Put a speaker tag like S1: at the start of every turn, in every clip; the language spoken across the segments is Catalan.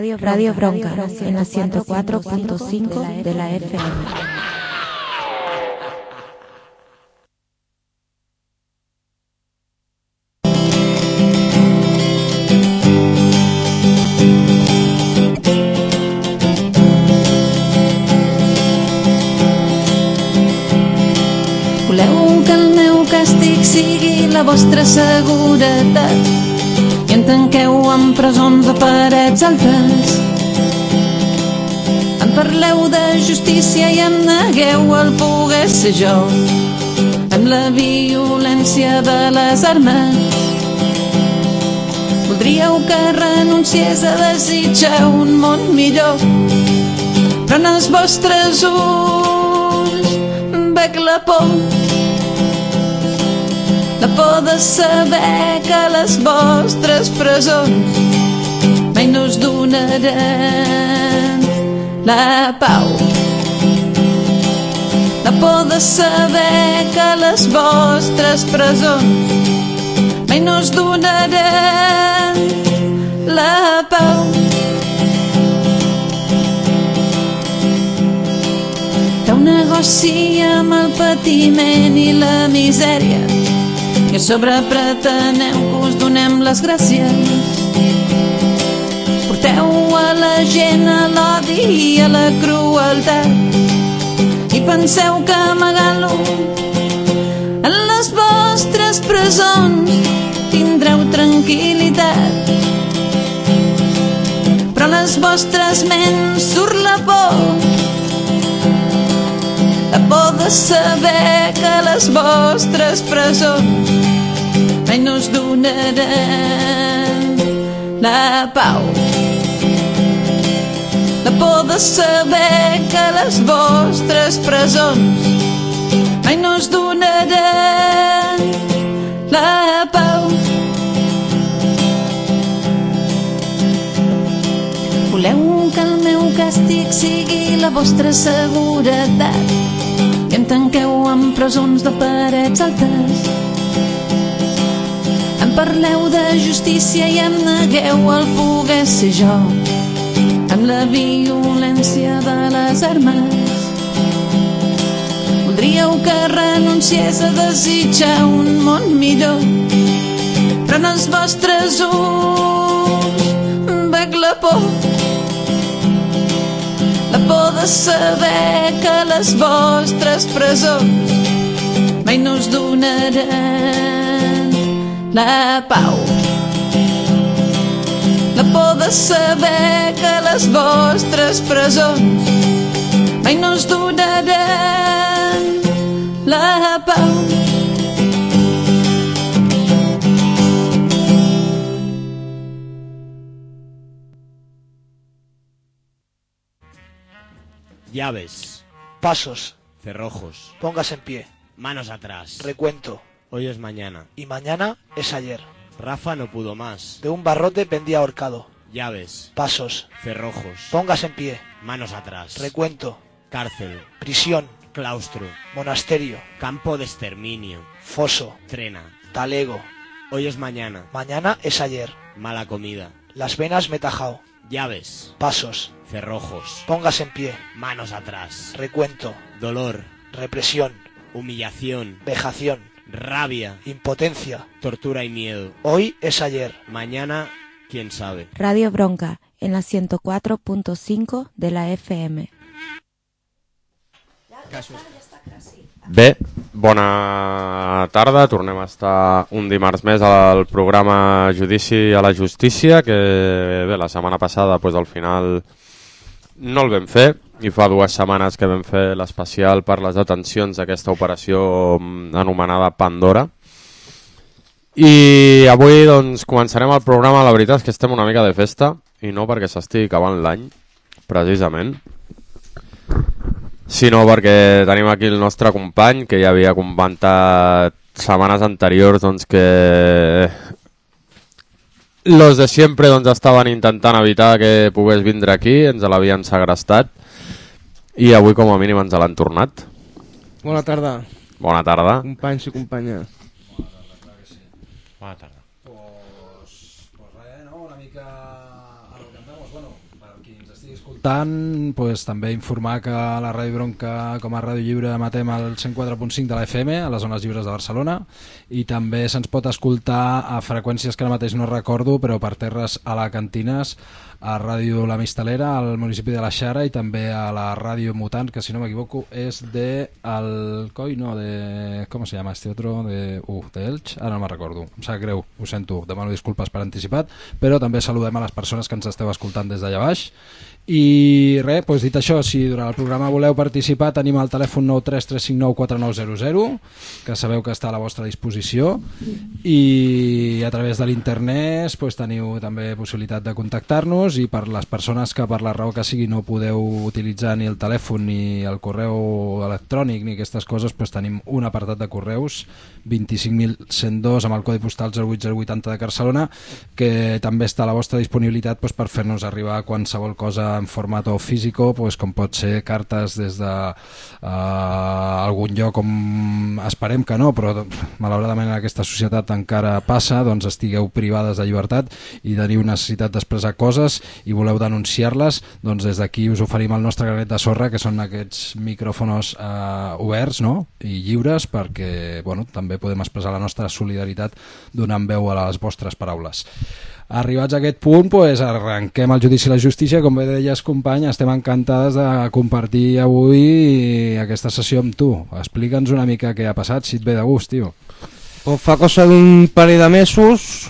S1: Radio Bronca en la 104.5 de la FM.
S2: Voleu que el meu càstig sigui la vostra seguretat i em tanqueu en presons de parets altes. Em parleu de justícia i em negueu el poder ser jo amb la violència de les armes. Voldríeu que renunciés a desitjar un món millor, però en els vostres ulls veig la por de saber que les vostres presons mai no us donaran la pau. La por de saber que les vostres presons mai no us donaran la pau. Feu negoci amb el patiment i la misèria i a sobre preteneu que us donem les gràcies. Porteu a la gent a l'odi i a la crueltat i penseu que amagant-lo en les vostres presons tindreu tranquil·litat, però a les vostres ments surt la por de saber que les vostres presons mai no us donaran la pau. La por de saber que les vostres presons mai no us donaran la pau. Voleu que el meu càstig sigui la vostra seguretat i em tanqueu en presons de parets altes. Em parleu de justícia i em negueu el poder ser jo amb la violència de les armes. Voldríeu que renunciés a desitjar un món millor, però en els vostres ulls veig la por de saber que les vostres presons mai no us donaran la pau. La por de saber que les vostres presons mai no us donaran la pau.
S3: Llaves.
S4: Pasos.
S3: Cerrojos.
S4: Póngase en pie.
S3: Manos atrás.
S4: Recuento.
S3: Hoy es mañana.
S4: Y mañana es ayer.
S3: Rafa no pudo más.
S4: De un barrote pendía ahorcado.
S3: Llaves.
S4: Pasos.
S3: Cerrojos.
S4: Póngase en pie.
S3: Manos atrás.
S4: Recuento.
S3: Cárcel.
S4: Prisión.
S3: Claustro.
S4: Monasterio.
S3: Campo de exterminio.
S4: Foso.
S3: Trena.
S4: Talego.
S3: Hoy es mañana.
S4: Mañana es ayer.
S3: Mala comida.
S4: Las venas me tajao.
S3: Llaves.
S4: Pasos.
S3: Cerrojos.
S4: Póngase en pie.
S3: Manos atrás.
S4: Recuento.
S3: Dolor.
S4: Represión.
S3: Humillación.
S4: Vejación.
S3: Rabia.
S4: Impotencia.
S3: Tortura y miedo.
S4: Hoy es ayer.
S3: Mañana, quién sabe.
S1: Radio Bronca en la 104.5 de la FM.
S5: Bé, bona tarda. Tornem a estar un dimarts més al programa Judici a la Justícia, que bé, la setmana passada al final no el vam fer, i fa 2 setmanes que vam fer l'especial per les detencions d'aquesta operació anomenada Pandora. I avui doncs començarem el programa. La veritat és que estem una mica de festa, i no perquè s'estigui acabant l'any, precisament, sinó perquè tenim aquí el nostre company, que ja havia comentat setmanes anteriors doncs, que los de siempre doncs, estaven intentant evitar que pogués vindre aquí, ens l'havien segrestat, i avui com a mínim ens l'han tornat.
S6: Bona tarda.
S5: Bona tarda.
S6: Companys i companyes.
S5: Bona tarda.
S7: Pues res, ¿no? Una mica a lo que andamos, bueno, escoltant, pues, també informar que la Ràdio Bronca com a ràdio lliure emetem el 104.5 de la FM a les zones lliures de Barcelona, i també se'ns pot escoltar a freqüències que ara mateix no recordo, però per terres alacantines, a Ràdio La Mistelera al municipi de la Xara, i també a la Ràdio Mutant, que si no m'equivoco és de Alcoi, no, de... com se llama este otro? De Elx? Ara no me'n recordo, em sap greu, ho sento, demano disculpes per anticipat, però també saludem a les persones que ens esteu escoltant des d'allà baix. I res, doncs dit això, si durant el programa voleu participar, tenim el telèfon 933594900, que sabeu que està a la vostra disposició, i a través de l'internet doncs teniu també possibilitat de contactar-nos, i per les persones que per la raó que sigui no podeu utilitzar ni el telèfon ni el correu electrònic ni aquestes coses, doncs tenim un apartat de correus 25.102 amb el codi postal 08080 de Barcelona, que també està a la vostra disponibilitat doncs, per fer-nos arribar qualsevol cosa en format físico, pues, com pot ser cartes des de algun lloc on esperem que no, però malauradament en aquesta societat encara passa, doncs estigueu privades de llibertat i teniu necessitat d'expressar coses i voleu denunciar-les, doncs des d'aquí us oferim el nostre granet de sorra, que són aquests micròfons oberts, no? I lliures, perquè bueno, també podem expressar la nostra solidaritat donant veu a les vostres paraules. Arribats a aquest punt, pues, arrenquem el judici i la justícia. Com bé deies, company, estem encantades de compartir avui aquesta sessió amb tu. Explica'ns una mica què ha passat, si et ve de gust, tio.
S6: Pues fa cosa d'un parell de mesos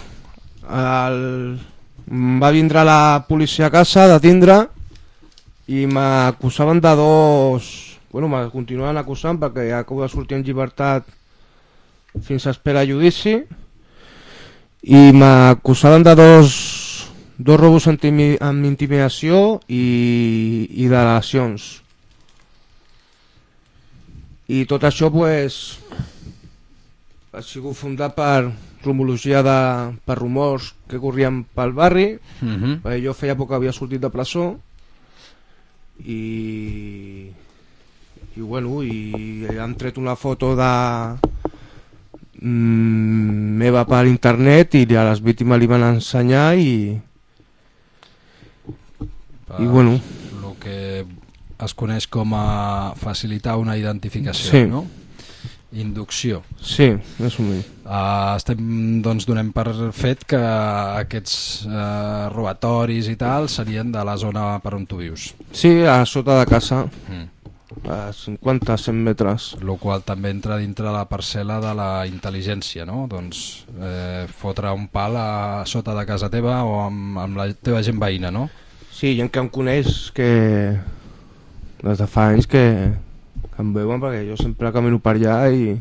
S6: va vindre la policia a casa de tindre i m'acusaven de dos... Bueno, me continuen acusant perquè acabo de sortir en llibertat fins a espera judici, i m'acusaven de dos robos amb intimidació i delacions, i tot això pues, ha sigut fundat per rumologia per rumors que corrien pel barri, perquè jo feia poc que havia sortit de presó i bueno, i han tret una foto de meva per internet i a les víctimes li van ensenyar i bueno,
S7: el que es coneix com a facilitar una identificació,
S6: sí.
S7: No? Inducció.
S6: Sí, és un moment.
S7: Estem, doncs, donem per fet que aquests robatoris i tal serien de la zona per on tu vius.
S6: Sí, a sota de casa. A 50-100 metres.
S7: El qual també entra dintre la parcel·la de la intel·ligència, no? Doncs fotre un pal a sota de casa teva o amb la teva gent veïna, no?
S6: Sí, gent que em coneix, que des de fa anys que em veuen, perquè jo sempre camino per allà i...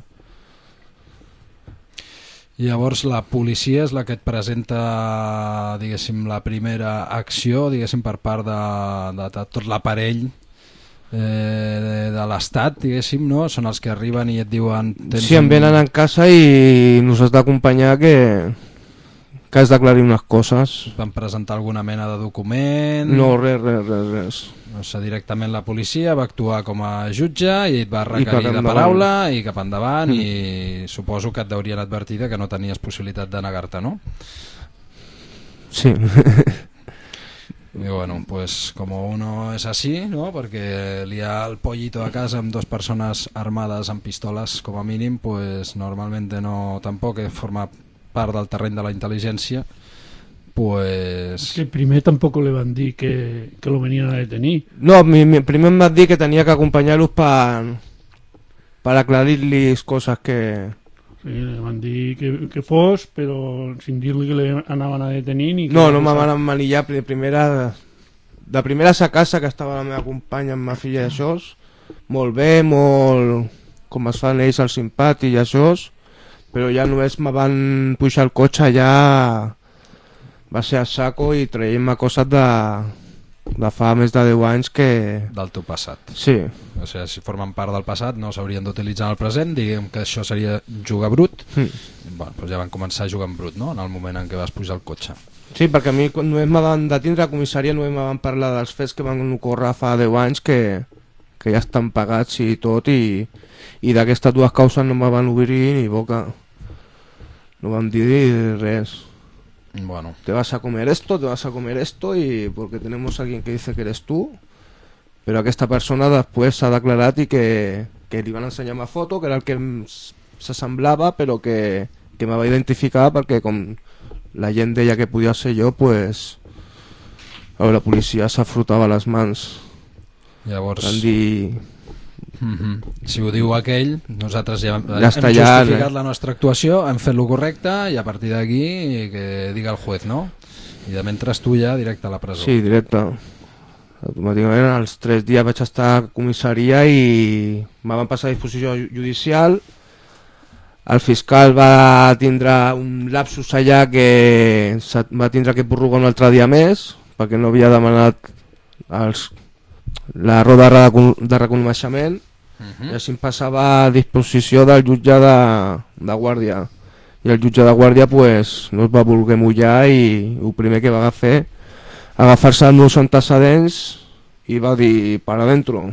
S7: Llavors la policia és la que et presenta, diguéssim, la primera acció, diguéssim, per part de tot l'aparell de l'Estat, diguéssim, no? Són els que arriben i et diuen...
S6: Sí, em venen en casa i nos has d'acompanyar que has d'aclarir unes coses.
S7: Van presentar alguna mena de document?
S6: No, res.
S7: O sigui, directament la policia va actuar com a jutge i et va requerir de paraula i cap endavant, i suposo que et deurien advertir que no tenies possibilitat de negar-te, no?
S6: Sí.
S7: Y bueno, pues como uno es así, ¿no? Porque liar el pollito a casa amb dos persones armades amb pistoles com a mínim, pues normalmente no, tampoc forma part del terreny de la intel·ligència, pues...
S8: Que primer tampoc le van dir que lo venien a detenir.
S6: No, primer em van dir que tenia que acompanyar-los per aclarir-los coses que...
S8: Sí, le van dir que fos, però sin dir-li que le anaven a detenir ni...
S6: No me van emmanillar de primera a casa, que estava la meva companya amb ma filla i això, molt bé, molt com es fan ells al simpàtic i això, però ja només me van pujar el cotxe, ja va ser a saco i traient-me coses de fa més de 10 anys que...
S7: Del teu passat.
S6: Sí.
S7: O sigui, si formen part del passat no s'haurien d'utilitzar en el present, diguem que això seria jugar brut. Bueno, doncs ja van començar a jugar en brut, no?, en el moment en què vas pujar el cotxe.
S6: Sí, perquè a mi només me van detindre a comissaria, només me van parlar dels fets que van ocórrer fa 10 anys que ja estan pagats i tot, i d'aquestes dues causes no me van obrir ni boca, no van dir res.
S7: Bueno,
S6: te vas a comer esto, y porque tenemos a alguien que dice que eres tú, però aquesta persona després s'ha declarat i que li van ensenyar una foto que era el que s'assemblava, però que me va identificar perquè com la gent deia que podia ser jo, pues la policia s'afrutava les mans.
S7: llavors
S6: Van dir...
S7: si ho diu aquell, nosaltres ja hem
S6: està,
S7: justificat la nostra actuació, hem fet lo correcte i a partir d'aquí que diga el juez, no? I de mentre tu ja directe a la presó.
S6: Sí, directe. Automàticament als 3 dies vaig estar a comissaria i me van passar a disposició judicial. El fiscal va tindre un lapsus allà que va tindre que prorrogar un altre dia més perquè no havia demanat la roda de reconeixement, i així em passava a disposició del jutge de guàrdia, i el jutge de guàrdia pues, no es va voler mullar i el primer que va fer agafar-se els meus antecedents i va dir para adentro.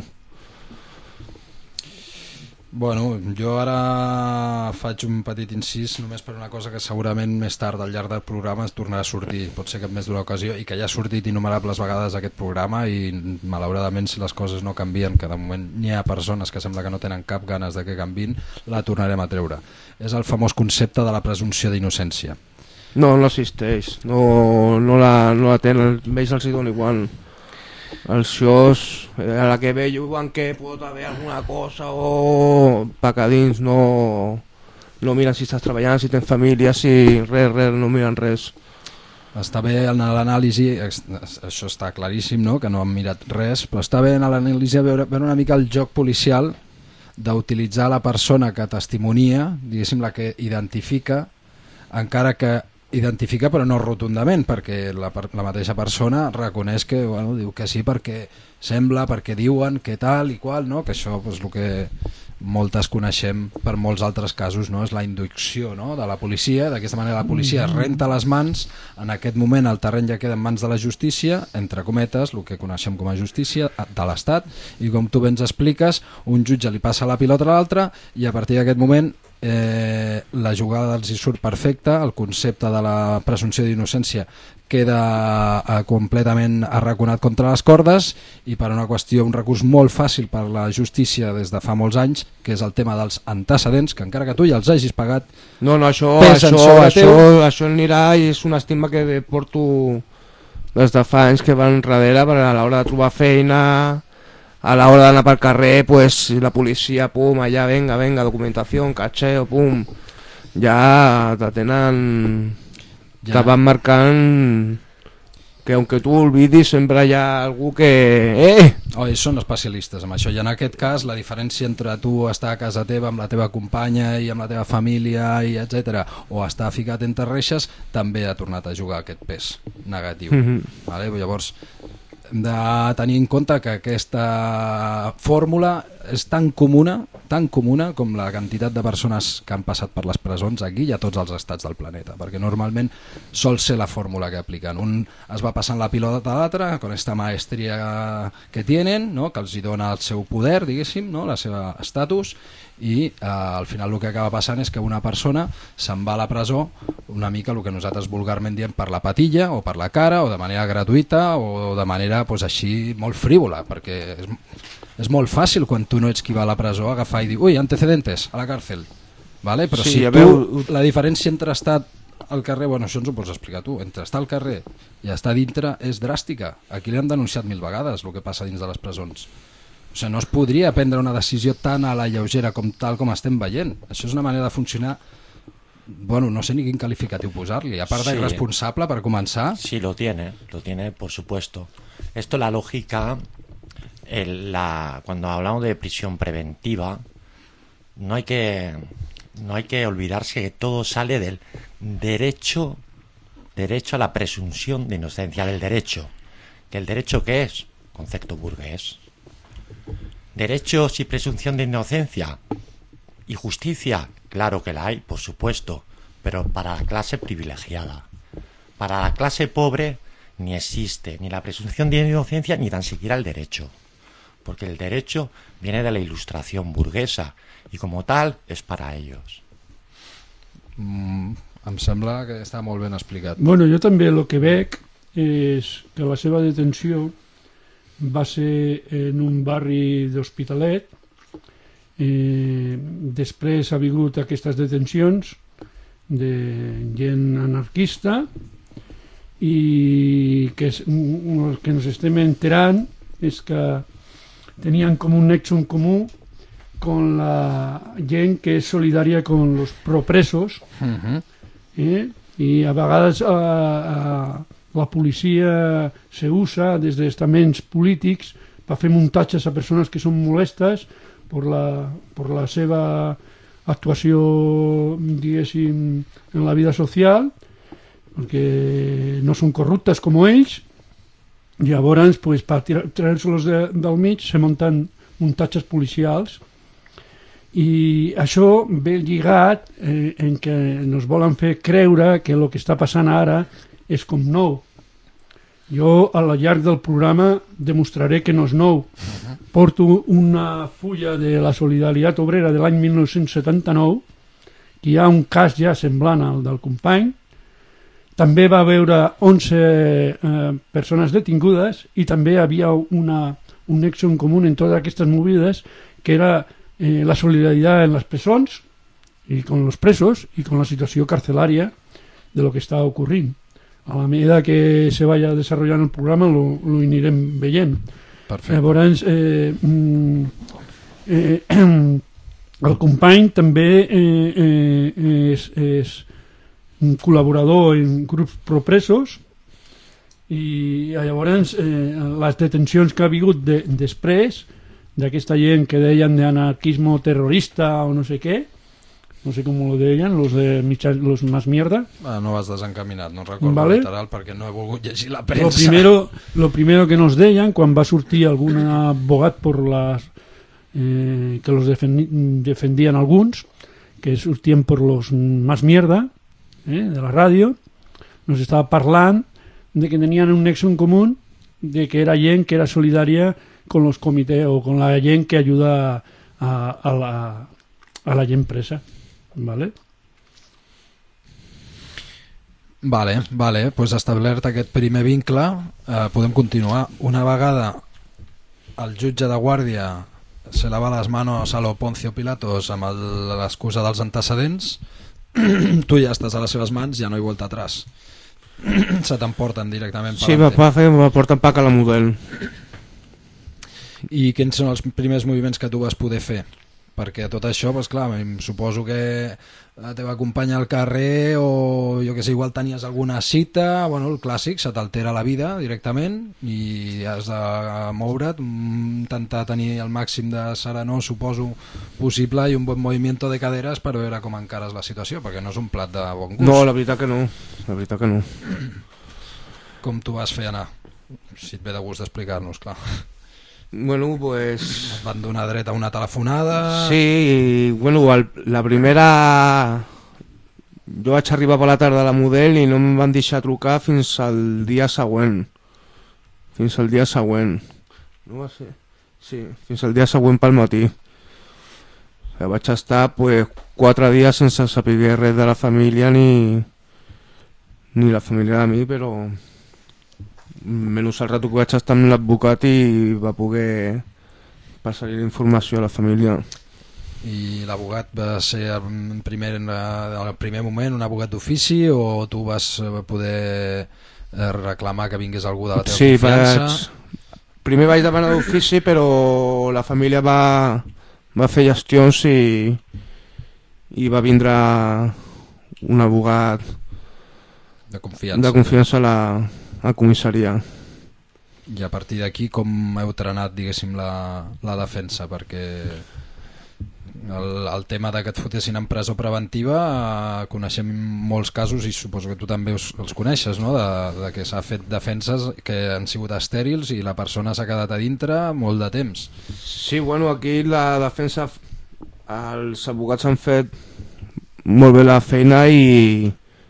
S7: Bueno, jo ara faig un petit incís només per una cosa que segurament més tard al llarg del programa es tornarà a sortir, pot ser que en més d'una ocasió, i que ja ha sortit innumerables vegades aquest programa i malauradament si les coses no canvien, que de moment n'hi ha persones que sembla que no tenen cap ganes de que canvin, la tornarem a treure. És el famós concepte de la presumpció d'innocència.
S6: No existeix, no la tenen, ells els hi donen igual. Els xos, a la que veuen que pot haver alguna cosa o pecadins, no miren si estàs treballant, si tens família, si res, no miren res.
S7: Està bé en l'anàlisi, això està claríssim, no? Que no han mirat res, però està bé en l'anàlisi veure una mica el joc policial d'utilitzar la persona que testimonia, diguéssim la que identifica, encara que identifica però no rotundament, perquè la mateixa persona reconeix que, bueno, diu que sí perquè sembla, perquè diuen que tal i qual, no? Que això és el que moltes coneixem per molts altres casos, no? És la inducció, no? De la policia. D'aquesta manera la policia es renta les mans, en aquest moment el terreny ja queda en mans de la justícia, entre cometes, el que coneixem com a justícia de l'Estat, i com tu ben expliques, un jutge li passa la pilota a l'altre i a partir d'aquest moment la jugada els hi surt perfecta, el concepte de la presumpció d'innocència queda completament arraconat contra les cordes, i per una qüestió, un recurs molt fàcil per la justícia des de fa molts anys, que és el tema dels antecedents, que encara que tu ja els hagis pagat,
S6: això anirà, i és un estigma que porto des de fa anys que van darrere, per a l'hora de trobar feina, a l'hora d'anar pel carrer, pues la policia, pum, allà, venga, documentació, cacheo, pum, ja te tenen, te van marcant que aunque tu olvidis sempre hi ha algú que...
S7: Ells són especialistes en això, i en aquest cas la diferència entre tu estar a casa teva amb la teva companya i amb la teva família i etc, o estar ficat entre reixes, també ha tornat a jugar aquest pes negatiu. Vale? Llavors hem de tenir en compte que aquesta fórmula és tan comuna com la quantitat de persones que han passat per les presons aquí i a tots els estats del planeta, perquè normalment sol ser la fórmula que apliquen. Un es va passant la pilota a l'altre con esta maestria que tienen, no? Que els hi dona el seu poder, diguéssim, no? La seva estatus, i al final el que acaba passant és que una persona se'n va a la presó una mica el que nosaltres vulgarment diem per la patilla o per la cara o de manera gratuïta o de manera pues, així molt frívola, perquè és molt fàcil quan tu no ets qui va a la presó agafar i dir, ui, antecedentes, a la càrcel, vale? Però sí, si tu, la diferència entre estar al carrer, bueno, això ens ho pots explicar tu, entre estar al carrer i estar dintre és dràstica. Aquí li han denunciat 1000 vegades el que passa dins de les presons. O sigui, no es podria prendre una decisió tan a la lleugera com tal com estem veient. Això és una manera de funcionar, bueno, no sé ni quin calificatiu posar-li, a part de irresponsable per començar.
S9: Sí, lo tiene por supuesto. Esto la lógica, cuando hablamos de prisión preventiva, no hay que olvidarse que todo sale del derecho a la presunción de inocencia, del derecho. ¿Que el derecho qué es? Concepto burgués. Derechos y presunción de inocencia y justicia, claro que la hay, por supuesto, pero para la clase privilegiada. Para la clase pobre ni existe ni la presunción de inocencia ni tan siquiera el derecho, porque el derecho viene de la ilustración burguesa y como tal es para ellos.
S7: Em sembla que està molt ben explicat.
S8: Bueno, jo també el que veig és que la seva detenció va ser en un barri d'Hospitalet. Després ha hagut aquestes detencions de gent anarquista i que el que ens estem enterant és que tenien com un nexo en comú con la gent que és solidària con los propresos. I a vegades la policia se usa des d'estaments polítics per fer muntatges a persones que són molestes per la seva actuació, diguéssim, en la vida social, perquè no són corruptes com ells. Llavors, pues, per treure-los del mig se munten muntatges policials, i això ve lligat en que ens volen fer creure que el que està passant ara és com nou. Jo al llarg del programa demostraré que no és nou. Porto una fulla de la Solidaritat Obrera de l'any 1979, que hi ha un cas ja semblant al del company. També va haver 11 persones detingudes i també hi havia un nexo en comú en totes aquestes movides, que era la solidaritat en les presons y con los presos y con la situació carcelaria de lo que està ocorrint. A la medida que se vaya desarrollando el programa lo anirem veient.
S7: Perfecte.
S8: Llavors el company també és un col·laborador en grups propresos, i llavors les detencions que ha hagut després d'aquesta gent que deien d'anarquismo terrorista o no sé què, no sé com ho deien, los más mierda.
S7: No vas desencaminat, no recordo,
S8: ¿vale?
S7: Literal, perquè no he volgut llegir la premsa.
S8: Lo primero que nos deien quan va sortir algun abogat por las que los defendían alguns, que sortien por los más mierda de la radio, nos estava parlant de que tenien un nexo en común, de que era gent que era solidària con los comités o con la gent que ayuda a la gent presa. Vale?
S7: Vale, pues establert aquest primer vincle, podem continuar. Una vegada el jutge de guàrdia se lava les manos a lo Poncio Pilatos amb l'excusa dels antecedents, tu ja estàs a les seves mans, ja no hi vuelta atrás. Se t'emporten directament.
S6: Sí, me porten pa a la model.
S7: I quins són els primers moviments que tu vas poder fer? Perquè tot això, doncs clar, suposo que la teva companya al carrer, o jo que sé, igual tenies alguna cita, bueno, el clàssic, se t'altera la vida directament i has de moure't, intentar tenir el màxim de serenor, suposo, possible, i un bon moviment de caderes per veure com encares la situació, perquè no és un plat de bon gust.
S6: No, la veritat que no.
S7: Com t'ho vas fer anar? Si et ve de gust d'explicar-nos, clar.
S6: Bueno, pues...
S7: Et van donar dret a una telefonada...
S6: Sí, bueno, la primera... Jo vaig arribar per la tarda a la model i no em van deixar trucar fins al dia següent. No va ser? Sí, fins al dia següent pel matí. Vaig estar pues 4 dies sense saber res de la família ni la família de mi, però... menys el rato que vaig estar amb l'advocat i va poder passar la informació a la família.
S7: I l'abogat va ser en el primer moment un abogat d'ofici, o tu vas poder reclamar que vingués algú de la teva confiança?
S6: Primer vaig demanar d'ofici, però la família va fer gestions i va vindre un abogat
S7: de confiança
S6: a comissaria.
S7: I a partir d'aquí com heu trenat, diguéssim, la defensa? Perquè el tema de que et fotessin en presó preventiva, coneixem molts casos, i suposo que tu també els coneixes, no? De que s'ha fet defenses que han sigut estèrils i la persona s'ha quedat a dintre molt de temps.
S6: Sí, bueno, aquí la defensa, els advocats han fet molt bé la feina i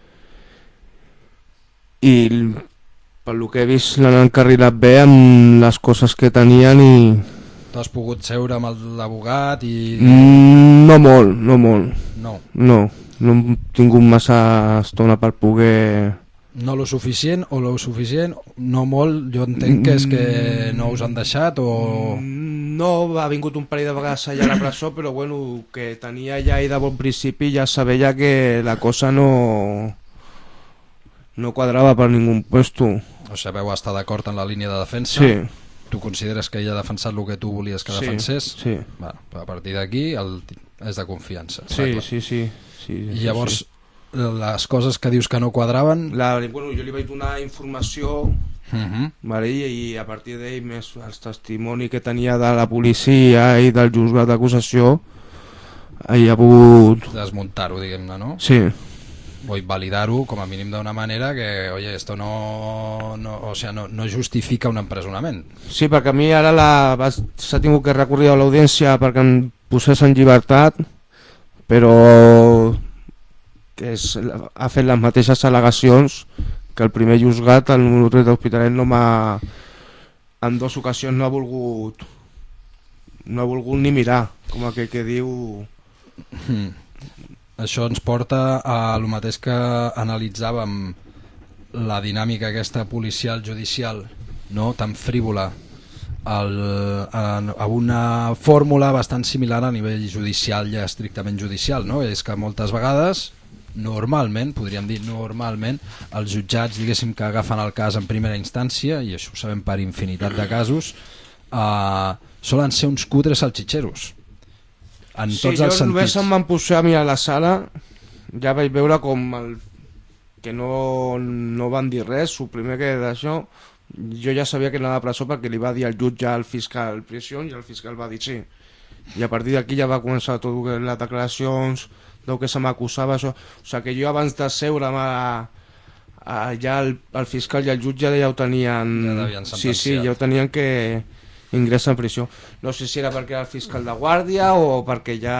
S6: pel que he vist l'han encarrilat bé amb les coses que tenien. I
S7: tu has pogut seure amb l'abogat i...
S6: No molt.
S7: No.
S6: no hem tingut massa estona per poder...
S7: No lo suficient o lo suficient, no molt, jo entenc que és que no us han deixat o...
S6: No, ha vingut un parell de vegades allà a la presó, però bueno, que tenia ja i de bon principi ja sabia que la cosa no quadrava per ningú puesto.
S7: O sigui, vau estar d'acord en la línia de defensa?
S6: Sí.
S7: Tu consideres que ella ha defensat el que tu volies que defensés?
S6: Sí.
S7: Bueno, a partir d'aquí és de confiança.
S6: Sí.
S7: I llavors, les coses que dius que no quadraven...
S6: Bueno, jo li vaig donar informació, vale, i a partir d'ell més el testimoni que tenia de la policia i del juzgat d'acusació hi ha hagut...
S7: Desmuntar-ho, diguem-ne, no?
S6: Sí.
S7: Vull validar-ho com a mínim d'una manera que, oye, esto no justifica un empresonament.
S6: Sí, perquè a mi ara s'ha tingut que recórrer a l'audiència perquè em posés en llibertat, però que ha fet les mateixes al·legacions que el primer juzgat, el número 3 d'Hospitalet, en 2 ocasions no ha volgut ni mirar, com aquell que diu...
S7: Això ens porta a lo mateix que analitzàvem la dinàmica aquesta policial judicial, no tan frívola, a una fórmula bastant similar a nivell judicial, ja estrictament judicial, no? És que moltes vegades, normalment, podríem dir normalment, els jutjats, diguéssim, que agafen el cas en primera instància, i això ho sabem per infinitat de casos, solen ser uns cutres salxitxeros. En tots els sentits.
S6: Només em van posar a mi a la sala, ja vaig veure com que no van dir res. El primer que d'això, jo ja sabia que anava a presó perquè li va dir al jutge al fiscal pressió i el fiscal va dir sí, i a partir d'aquí ja va començar tot les declaracions del que se m'acusava, això. O sigui que jo abans de seure ja el fiscal i el jutge ja ho tenien,
S7: ja l'havien sentenciat.
S6: Sí, ja ho tenien que ingressa en prisió. No sé si era perquè era el fiscal de guàrdia o perquè ja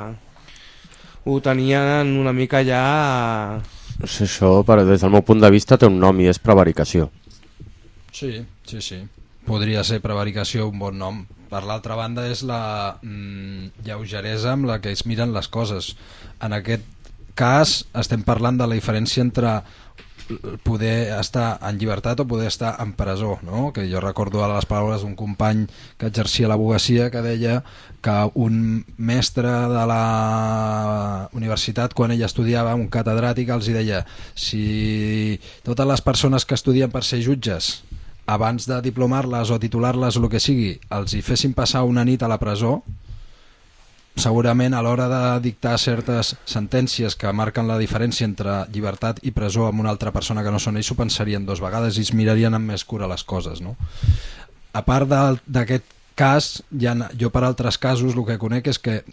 S6: ho tenien una mica ja...
S5: Això, des del meu punt de vista, té un nom i és prevaricació.
S7: Sí. Podria ser prevaricació un bon nom. Per l'altra banda és la lleugeresa amb la que es miren les coses. En aquest cas estem parlant de la diferència entre poder estar en llibertat o poder estar en presó, no? Que jo recordo a les paraules d'un company que exercia l'advocacia que deia que un mestre de la universitat, quan ell estudiava, un catedràtic, els deia: si totes les persones que estudien per ser jutges abans de diplomar-les o titular-les o el que sigui els hi fessin passar una nit a la presó, segurament a l'hora de dictar certes sentències que marquen la diferència entre llibertat i presó amb una altra persona que no són ells, ho pensarien 2 vegades i es mirarien amb més cura les coses, no? A part d'aquest cas, jo per altres casos el que conec és que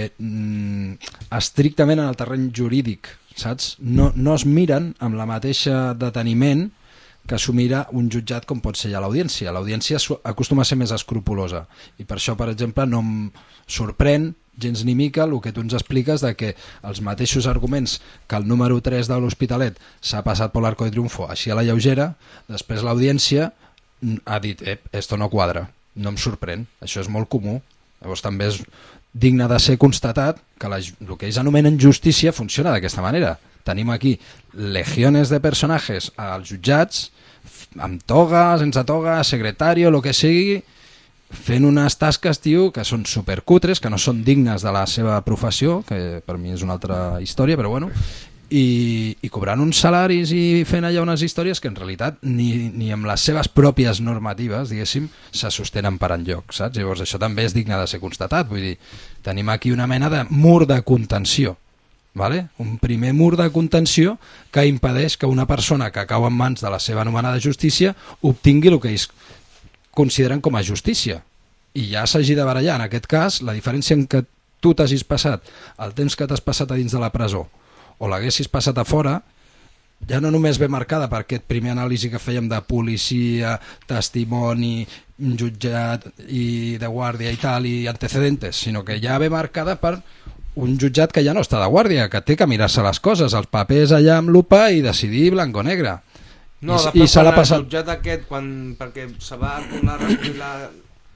S7: estrictament en el terreny jurídic, saps? No es miren amb la mateixa deteniment que s'ho mira un jutjat com pot ser ja l'audiència. L'audiència acostuma a ser més escrupulosa i per això, per exemple, no em sorprèn gens ni mica el que tu ens expliques de que els mateixos arguments que el número 3 de l'Hospitalet s'ha passat per l'Arco de Triunfo així a la lleugera, després l'audiència ha dit, esto no quadra, no em sorprèn, això és molt comú. Llavors també és digne de ser constatat que el que ells anomenen justícia funciona d'aquesta manera. Tenim aquí legiones de personatges als jutjats, amb toga, sense toga, secretario, el que sigui, fent unes tasques, tio, que són supercutres, que no són dignes de la seva professió, que per mi és una altra història, però bueno, i cobrant uns salaris i fent allà unes històries que en realitat ni amb les seves pròpies normatives, diguéssim, se sostenen per enlloc, saps? Llavors això també és digne de ser constatat, vull dir, tenim aquí una mena de mur de contenció, vale? Un primer mur de contenció que impedeix que una persona que cau en mans de la seva anomenada justícia obtingui el que ells consideren com a justícia i ja s'hagi de barallar. En aquest cas, la diferència en què tu t'hagis passat el temps que t'has passat a dins de la presó o l'haguessis passat a fora ja no només ve marcada per aquest primer anàlisi que fèiem de policia, testimoni, jutjat i de guàrdia i tal, i antecedentes, sinó que ja ve marcada per un jutjat que ja no està de guàrdia, que té que mirar-se les coses, els papers allà amb lupa i decidir blanc o negre.
S6: No, i se l'ha passat... el jutjat aquest, perquè se va tornar a recollir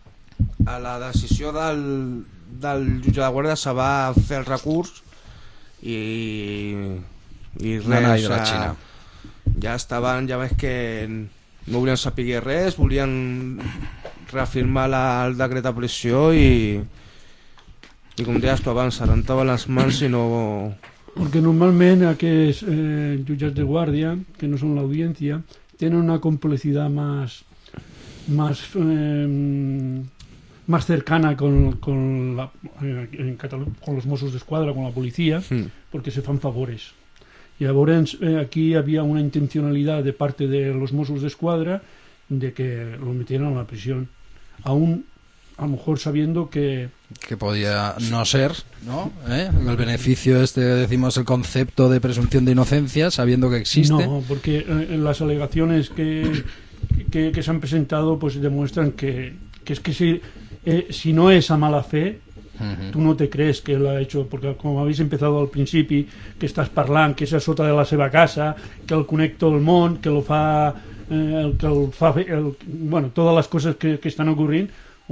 S6: a la decisió del jutge de guàrdia, se va fer el recurs i res,
S7: Nanai de la Xina.
S6: ja estaven, ja veig que no volien saber res, volien reafirmar el decret d'abolició i com deies tu abans, se rentaven les mans i no...
S8: Porque normalment aquests jutjats de guàrdia, que no són l'audiència, tenen una complejidad más cercana con los Mossos d'Esquadra, con la policía, porque se fan favores. Y ahora aquí había una intencionalidad de parte de los Mossos d'Esquadra de que lo metieran a la prisión, aún a lo mejor sabiendo que
S7: podía no ser, ¿no? El beneficio decimos el concepto de presunción de inocencia, sabiendo que existe.
S8: No, porque las alegaciones que se han presentado pues demuestran que es que si no es a mala fe, tú no te crees que lo ha hecho, porque como habéis empezado al principi, que estàs parlant que és a sota de la seva casa, que el connecta el món, que el fa bueno, todas las cosas que están ocurrint,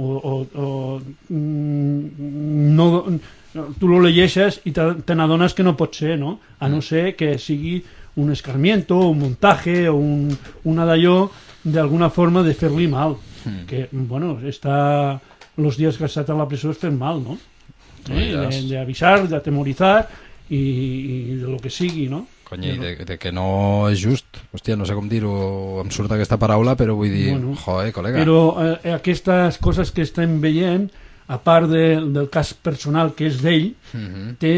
S8: no, tu lo llegeixes i te n'adones que no pot ser, no? A no ser que sigui un escarmiento, un montaje o una d'allò d'alguna forma de fer-li mal, que bueno, està los días que ha estat a la presó és fer mal, no? De avisar, de atemorizar i de lo que sigui, no?
S7: Cony, de que no és just. Hòstia, no sé com dir-ho, em surt aquesta paraula, però vull dir, bueno, joder, col·lega.
S8: Però aquestes coses que estem veient, a part del cas personal que és d'ell, té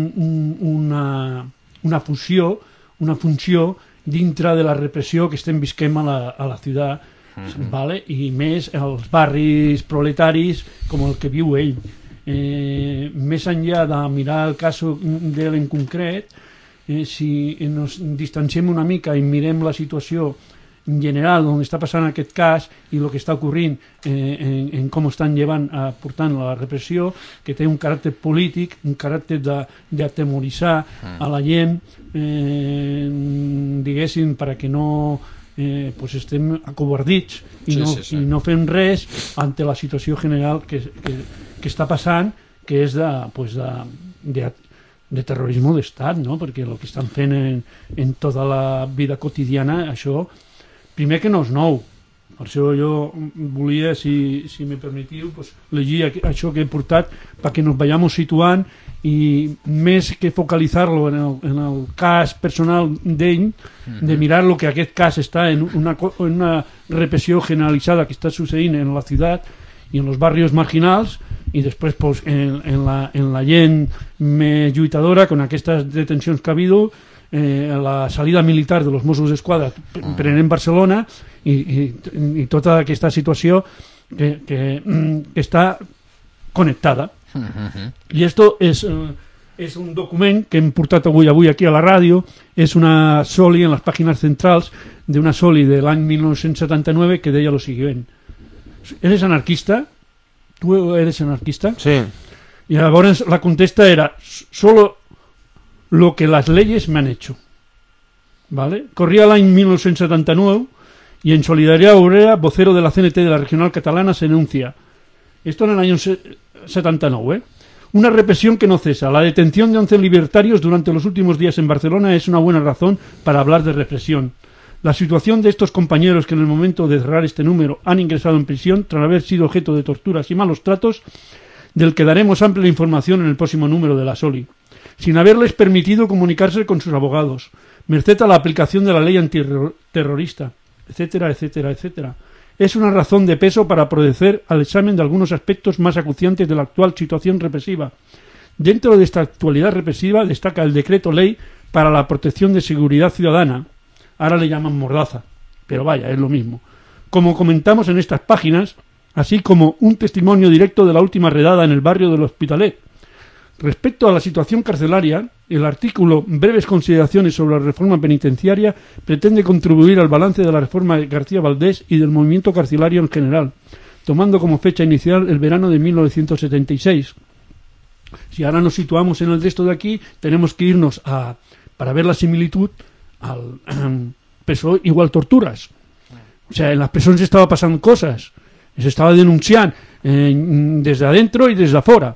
S8: una funció dintre de la repressió que estem visquem a la ciutat, vale? I més els barris proletaris com el que viu ell. Més enllà de mirar el cas d'ell en concret, si ens distanciem una mica i mirem la situació en general on està passant aquest cas i el que està ocorrint en com estan portant la repressió, que té un caràcter polític, un caràcter d'atemoritzar a la gent, diguéssim, perquè no pues estem acovardits i no fem res ante la situació general que està passant, que és de terrorisme d'estat, no? Perquè el que estan fent en tota la vida quotidiana, això, primer que no és nou. Per això jo volia, si me permetiu, pues, llegir això que he portat perquè nos vayamos situant i més que focalitzar-lo en el cas personal d'ell, de mirar lo que aquest cas està en una repressió generalitzada que està succeint en la ciutat i en els barrios marginals, i després pues, en la gent més lluitadora, con aquestes detencions que ha habido, la salida militar de los Mossos d'Esquadra prenent Barcelona i tota aquesta situació que està connectada. I esto és un document que hem portat avui aquí a la ràdio, és una soli en les pàgines centrals d'una soli de l'any 1979 que deia lo siguiente: ¿eres anarquista? ¿Tú eres anarquista?
S6: Sí.
S8: Y ahora la contesta era: solo lo que las leyes me han hecho. ¿Vale? Corría el año 1979 y en Solidaridad Obrera, vocero de la CNT de la Regional Catalana, se denuncia. Esto en el año 79, una represión que no cesa. La detención de 11 libertarios durante los últimos días en Barcelona es una buena razón para hablar de represión. La situación de estos compañeros que en el momento de cerrar este número han ingresado en prisión tras haber sido objeto de torturas y malos tratos, del que daremos amplia información en el próximo número de la Soli, sin haberles permitido comunicarse con sus abogados, merced a la aplicación de la ley antiterrorista, etcétera, etcétera, etcétera. Es una razón de peso para proceder al examen de algunos aspectos más acuciantes de la actual situación represiva. Dentro de esta actualidad represiva destaca el Decreto Ley para la Protección de Seguridad Ciudadana. Ahora le llaman Mordaza, pero vaya, es lo mismo. Como comentamos en estas páginas, así como un testimonio directo de la última redada en el barrio del Hospitalet. Respecto a la situación carcelaria, el artículo Breves consideraciones sobre la reforma penitenciaria pretende contribuir al balance de la reforma de García Valdés y del movimiento carcelario en general, tomando como fecha inicial el verano de 1976. Si ahora nos situamos en el texto de aquí, tenemos que irnos para ver la similitud al presó igual torturas. O sea, en las presons estaban pasando cosas, se estaba denunciando desde adentro y desde afuera.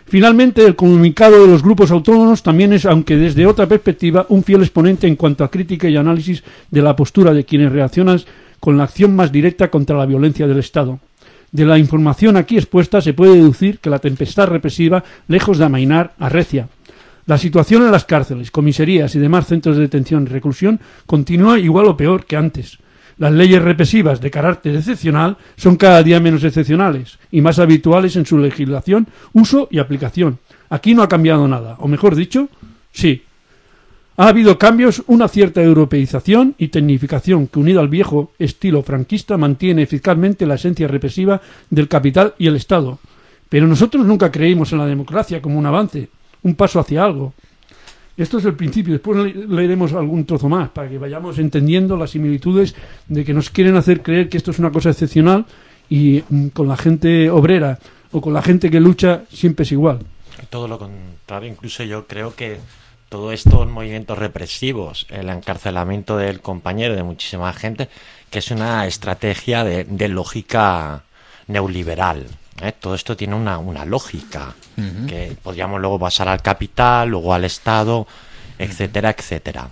S8: Finalmente, el comunicado de los grupos autónomos también es, aunque desde otra perspectiva, un fiel exponente en cuanto a crítica y análisis de la postura de quienes reaccionan con la acción más directa contra la violencia del Estado. De la información aquí expuesta se puede deducir que la tempestad represiva, lejos de amainar, arrecia. La situación en las cárceles, comisarías y demás centros de detención y reclusión continúa igual o peor que antes. Las leyes represivas de carácter excepcional son cada día menos excepcionales y más habituales en su legislación, uso y aplicación. Aquí no ha cambiado nada, o mejor dicho, sí. Ha habido cambios, una cierta europeización y tecnificación que, unida al viejo estilo franquista, mantiene eficazmente la esencia represiva del capital y el Estado. Pero nosotros nunca creímos en la democracia como un avance, un paso hacia algo. Esto es el principio, después leeremos algún trozo más para que vayamos entendiendo las similitudes de que nos quieren hacer creer que esto es una cosa excepcional y con la gente obrera o con la gente que lucha siempre es igual.
S9: Todo lo contrario, incluso yo creo que todos estos movimientos represivos, el encarcelamiento del compañero, de muchísima gente, que es una estrategia de lógica neoliberal. Todo esto tiene una lógica que podríamos luego pasar al capital, luego al Estado, etcétera, etcétera.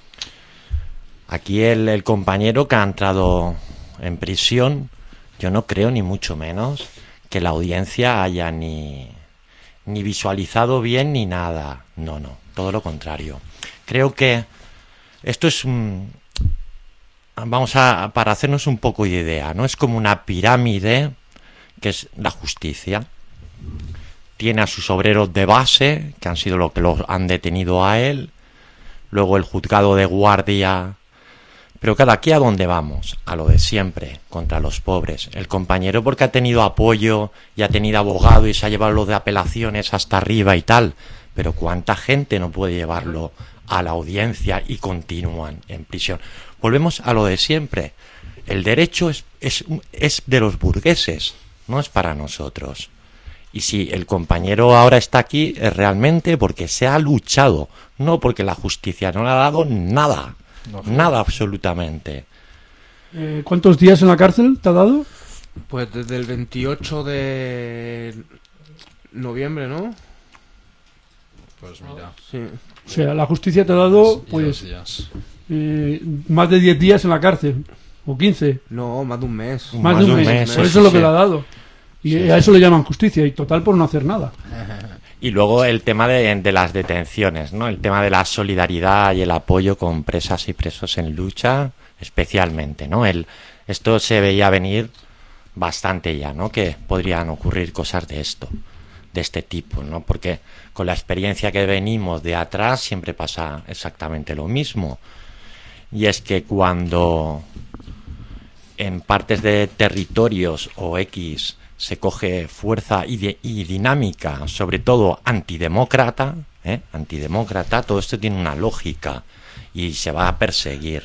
S9: Aquí el compañero que ha entrado en prisión, yo no creo ni mucho menos que la audiencia haya ni visualizado bien ni nada. No, todo lo contrario. Creo que esto es para hacernos un poco de idea, ¿no? Es como una pirámide que es la justicia. Tiene a sus obreros de base, que han sido los que los han detenido a él, luego el juzgado de guardia. Pero cada aquí a dónde vamos, a lo de siempre, contra los pobres. El compañero porque ha tenido apoyo y ha tenido abogado y se ha llevado los de apelaciones hasta arriba y tal. Pero ¿cuánta gente no puede llevarlo a la audiencia y continúan en prisión? Volvemos a lo de siempre. El derecho es de los burgueses, no es para nosotros. Y si el compañero ahora está aquí es realmente porque se ha luchado, no porque la justicia no le ha dado nada, nada absolutamente.
S8: ¿Cuántos días en la cárcel te ha dado?
S6: Pues desde el 28 de noviembre, ¿no?
S7: Pues mira.
S6: Sí.
S8: O sea, la justicia te ha dado pues más de 10 días en la cárcel, o 15.
S6: No, más de un mes.
S8: Más de un mes. Por eso es lo que le ha dado. Y a eso le llaman justicia, y total por no hacer nada.
S9: Y luego el tema de las detenciones, ¿no? El tema de la solidaridad y el apoyo con presas y presos en lucha, especialmente, ¿no? Esto se veía venir bastante ya, ¿no? Que podrían ocurrir cosas de este tipo, ¿no? Porque con la experiencia que venimos de atrás siempre pasa exactamente lo mismo. Y es que cuando en partes de territorios o X se coge fuerza y dinámica, sobre todo antidemócrata, todo esto tiene una lógica y se va a perseguir.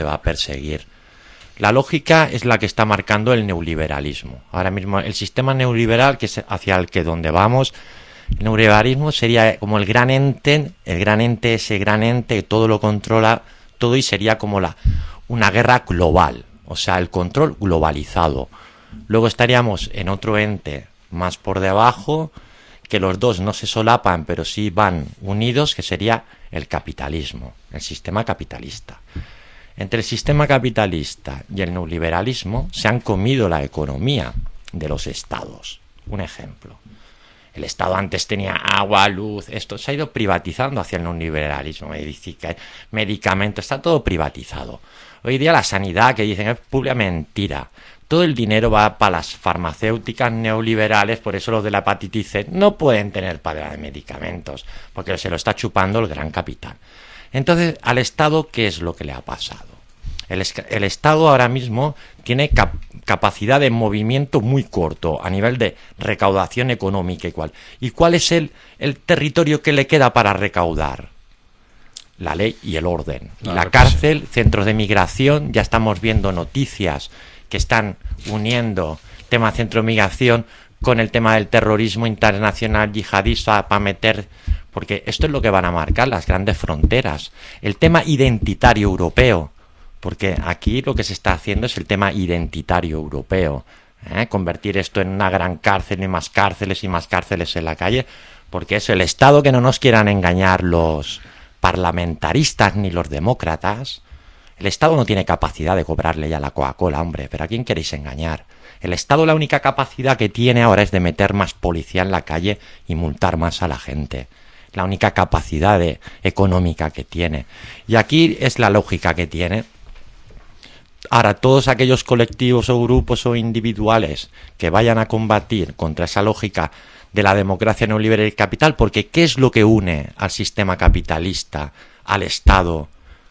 S9: La lógica es la que está marcando el neoliberalismo. Ahora mismo el sistema neoliberal, que es hacia el que donde vamos, el neoliberalismo sería como el gran ente que todo lo controla todo y sería como una guerra global, o sea, el control globalizado. Luego estaríamos en otro ente más por debajo, que los dos no se solapan, pero sí van unidos, que sería el capitalismo, el sistema capitalista. Entre el sistema capitalista y el neoliberalismo se han comido la economía de los estados. Un ejemplo. El Estado antes tenía agua, luz, esto se ha ido privatizando hacia el neoliberalismo, medicamentos, está todo privatizado. Hoy día la sanidad, que dicen es pura mentira. Todo el dinero va para las farmacéuticas neoliberales, por eso los de la hepatitis C no pueden tener paga de medicamentos, porque se lo está chupando el gran capital. Entonces, al Estado, ¿qué es lo que le ha pasado? El Estado ahora mismo tiene capacidad de movimiento muy corto a nivel de recaudación económica igual. ¿Y cuál es el territorio que le queda para recaudar? La ley y el orden. La cárcel, centros de migración, ya estamos viendo noticias que están uniendo el tema centro de migración con el tema del terrorismo internacional yihadista para meter, porque esto es lo que van a marcar las grandes fronteras. El tema identitario europeo, porque aquí lo que se está haciendo es el tema identitario europeo, convertir esto en una gran cárcel y más cárceles en la calle, Porque eso, el Estado, que no nos quieran engañar los parlamentaristas ni los demócratas, el Estado no tiene capacidad de cobrarle ya la Coca-Cola, hombre, pero ¿a quién queréis engañar? El Estado, la única capacidad que tiene ahora es de meter más policía en la calle y multar más a la gente. La única capacidad económica que tiene. Y aquí es la lógica que tiene. Ahora, todos aquellos colectivos o grupos o individuales que vayan a combatir contra esa lógica de la democracia neoliberal y capital, porque ¿qué es lo que une al sistema capitalista, al Estado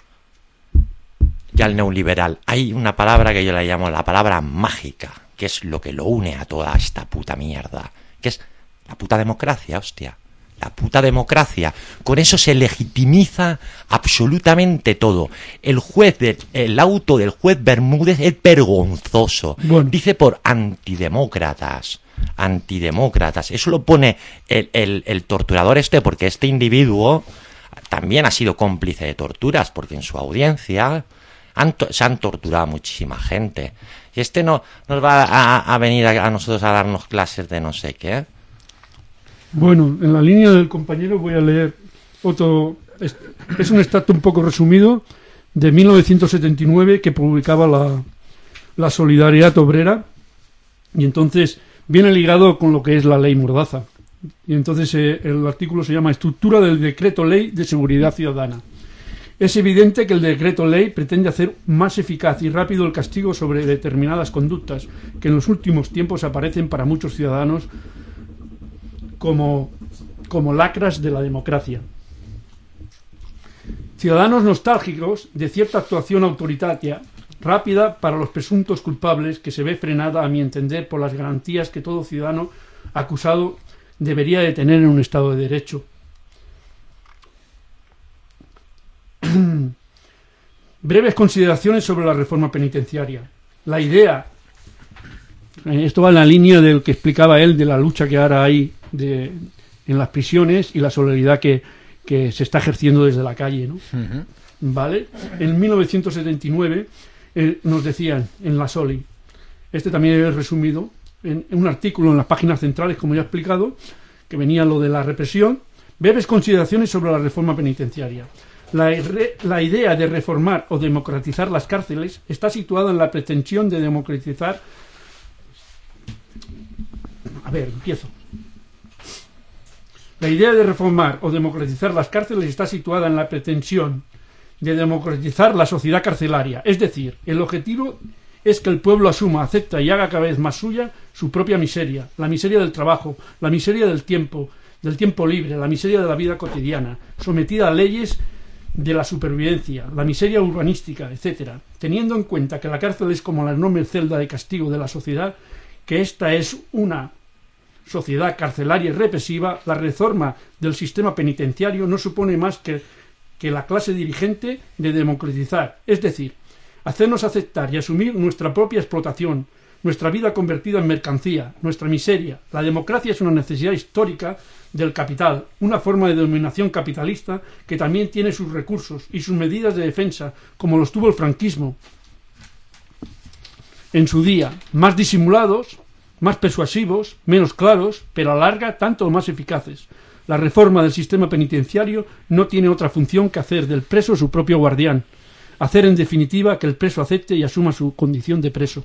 S9: y al neoliberal? Hay una palabra que yo la llamo la palabra mágica, que es lo que lo une a toda esta puta mierda, que es la puta democracia, hostia. La puta democracia. Con eso se legitimiza absolutamente todo. El auto del juez Bermúdez es vergonzoso.
S8: Bueno.
S9: Dice por antidemócratas. Antidemócratas. Eso lo pone el torturador porque este individuo también ha sido cómplice de torturas, porque en su audiencia se han torturado a muchísima gente. Y este no nos va a venir a nosotros a darnos clases de no sé qué.
S8: Bueno, en la línea del compañero voy a leer otro. Es un extracto un poco resumido de 1979 que publicaba la Solidaridad Obrera, y entonces viene ligado con lo que es la ley Mordaza. Y entonces el artículo se llama Estructura del Decreto Ley de Seguridad Ciudadana. Es evidente que el decreto ley pretende hacer más eficaz y rápido el castigo sobre determinadas conductas que en los últimos tiempos aparecen para muchos ciudadanos como lacras de la democracia. Ciudadanos nostálgicos de cierta actuación autoritaria rápida para los presuntos culpables, que se ve frenada, a mi entender, por las garantías que todo ciudadano acusado debería de tener en un Estado de Derecho. Breves consideraciones sobre la reforma penitenciaria. La idea, esto va en la línea del que explicaba él, de la lucha que ahora hay en las prisiones y la solidaridad que se está ejerciendo desde la calle, ¿no? Uh-huh. ¿Vale? En 1979 nos decían en la Soli, este también es resumido en un artículo en las páginas centrales, como ya he explicado, que venía lo de la represión. Breves consideraciones sobre la reforma penitenciaria. La idea de reformar o democratizar las cárceles está situada en la pretensión de democratizar. La idea de reformar o democratizar las cárceles está situada en la pretensión de democratizar la sociedad carcelaria. Es decir, el objetivo es que el pueblo asuma, acepta y haga cada vez más suya su propia miseria, la miseria del trabajo, la miseria del tiempo libre, la miseria de la vida cotidiana, sometida a leyes de la supervivencia, la miseria urbanística, etcétera, teniendo en cuenta que la cárcel es como la enorme celda de castigo de la sociedad, que esta es una sociedad carcelaria y represiva. La reforma del sistema penitenciario no supone más que la clase dirigente de democratizar, es decir, hacernos aceptar y asumir nuestra propia explotación, nuestra vida convertida en mercancía, nuestra miseria. La democracia es una necesidad histórica del capital, una forma de dominación capitalista que también tiene sus recursos y sus medidas de defensa, como los tuvo el franquismo en su día, más disimulados, más persuasivos, menos claros, pero a la larga tanto más eficaces. La reforma del sistema penitenciario no tiene otra función que hacer del preso su propio guardián, hacer en definitiva que el preso acepte y asuma su condición de preso.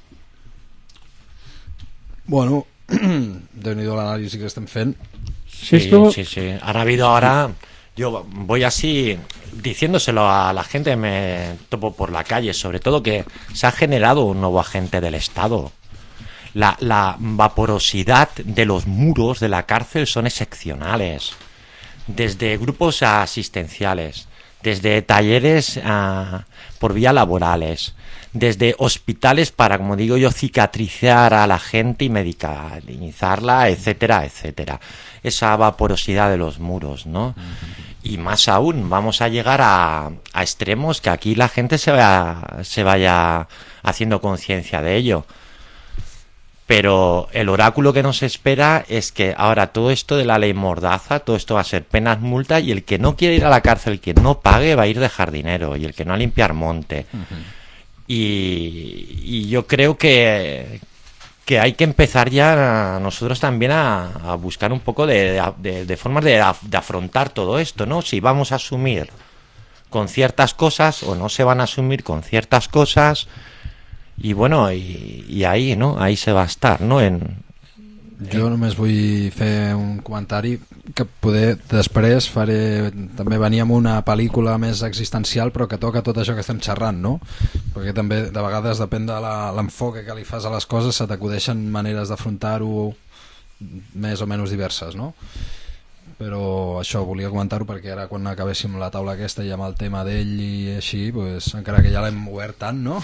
S7: Bueno, déu-n'hi-do l'anàlisi que estem fent.
S9: Sí. Ahora yo voy así diciéndoselo a la gente, me topo por la calle, sobre todo que se ha generado un nuevo agente del Estado. La vaporosidad de los muros de la cárcel son excepcionales, desde grupos asistenciales, desde talleres por vía laborales, desde hospitales para, como digo yo, cicatrizar a la gente y medicalizarla, etcétera, etcétera. Esa vaporosidad de los muros, ¿no? Uh-huh. Y más aún, vamos a llegar a extremos que aquí la gente se vaya haciendo conciencia de ello. Pero el oráculo que nos espera es que ahora todo esto de la ley Mordaza, todo esto va a ser penas, multas, y el que no quiere ir a la cárcel, el que no pague, va a ir de jardinero, y el que no a limpiar monte. Uh-huh. Y yo creo que que hay que empezar ya nosotros también a buscar un poco de formas de afrontar todo esto, ¿no? Si vamos a asumir con ciertas cosas o no se van a asumir con ciertas cosas, y bueno, y ahí, ¿no? Ahí se va a estar, ¿no?
S7: Jo només vull fer un comentari que poder després també venir amb una pel·lícula més existencial però que toca tot això que estem xerrant, no? Perquè també de vegades depèn de l'enfoque que li fas a les coses, se t'acudeixen maneres d'afrontar-ho més o menys diverses, no? Però això, volia comentar-ho perquè ara quan acabéssim la taula aquesta i amb el tema d'ell i així, pues, encara que ja l'hem obert tant, no?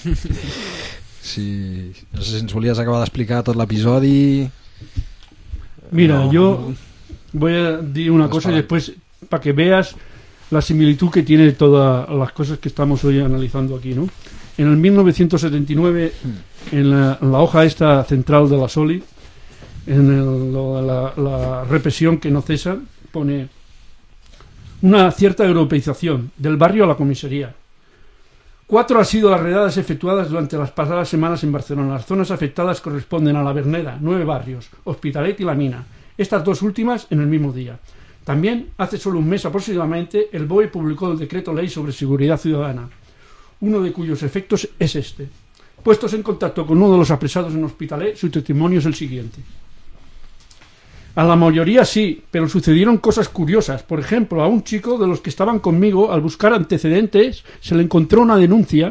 S7: Sí, no sé si ens volies acabar d'explicar tot l'episodi.
S8: Mira, yo voy a decir una cosa y después para que veas la similitud que tiene todas las cosas que estamos hoy analizando aquí, ¿no? En el 1979, en la hoja esta central de la Soli, en la represión que no cesa, pone una cierta europeización del barrio a la comisaría. 4 han sido las redadas efectuadas durante las pasadas semanas en Barcelona. Las zonas afectadas corresponden a la Verneda, 9 barrios, Hospitalet y La Mina. Estas 2 últimas en el mismo día. También, hace solo un mes aproximadamente, el BOE publicó el decreto ley sobre seguridad ciudadana, uno de cuyos efectos es este. Puestos en contacto con uno de los apresados en Hospitalet, su testimonio es el siguiente. A la mayoría sí, pero sucedieron cosas curiosas. Por ejemplo, a un chico de los que estaban conmigo, al buscar antecedentes, se le encontró una denuncia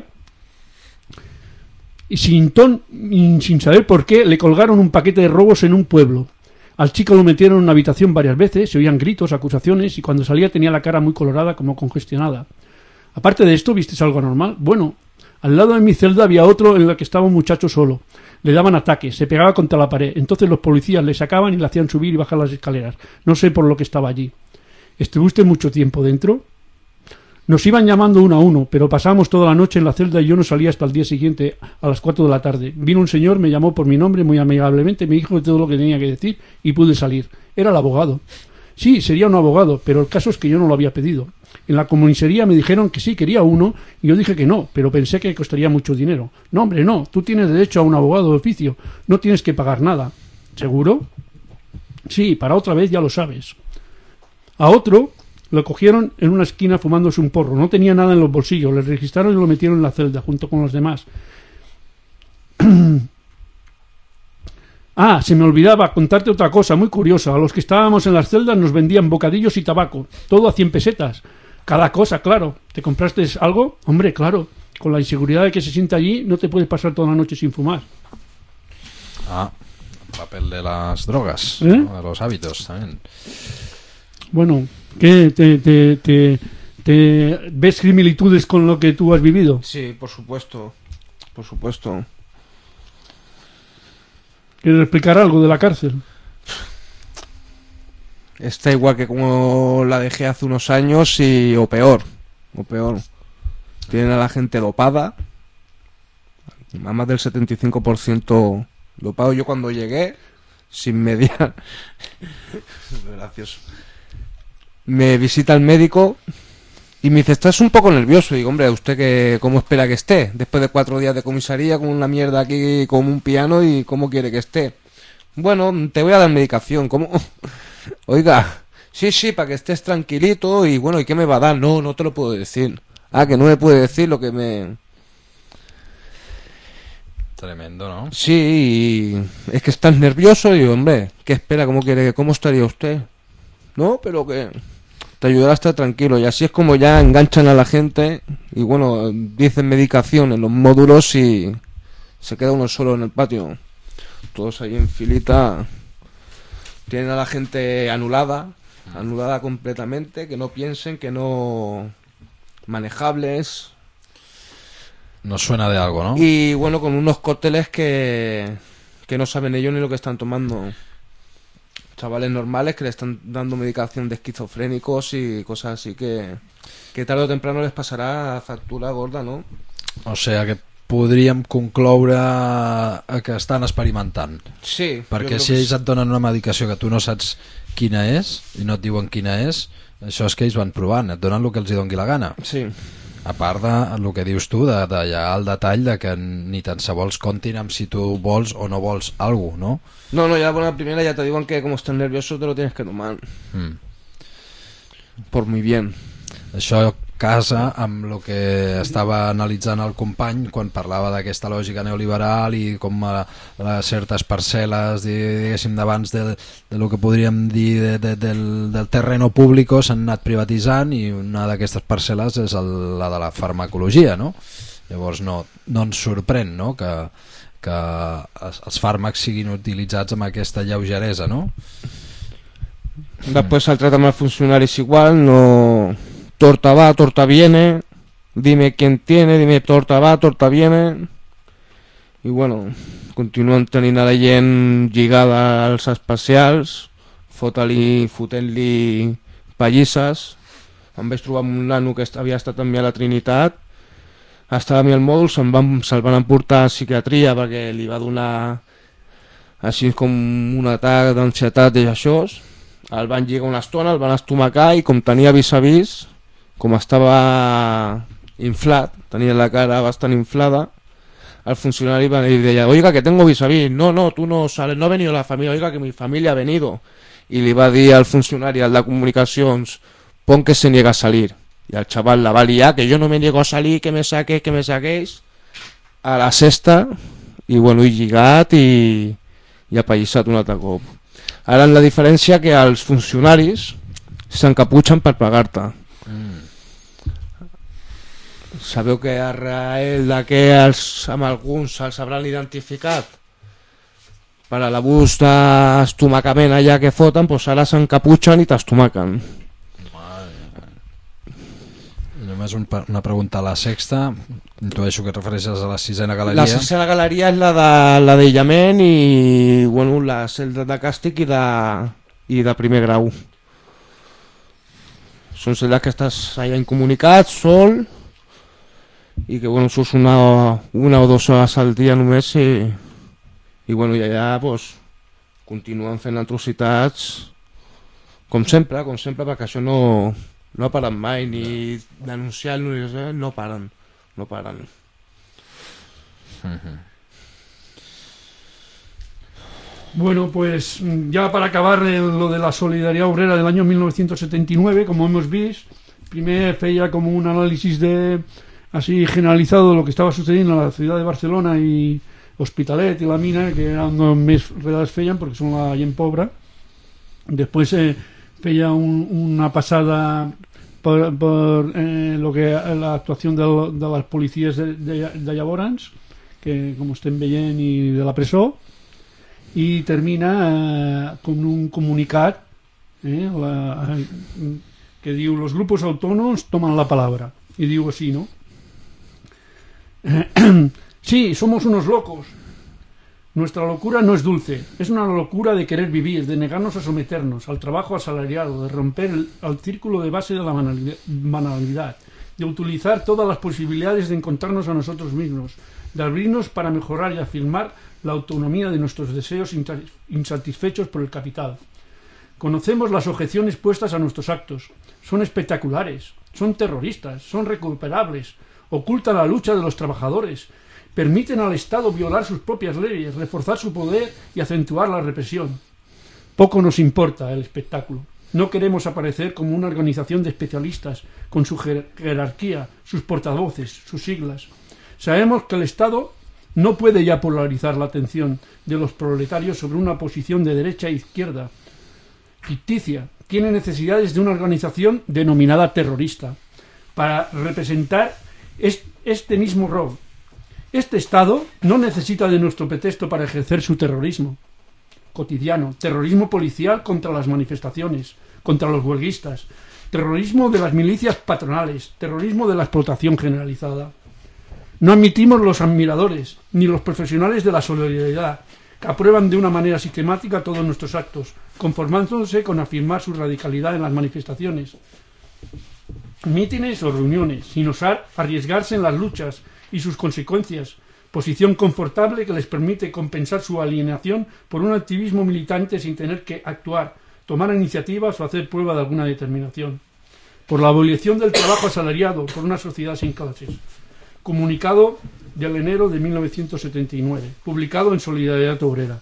S8: y sin saber por qué, le colgaron un paquete de robos en un pueblo. Al chico lo metieron en una habitación varias veces, se oían gritos, acusaciones, y cuando salía tenía la cara muy colorada, como congestionada. Aparte de esto, ¿vistes algo anormal? Bueno, al lado de mi celda había otro en el que estaba un muchacho solo. Le daban ataques, se pegaba contra la pared. Entonces los policías le sacaban y le hacían subir y bajar las escaleras. No sé por lo que estaba allí. ¿Estuviste mucho tiempo dentro? Nos iban llamando uno a uno, pero pasábamos toda la noche en la celda y yo no salía hasta el día siguiente, a las 4 de la tarde. Vino un señor, me llamó por mi nombre muy amigablemente, me dijo todo lo que tenía que decir y pude salir. Era el abogado. Sí, sería un abogado, pero el caso es que yo no lo había pedido. En la comisaría me dijeron que sí, quería uno, y yo dije que no, pero pensé que costaría mucho dinero. No, hombre, no, tú tienes derecho a un abogado de oficio, no tienes que pagar nada. ¿Seguro? Sí, para otra vez ya lo sabes. A otro lo cogieron en una esquina fumándose un porro, no tenía nada en los bolsillos, le registraron y lo metieron en la celda junto con los demás. Ah, se me olvidaba contarte otra cosa muy curiosa. A los que estábamos en las celdas nos vendían bocadillos y tabaco, todo a 100 pesetas. Cada cosa, claro. ¿Te compraste algo? Hombre, claro. Con la inseguridad de que se siente allí, no te puedes pasar toda la noche sin fumar.
S7: Ah, el papel de las drogas, ¿no? De los hábitos también.
S8: Bueno, ¿qué te ves similitudes con lo que tú has vivido?
S6: Sí, por supuesto. Por supuesto.
S8: ¿Quieres explicar algo de la cárcel?
S6: Está igual que como la dejé hace unos años o peor. Tienen a la gente dopada. A más del 75% dopado. Yo cuando llegué, sin mediar... Gracioso. Me visita el médico y me dice, estás un poco nervioso. Y digo, hombre, ¿usted cómo espera que esté? Después de 4 días de comisaría con una mierda aquí como un piano, ¿y cómo quiere que esté? Bueno, te voy a dar medicación. ¿Cómo? Oiga, sí, para que estés tranquilito. Y bueno, ¿y qué me va a dar? No te lo puedo decir. Ah, que no me puede decir lo que me...
S7: Tremendo, ¿no?
S6: Sí, es que estás nervioso. Y digo, hombre, ¿qué espera? ¿Cómo estaría usted? No, pero que... te ayudará a estar tranquilo, y así es como ya enganchan a la gente. Y bueno, dicen medicación en los módulos y se queda uno solo en el patio, todos ahí en filita. Tienen a la gente anulada completamente, que no piensen, que no... manejables.
S7: Nos suena de algo, ¿no?
S6: Y bueno, con unos cócteles que no saben ellos ni lo que están tomando. Chavales normales que le están dando medicación de esquizofrénicos y cosas así que tarde o temprano les passarà factura gorda, no?
S7: O sigui que podríem concloure que estan experimentant.
S6: Sí.
S7: Perquè si ells et donen una medicació que tu no saps quina és i no et diuen quina és, això és que ells van provant, et donen el que els hi doni la gana.
S6: Sí.
S7: A part del que dius tu, d'allà el detall de que ni tan sols comptin amb si tu vols o no vols alguna cosa, no?
S6: No, ya por la primera ya te digo que como estás nervioso te lo tienes que tomar. Por muy bien.
S7: Això casa amb el que estava analitzant el company quan parlava d'aquesta lògica neoliberal i com certes parcel·les, diguéssim, d'abans del que podríem dir del terreno públic s'han anat privatitzant, i una d'aquestes parcel·les és la de la farmacologia, no? Llavors no ens sorprèn, no?, que els fàrmacs siguin utilitzats amb aquesta lleugeresa, no?
S6: Después al tratar más funcionarios igual, no... Torta va, torta viene, dime quién tiene, dime torta va, torta viene, i bueno, continuen tenint a la gent lligada als especials, fotent-li pallisses. Em vaig trobar amb un nano que havia estat amb mi a la Trinitat, estava amb mi al mòdul, se'l van emportar a psiquiatria perquè li va donar així com un atac d'ansietat i això. El van lligar una estona, el van estomacar, i com tenia vis-a-vis, com estava inflat, tenia la cara bastant inflada, el funcionari li deia: oiga, que tengo vis-a-vis. No, tú no sales, no ha venido la familia. Oiga, que mi familia ha venido. Y le va a dir al funcionari, al de comunicacions: pon que se niega a salir. Y al chaval la va liar, que yo no me niego a salir, que me saquéis. A la sexta, i bueno, he lligat i apallissat un altre cop. Ara la diferència que els funcionaris s'encaputxen per pagar-te. Sabeu que a rael de que amb alguns se'ls hauran identificat per a l'abús d'estomacament allà que foten, doncs ara s'encaputxen i t'estomaquen.
S7: Només una pregunta a la sexta, intueixo que et refereixes a la sisena galeria.
S6: La sisena galeria és la d'aïllament i bueno, la celda de càstig i de primer grau. Són celdes que estàs allà incomunicat, sol, i que bueno, surts una o 2 hores al dia només, i bueno, i allà pues, continuen fent atrocitats com sempre, perquè això no ha parat mai, ni denunciar no paren.
S8: Bueno, pues ya para acabar lo de la solidaridad obrera del año 1979, como hemos visto, primer feia como un análisis así generalizado de lo que estaba sucediendo en la ciudad de Barcelona y Hospitalet y la Mina, que eran dos més redades feien porque son la gent pobra. Después feia una pasada por lo que la actuación de las policías de llavors, que com estem veient, i de la presó, i termina con un comunicat que diu: los grupos autónomos toman la palabra, y digo así, ¿no? Sí, somos unos locos. Nuestra locura no es dulce, es una locura de querer vivir, de negarnos a someternos al trabajo asalariado, de romper el círculo de base de la banalidad, de utilizar todas las posibilidades de encontrarnos a nosotros mismos, de abrirnos para mejorar y afirmar la autonomía de nuestros deseos insatisfechos por el capital. Conocemos las objeciones puestas a nuestros actos. Son espectaculares, son terroristas, son recuperables, ocultan la lucha de los trabajadores, permiten al Estado violar sus propias leyes, reforzar su poder y acentuar la represión. Poco nos importa el espectáculo. No queremos aparecer como una organización de especialistas con su jerarquía, sus portavoces, sus siglas. Sabemos que el Estado no puede ya polarizar la atención de los proletarios sobre una posición de derecha e izquierda ficticia. Tiene necesidades de una organización denominada terrorista para representar este mismo rol. Este Estado no necesita de nuestro pretexto para ejercer su terrorismo cotidiano, terrorismo policial contra las manifestaciones, contra los huelguistas, terrorismo de las milicias patronales, terrorismo de la explotación generalizada. No admitimos los admiradores ni los profesionales de la solidaridad que aprueban de una manera sistemática todos nuestros actos, conformándose con afirmar su radicalidad en las manifestaciones, mítines o reuniones, sin osar arriesgarse en las luchas y sus consecuencias, posición confortable que les permite compensar su alienación por un activismo militante sin tener que actuar, tomar iniciativas o hacer prueba de alguna determinación. por la abolición del trabajo asalariado por una sociedad sin clases. Comunicado del enero de 1979, publicado en Solidaritat Obrera.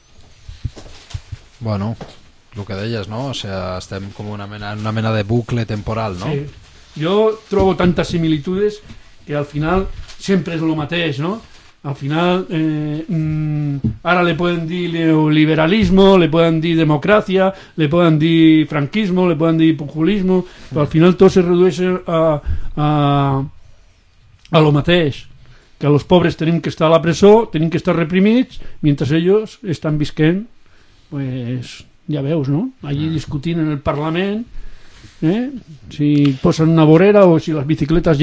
S7: Bueno, el que deies, no? O sea, estem com una mena de bucle temporal, no?
S8: Sí. Jo trobo tantes similitudes que al final sempre és el mateix, no? Al final ara le pueden dir neoliberalismo, le pueden dir democràcia, le poden dir franquismo, le poden dir populismo, però al final tot se redueix a lo mateix, que los pobres tenim que estar a la presó, tenim que estar reprimits, mentre ells estan visquent, pues ja veus, no? Allí discutint en el Parlament, si posen una vorera o si les bicicletes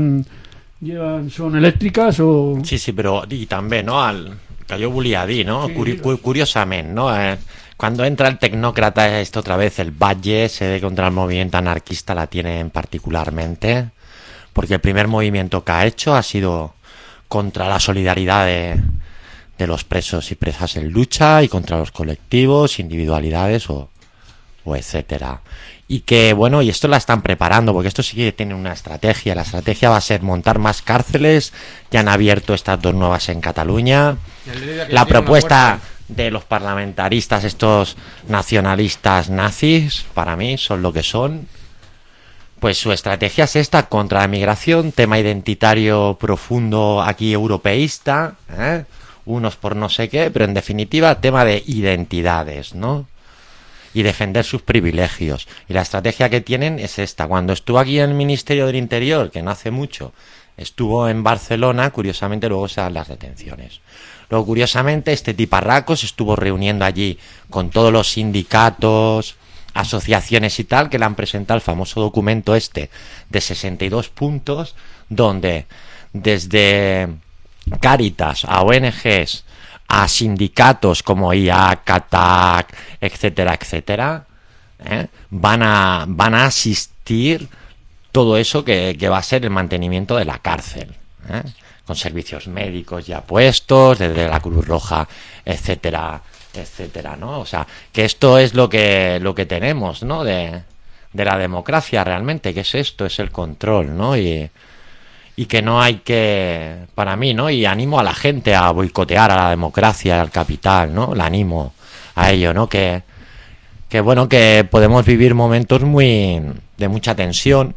S8: són elèctriques o...
S9: Sí, però i també, no? Que jo volia dir, no?
S8: Sí,
S9: Curiosament, ¿no? Cuando entra el tecnócrata otra vez, el Valle, se ve contra el movimiento anarquista la tienen particularmente, porque el primer movimiento que ha hecho ha sido contra la solidaridad de los presos y presas en lucha y contra los colectivos, individualidades o etcétera. Y que, bueno, y esto la están preparando, porque esto sí que tiene una estrategia. La estrategia va a ser montar más cárceles. Ya han abierto estas 2 nuevas en Cataluña. La propuesta de los parlamentaristas, estos nacionalistas nazis, para mí son lo que son. Pues su estrategia es esta, contra la migración, tema identitario profundo aquí europeísta, unos por no sé qué, pero en definitiva tema de identidades, ¿no? Y defender sus privilegios. Y la estrategia que tienen es esta. Cuando estuvo aquí en el Ministerio del Interior, que no hace mucho, estuvo en Barcelona, curiosamente luego se dan las detenciones. Luego, curiosamente, este tiparraco se estuvo reuniendo allí con todos los sindicatos, asociaciones y tal, que le han presentado el famoso documento de 62 puntos, donde desde Cáritas a ONGs, a sindicatos como IAC, CATAC, etcétera, etcétera, van a asistir todo eso que va a ser el mantenimiento de la cárcel, con servicios médicos ya puestos, desde la Cruz Roja, etcétera, etcétera, ¿no? O sea, que esto es lo que tenemos, ¿no? De la democracia realmente, que es esto, es el control, ¿no? Y que no hay que, para mí, ¿no? Y animo a la gente a boicotear a la democracia, al capital, ¿no? La animo a ello, ¿no? Que bueno, que podemos vivir momentos de mucha tensión,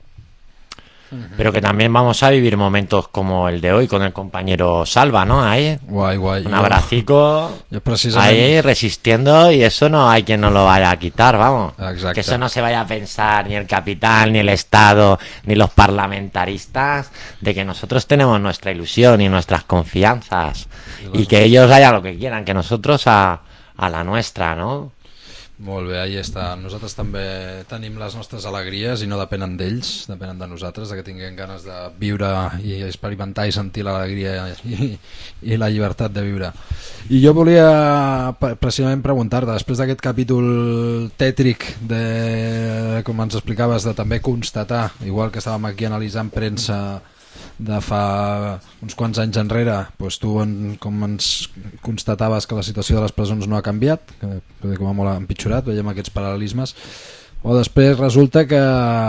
S9: pero que también vamos a vivir momentos como el de hoy con el compañero Salva, ¿no? Ahí,
S7: guay.
S9: Un abracico,
S7: yo precisamente...
S9: ahí resistiendo, y eso no hay quien nos lo vaya a quitar, vamos.
S7: Exacte.
S9: Que eso no se vaya a pensar ni el capital, ni el Estado, ni los parlamentaristas, de que nosotros tenemos nuestra ilusión y nuestras confianzas, y que ellos hagan lo que quieran, que nosotros a la nuestra, ¿no?
S7: Molt bé, ahí està. Nosaltres també tenim les nostres alegries i no depenen d'ells, depenen de nosaltres, de que tinguem ganes de viure i experimentar i sentir l'alegria i la llibertat de viure. I jo volia precisament preguntar-te, després d'aquest capítol tètric de, com ens explicaves, de també constatar, igual que estàvem aquí analitzant premsa de fa uns quants anys enrere, doncs tu com ens constataves que la situació de les presons no ha canviat, que com ha molt empitjorat, veiem aquests paral·lelismes, o després resulta que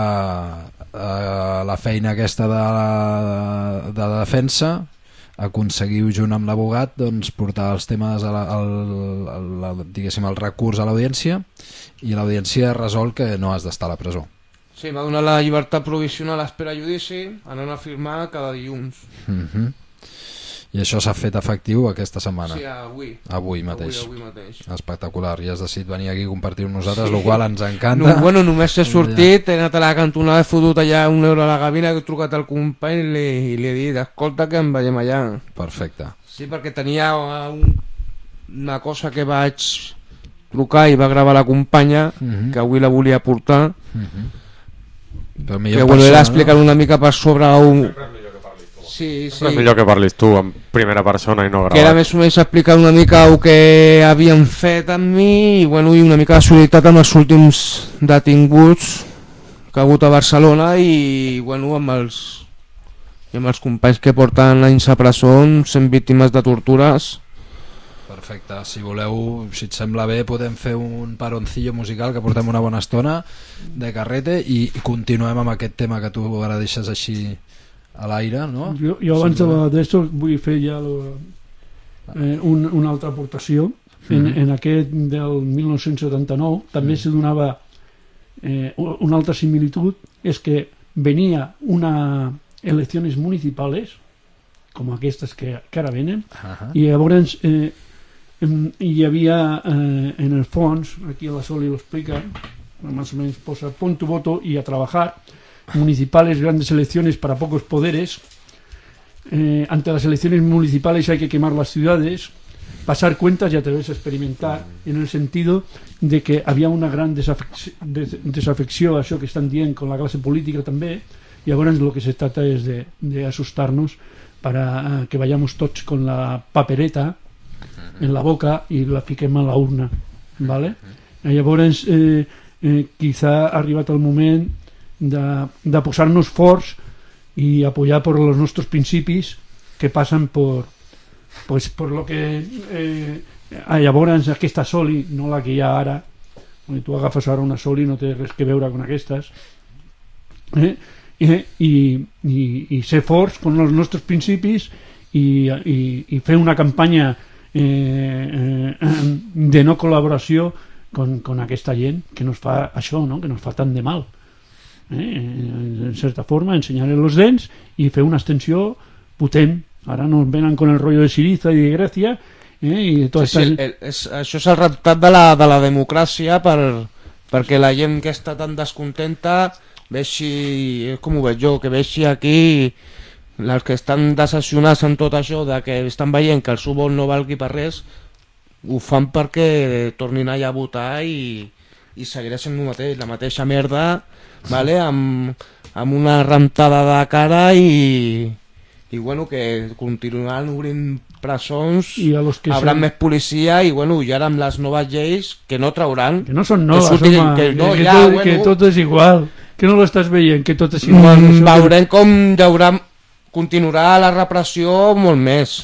S7: la feina aquesta de defensa aconseguiu junt amb l'abogat doncs, portar els temes diguéssim, el recurs a l'audiència, i l'audiència resol que no has d'estar a la presó.
S6: Sí, m'ha donat la llibertat provisional a l'espera judici, anant a firmar cada dilluns.
S7: I això s'ha fet efectiu aquesta setmana?
S6: Sí, avui.
S7: Avui mateix.
S6: Avui mateix.
S7: Espectacular, i has decidit venir aquí a compartir amb nosaltres, el qual ens encanta.
S6: No, bueno, només he sortit, he anat a la cantonada, he fotut allà €1 a la gavina, he trucat al company i li he dit, escolta, que em veiem allà.
S7: Perfecte.
S6: Sí, perquè tenia una cosa que vaig trucar i va gravar la companya, que avui la volia portar, que volverà a explicar una mica per sobre Sí.
S5: És millor que parlis tu en primera persona i no gravat.
S6: Que era més o menys explicar una mica el que havien fet amb mi i, bueno, i una mica de solidaritat amb els últims detinguts que ha hagut a Barcelona i, bueno, amb els companys que porten anys a presó sent víctimes de tortures.
S7: Perfecte, si voleu, si et sembla bé, podem fer un paroncillo musical, que portem una bona estona de carrete, i continuem amb aquest tema que tu ara deixes així a l'aire, no?
S8: Jo abans d'això vull fer ja una altra aportació. En aquest del 1979 també se donava una altra similitud, és que venia una eleccions municipals com aquestes que ara venen, i llavors hi havia en el fons, aquí a la Soli lo explica, más o menos posa pon tu voto y a trabajar, municipales, grandes elecciones para pocos poderes, ante las elecciones municipales hay que quemar las ciudades, pasar cuentas y atreverse a experimentar, en el sentido de que había una gran desafecció a això que estan dient con la clase política també, y ahora lo que se trata es de asustarnos para que vayamos tots con la papereta en la boca y la fiquem a la urna, ¿vale? Llavors quizá ha arribat el moment de posar-nos forts y apoyar por los nuestros principis que pasan por lo que llavors aquesta Soli, no la que hi ha ara, perquè tu agafes ara una Soli i no té res que veure amb aquestes, i ser forts con els nostres principis i fer una campanya de no col·laboració con aquesta gent que nos fa això, no? Que nos fa tant de mal, en certa forma, ensenyar-los els dents i fer una extensió potent. Ara nos venen con el rollo de Siriza i de Grècia, i tot
S6: això és el reptat de la democràcia, perquè la gent que està tan descontenta veixi, com ho veig jo, que veixi aquí els que estan decepcionats en tot això, de que estan veient que el seu vot no valgui per res, ho fan perquè tornin allà a votar i seguireixen la mateixa merda, vale? amb una rentada de cara i bueno, que continuaran obrint presons, haurà més policia i bueno, i ara amb les noves lleis que no trauran,
S8: que no són noves,
S6: que
S8: tot és igual, que no l'estàs veient, que tot és igual.
S6: Veurem com continuarà la repressió molt més.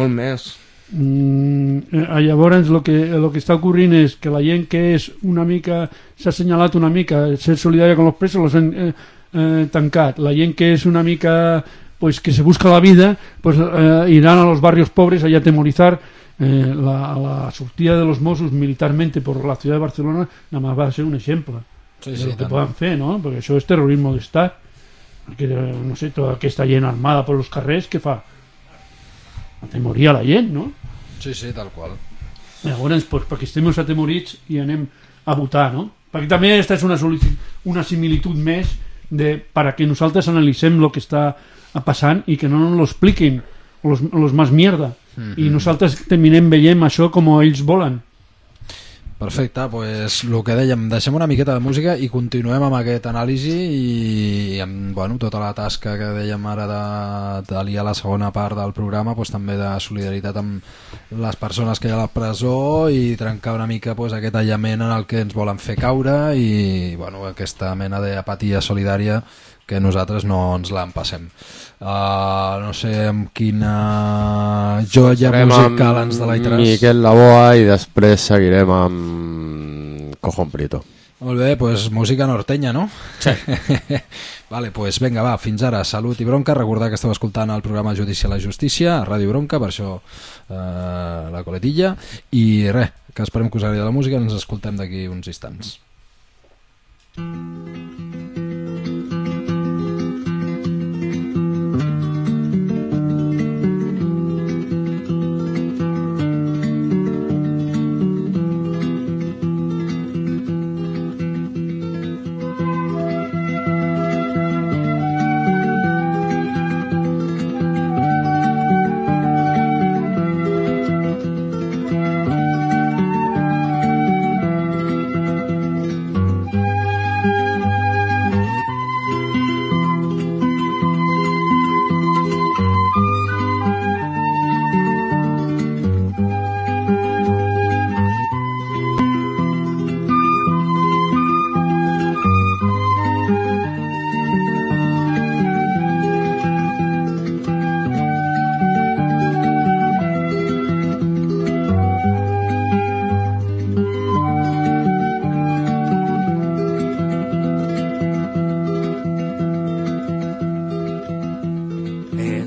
S8: Llavors el que està ocorrint és que la gent que és una mica, s'ha assenyalat una mica ser solidària con los presos, los han tancat. La gent que és una mica pues que se busca la vida, pues irán a los barrios pobres a atemorizar. La sortida de los Mossos militarmente por la ciudad de Barcelona nada más va a ser un ejemplo de lo que puedan fer, no? Perquè això és terrorisme d'estat, que no sé, tota aquesta gent armada per els carrers, què fa? Atemorir a la gent, no?
S7: Sí, tal qual.
S8: Llavors, pues, perquè estem atemorits i anem a votar, no? Perquè també aquesta és una similitud més para que nosaltres analitzem el que està passant i que no nos lo expliquin los más mierda, i nosaltres terminem veient això com ells volen.
S7: Perfecte, doncs el que dèiem, deixem una miqueta de música i continuem amb aquest anàlisi i amb tota la tasca que dèiem ara d'aliar la segona part del programa, també de solidaritat amb les persones que hi ha a la presó i trencar una mica aquest aïllament en el que ens volen fer caure i aquesta mena d'apatia solidària que nosaltres no ens l'empassem. No sé amb quina joia musical ens deleitaràs.
S5: Miquel Laboa i després seguirem amb Cojón Prieto.
S7: Molt bé, doncs música norteña, no?
S5: Sí.
S7: Vale, doncs vinga, va, fins ara, salut i bronca. Recordar que esteu escoltant el programa Judici a la Justícia a Ràdio Bronca, per això la coletilla, i res, que esperem que us agradi la música i ens escoltem d'aquí uns instants.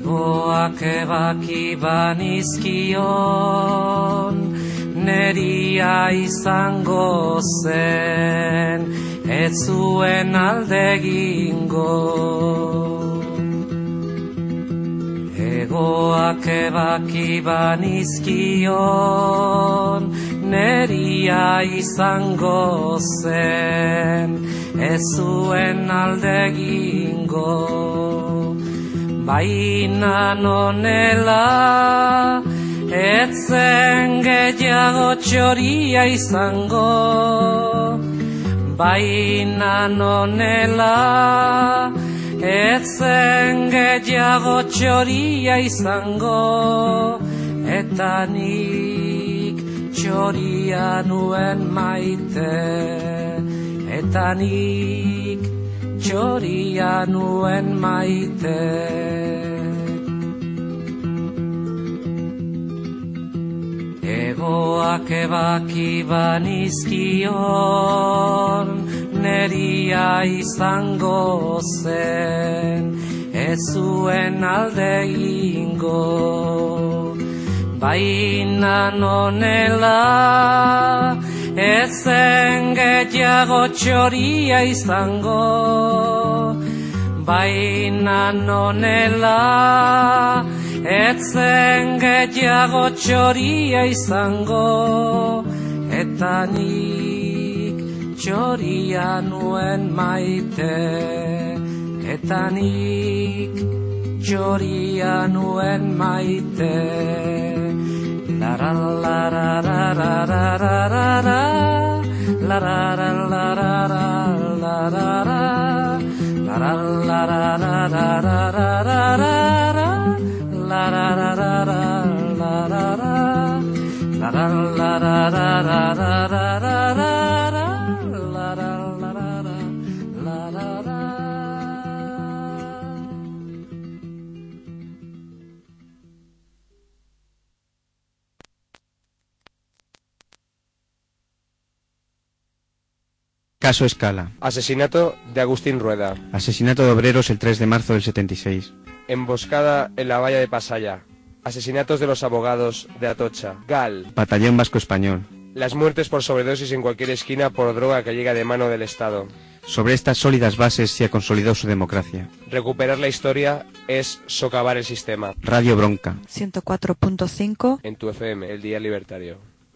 S2: Egoak ebaki banizkion, neria izango zen, ez zuen aldegingo. Egoak ebaki banizkion, neria izango zen, ez zuen aldegingo. Baina nonela, etzen gehiago txoria izango. Baina nonela, etzen gehiago txoria izango. Eta nik txoria nuen maite. Eta nik txoria nuen maite. Egoak ebaki banizkion, neria izango zen, ez zuen aldegingo. Baina nonela, etzen gehiago txoria izango. Baina nonela, etzen gehiago txoria izango. Eta nik txoria nuen maite. Eta nik txoria nuen maite. La la la la la la la la la
S10: Caso Escala.
S11: Asesinato de Agustín Rueda.
S10: Asesinato de obreros el 3 de marzo del 76.
S11: Emboscada en la valla de Pasaya. Asesinatos de los abogados de Atocha. GAL.
S10: Batallón Vasco Español.
S11: Las muertes por sobredosis en cualquier esquina por droga que llega de mano del Estado.
S10: Sobre estas sólidas bases se ha consolidado su democracia.
S11: Recuperar la historia es socavar el sistema.
S10: Radio Bronca.
S1: 104.5
S11: en tu FM, el Día Libertario.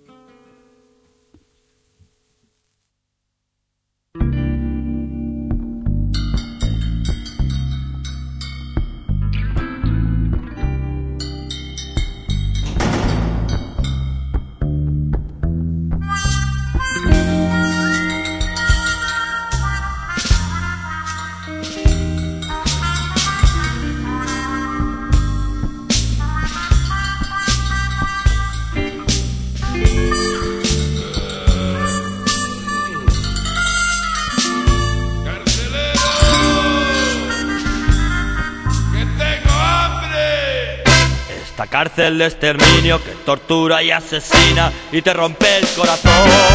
S12: Cárcel de exterminio que tortura y asesina y te rompe el corazón.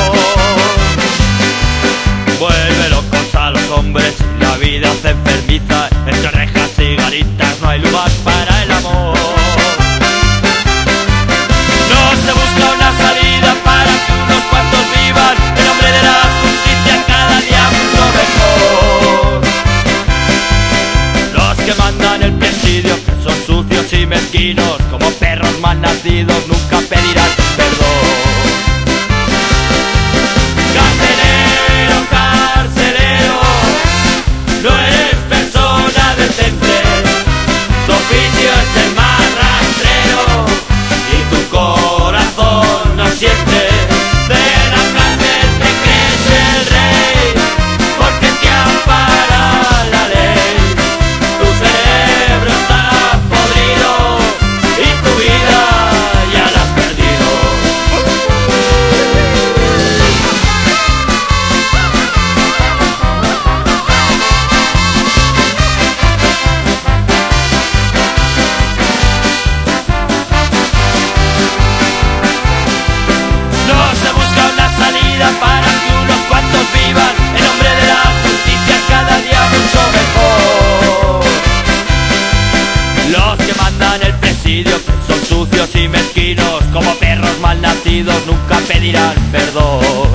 S12: Vuelve locos a los hombres y la vida se enfermiza. Entre rejas y garitas no hay lugar para el amor. No se busca una salida para que unos cuantos vivan en nombre de la justicia cada día mucho mejor. Los que mandan el presidio, que son sucios y mezquinos, como perros mal nacidos, nunca pedirán perdón. Carcelero, carcelero, no eres persona decente. Tu oficio mandan el presidio, que son sucios y mezquinos, como perros malnacidos, nunca pedirán perdón.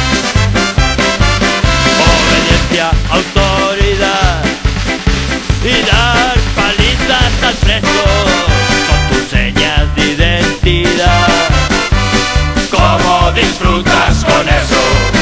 S12: Obediencia, autoridad y dar palizas al preso son tus señas de identidad. ¿Cómo disfrutas con eso?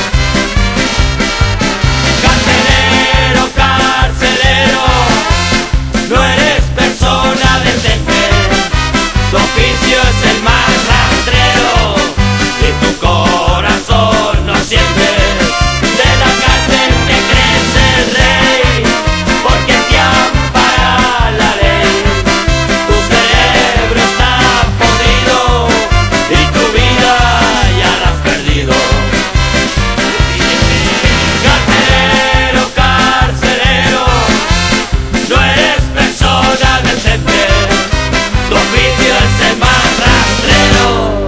S12: Carcelero, carcelero, no eres persona decente, tu oficio es el más rastrero y tu corazón no siente. De la cárcel te crees el rey, porque te ampara la ley. Tu cerebro está podrido y tu vida ya la has perdido. Carcelero, carcelero, no eres persona decente, tu oficio es el más rastrero.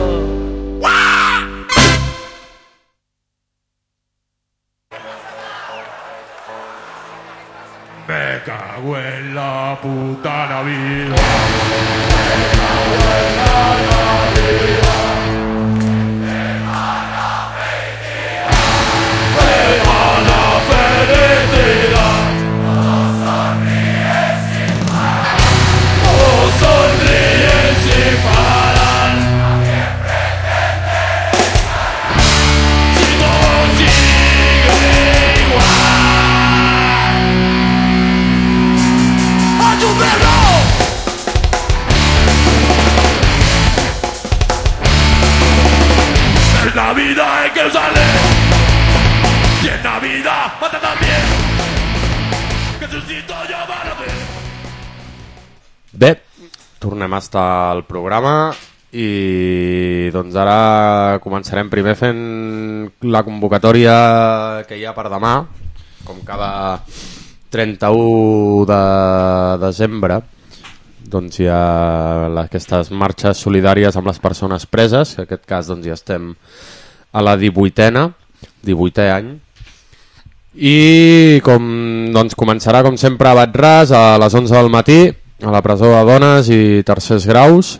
S13: Me cago en la puta Navidad. En la vida hay que usarle, y en la vida mata también. Jesucito llama a ver.
S5: Bé, tornem a estar al programa i doncs ara començarem primer fent la convocatòria que hi ha per demà, com cada 31 de desembre. Doncs hi ha aquestes marxes solidàries amb les persones preses, que en aquest cas doncs ja estem a la 18è any, i doncs començarà com sempre a Bat-ras a les 11 del matí a la presó de dones i tercers graus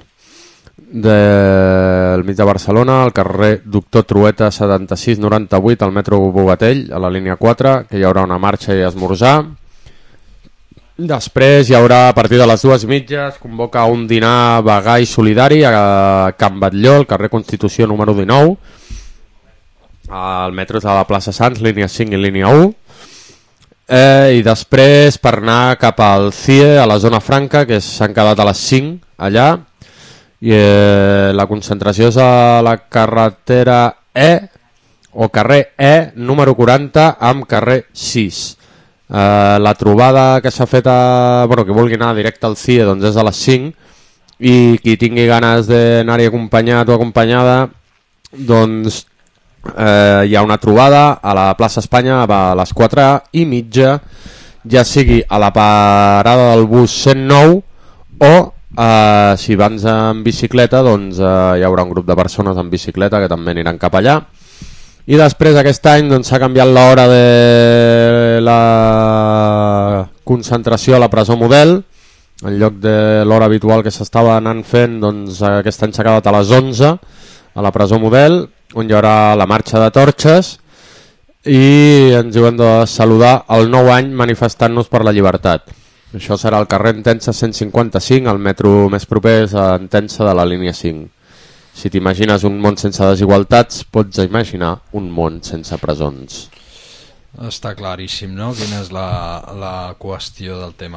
S5: del mig de Barcelona, al carrer Doctor Trueta 7698 al metro Bogatell, a la línia 4, que hi haurà una marxa i esmorzar. Després hi haurà, a partir de les 2:30, es convoca un dinar vegà i solidari a Can Batlló, al carrer Constitució número 19, al metro de la plaça Sants, línia 5 i línia 1. I després per anar cap al CIE, a la zona franca, que s'han quedat a les 5 allà, i la concentració és a la carretera E, o carrer E, número 40, amb carrer 6. La trobada que s'ha fet que vulgui anar directe al CIE doncs és a les 5, i qui tingui ganes d'anar-hi acompanyat o acompanyada, doncs hi ha una trobada a la plaça Espanya a les 4:30, ja sigui a la parada del bus 109 o si vans en bicicleta, doncs hi haurà un grup de persones en bicicleta que també aniran cap allà. I després aquest any doncs, s'ha canviat l'hora de la concentració a la presó Model. En lloc de l'hora habitual que s'estava anant fent, doncs aquest any s'ha quedat a les 11 a la presó Model, on hi haurà la marxa de torxes, i ens diuen de saludar el nou any manifestant-nos per la llibertat. Això serà al carrer Entença 155, el metro més proper és a Entença de la línia 5. Si t'imagines un món sense desigualtats, pots imaginar un món sense presons.
S7: Està claríssim, no?, quina és la qüestió del tema.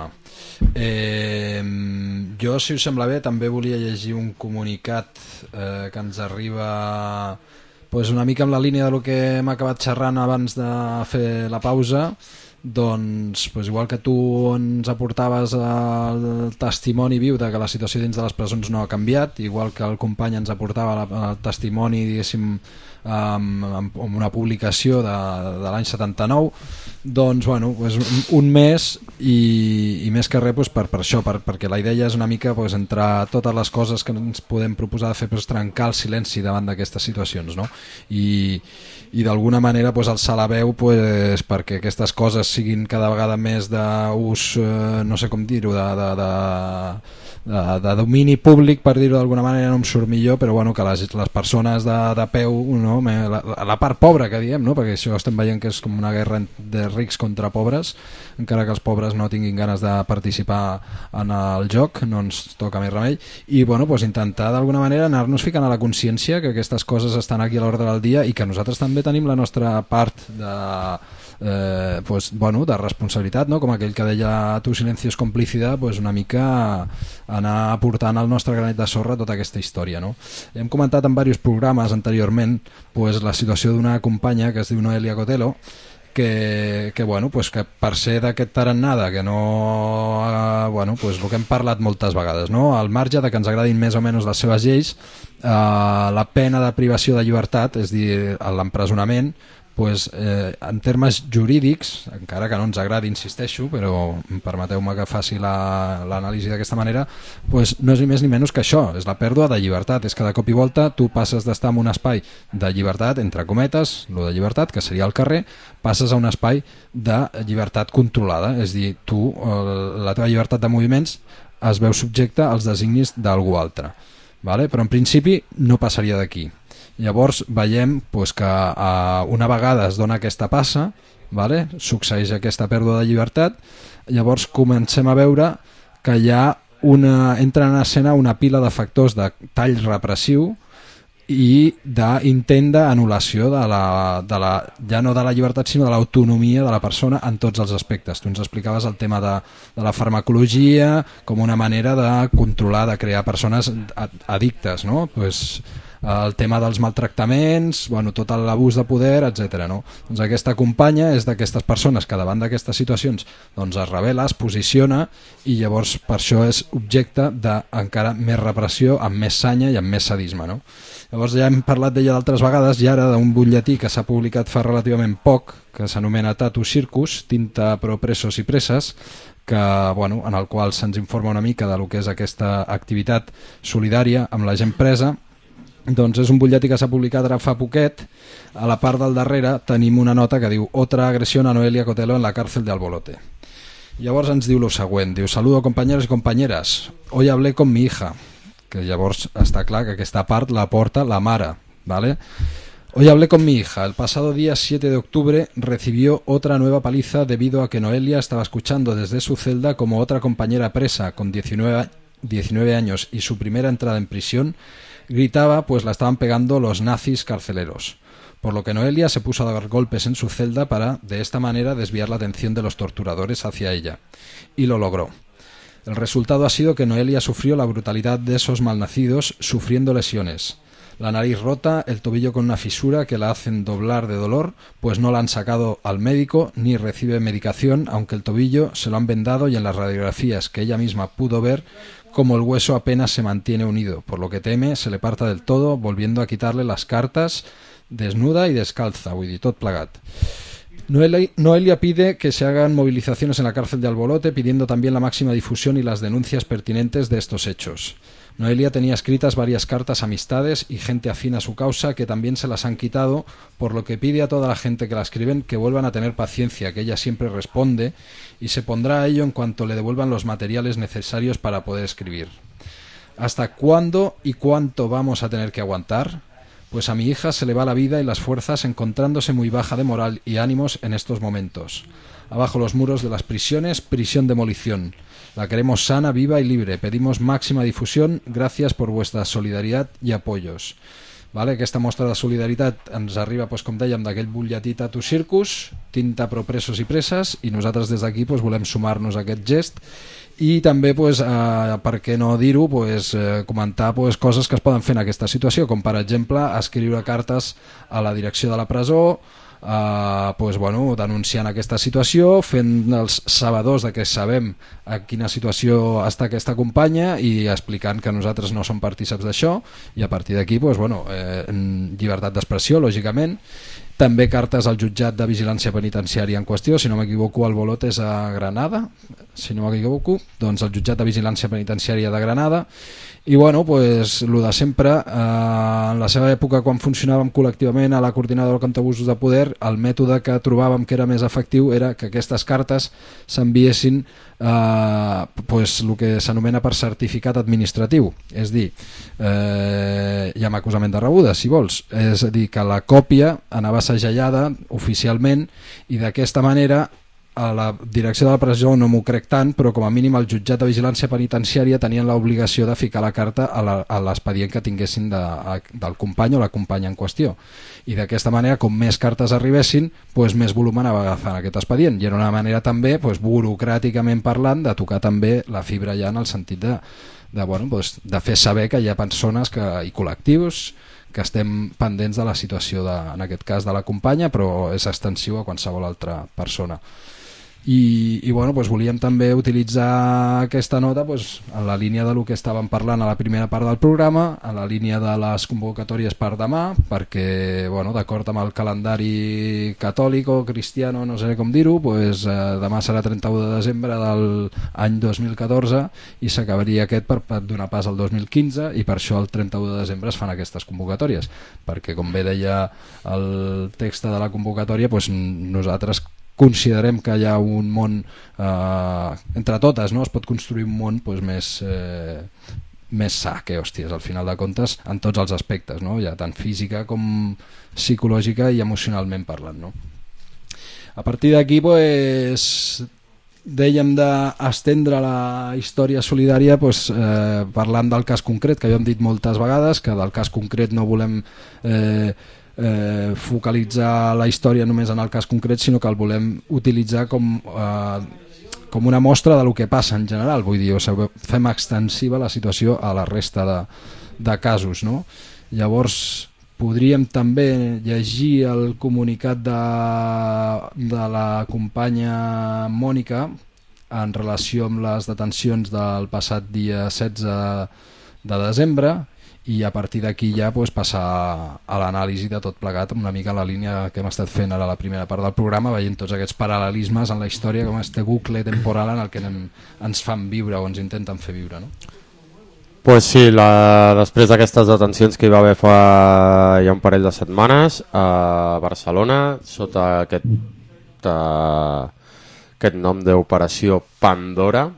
S7: Jo, si us sembla bé, també volia llegir un comunicat que ens arriba una mica en la línia del que hem acabat xerrant abans de fer la pausa. Doncs igual que tu ens aportaves el testimoni viu de que la situació dins de les presons no ha canviat, igual que el company ens aportava el testimoni, diguéssim, amb una publicació de l'any 79, doncs un mes, i més que res per això, perquè la idea és una mica entre totes les coses que ens podem proposar de fer, trencar el silenci davant d'aquestes situacions, no? I d'alguna manera alçar la veu perquè aquestes coses siguin cada vegada més d'ús, no sé com dir-ho, de domini públic, per dir-ho d'alguna manera, no em surt millor, però bueno, que les persones de peu, no? la part pobra que diem, no? Perquè això estem veient que és com una guerra de rics contra pobres, encara que els pobres no tinguin ganes de participar en el joc, no ens toca més remei, i bueno, doncs intentar d'alguna manera anar-nos ficant a la consciència que aquestes coses estan aquí a l'ordre del dia i que nosaltres també tenim la nostra part de responsabilitat, no? Com aquell que deia tu silencio es complicidad, una mica anar aportant el nostre granet de sorra a tota aquesta història, no? Hem comentat en diversos programes anteriorment la situació d'una companya que es diu Noelia Cotelo, que per ser d'aquest tarannada que no, el que hem parlat moltes vegades, no? Al marge de que ens agradin més o menys les seves lleis, la pena de privació de llibertat, és dir, l'empresonament, en termes jurídics, encara que no ens agradi, insisteixo, però permeteu-me que faci l'anàlisi d'aquesta manera, no és ni més ni menys que això, és la pèrdua de llibertat, és que de cop i volta tu passes d'estar en un espai de llibertat, entre cometes, lo de llibertat, que seria el carrer, passes a un espai de llibertat controlada, és dir, tu, la teva llibertat de moviments es veu subjecte als designis d'algú altre, vale? Però en principi no passaria d'aquí. Llavors veiem que una vegada es dona aquesta passa, vale? Succeeix aquesta pèrdua de llibertat, llavors comencem a veure que entra en escena una pila de factors de tall repressiu i d'intent d'anul·lació ja no de la llibertat sinó de l'autonomia de la persona en tots els aspectes. Tu ens explicaves el tema de la farmacologia com una manera de controlar, de crear persones addictes, no? El tema dels maltractaments, tot l'abús de poder, etc. No? Doncs aquesta companya és d'aquestes persones que davant d'aquestes situacions es revela, es posiciona i llavors per això és objecte d'encara més repressió, amb més sanya i amb més sadisme. No? Llavors ja hem parlat d'ella d'altres vegades i ara d'un butlletí que s'ha publicat fa relativament poc, que s'anomena Tatu Circus, tinta pro presos i preses, en el qual se'ns informa una mica de lo que és aquesta activitat solidària amb la gent presa. Doncs és un butlletí que s'ha publicat ara fa poquet. A la part del darrere tenim una nota que diu otra agresión a Noelia Cotelo en la cárcel de Albolote. Llavors ens diu lo següent, diu saludo compañeros y compañeras, hoy hablé con mi hija, que llavors està clar que aquesta part la porta la mare, ¿vale? Hoy hablé con mi hija, el pasado día 7 de octubre recibió otra nueva paliza debido a que Noelia estaba escuchando desde su celda como otra compañera presa con 19 años y su primera entrada en prisión gritaba, la estaban pegando los nazis carceleros, por lo que Noelia se puso a dar golpes en su celda para, de esta manera, desviar la atención de los torturadores hacia ella. Y lo logró. El resultado ha sido que Noelia sufrió la brutalidad de esos malnacidos, sufriendo lesiones. La nariz rota, el tobillo con una fisura que la hacen doblar de dolor, pues no la han sacado al médico ni recibe medicación, aunque el tobillo se lo han vendado y en las radiografías que ella misma pudo ver, como el hueso apenas se mantiene unido, por lo que teme se le parta del todo, volviendo a quitarle las cartas desnuda y descalza, vull dir, tot plegat. Noelia pide que se hagan movilizaciones en la cárcel de Albolote, pidiendo también la máxima difusión y las denuncias pertinentes de estos hechos. Noelia tenía escritas varias cartas a amistades y gente afín a su causa que también se las han quitado, por lo que pide a toda la gente que la escriben que vuelvan a tener paciencia, que ella siempre responde y se pondrá a ello en cuanto le devuelvan los materiales necesarios para poder escribir. ¿Hasta cuándo y cuánto vamos a tener que aguantar? Pues a mi hija se le va la vida y las fuerzas encontrándose muy baja de moral y ánimos en estos momentos. Abajo los muros de las prisiones, prisión demolición. La queremos sana, viva y libre. Pedimos máxima difusión. Gracias por vuestra solidaridad y apoyos. Vale? Aquesta mostra de solidaritat ens arriba, com dèiem, d'aquell butlletí Tatu Circus, tinta pro presos i preses, i nosaltres des d'aquí volem sumar-nos a aquest gest i també, per què no dir-ho, comentar coses que es poden fer en aquesta situació, com per exemple escriure cartes a la direcció de la presó, denunciant aquesta situació, fent els sabedors de que sabem a quina situació està aquesta companya i explicant que nosaltres no som partíceps d'això, i a partir d'aquí llibertat d'expressió, lògicament, també cartes al jutjat de vigilància penitenciària en qüestió, si no m'equivoco el Bolot és a Granada, si no m'equivoco, doncs el jutjat de vigilància penitenciària de Granada. I bueno, pues, el de sempre, en la seva època quan funcionàvem col·lectivament a la coordinadora contra abusos de poder, el mètode que trobàvem que era més efectiu era que aquestes cartes s'enviessin pues, el que s'anomena per certificat administratiu, és dir, hi ha acusament de rebuda si vols, és a dir que la còpia anava segellada oficialment i d'aquesta manera a la direcció de la presó no m'ho crec tant, però com a mínim el jutjat de vigilància penitenciària tenien l'obligació de ficar la carta a l'expedient que tinguessin del company o la companya en qüestió, i d'aquesta manera com més cartes arribessin, doncs més volum anava agafant aquest expedient, i era una manera també doncs, burocràticament parlant de tocar també la fibra ja en el sentit de fer saber que hi ha persones i col·lectius que estem pendents de la situació en aquest cas de la companya, però és extensiu a qualsevol altra persona. I bueno, doncs volíem també utilitzar aquesta nota en la línia del que estàvem parlant a la primera part del programa, a la línia de les convocatòries per demà, perquè bueno, d'acord amb el calendari catòlic o cristiano, no sé com dir-ho, doncs, demà serà 31 de desembre de l'any 2014 i s'acabaria aquest per donar pas al 2015, i per això el 31 de desembre es fan aquestes convocatòries, perquè com bé deia el text de la convocatòria, doncs nosaltres considerem que hi ha un món entre totes, no? Es pot construir un món doncs, més sa, que hòsties, al final de comptes en tots els aspectes, no? Ja tant física com psicològica i emocionalment parlant, no? A partir d'aquí doncs, dèiem d'estendre la història solidària doncs, parlant del cas concret, que ja hem dit moltes vegades que del cas concret no volem focalitzar la història només en el cas concret, sinó que el volem utilitzar com una mostra del que passa en general, vull dir, fem extensiva la situació a la resta de casos, no? Llavors podríem també llegir el comunicat de la companya Mònica en relació amb les detencions del passat dia 16 de desembre, i a partir d'aquí ja doncs, passar a l'anàlisi de tot plegat, una mica la línia que hem estat fent ara a la primera part del programa, veient tots aquests paral·lelismes en la història, com este bucle temporal en el que ens fan viure o ens intenten fer viure, no?
S5: Pues sí, després d'aquestes detencions que hi va haver fa ja un parell de setmanes a Barcelona, sota aquest nom d'Operació Pandora,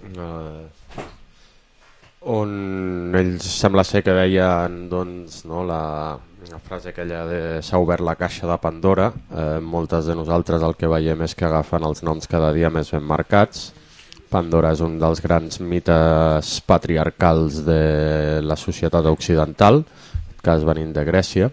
S5: on ells sembla ser que deien doncs, no, la frase aquella de s'ha obert la caixa de Pandora. Moltes de nosaltres el que veiem és que agafen els noms cada dia més ben marcats. Pandora és un dels grans mites patriarcals de la societat occidental, en aquest cas venint de Grècia.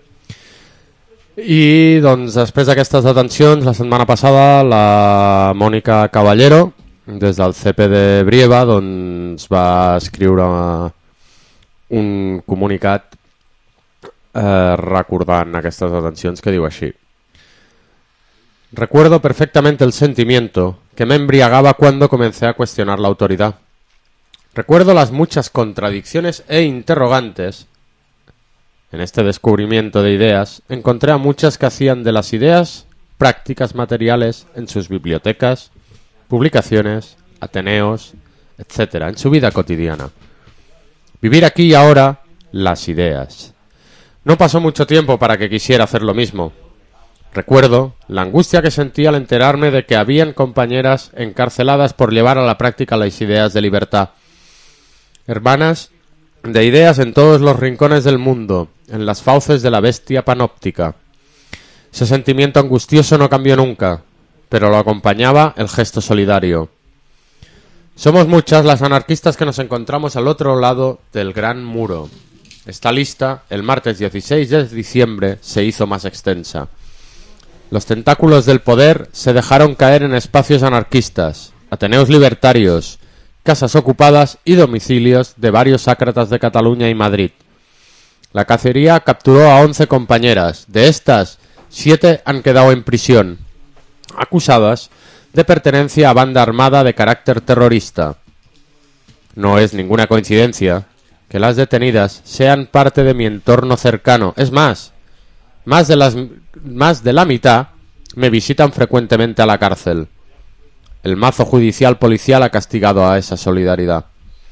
S5: I doncs, després d'aquestes detencions, la setmana passada la Mònica Caballero, des del CP de Brieva, doncs, va escriure un comunicat recordant aquestes detencions que diu així: recuerdo perfectamente el sentimiento que me embriagaba cuando comencé a cuestionar la autoridad. Recuerdo las muchas contradicciones e interrogantes. En este descubrimiento de ideas encontré a muchas que hacían de las ideas prácticas materiales en sus bibliotecas, publicaciones, ateneos, etcétera, en su vida cotidiana. Vivir aquí y ahora las ideas. No pasó mucho tiempo para que quisiera hacer lo mismo. Recuerdo la angustia que sentí al enterarme de que habían compañeras encarceladas por llevar a la práctica las ideas de libertad. Hermanas de ideas en todos los rincones del mundo, en las fauces de la bestia panóptica. Ese sentimiento angustioso no cambió nunca, pero lo acompañaba el gesto solidario. Somos muchas las anarquistas que nos encontramos al otro lado del Gran Muro. Esta lista, el martes 16 de diciembre, se hizo más extensa. Los tentáculos del poder se dejaron caer en espacios anarquistas, ateneos libertarios, casas ocupadas y domicilios de varios sácratas de Cataluña y Madrid. La cacería capturó a 11 compañeras. De estas, 7 han quedado en prisión, acusadas de pertenencia a banda armada de carácter terrorista. No es ninguna coincidencia que las detenidas sean parte de mi entorno cercano. Es más, más de la mitad me visitan frecuentemente a la cárcel. El mazo judicial policial ha castigado a esa solidaridad.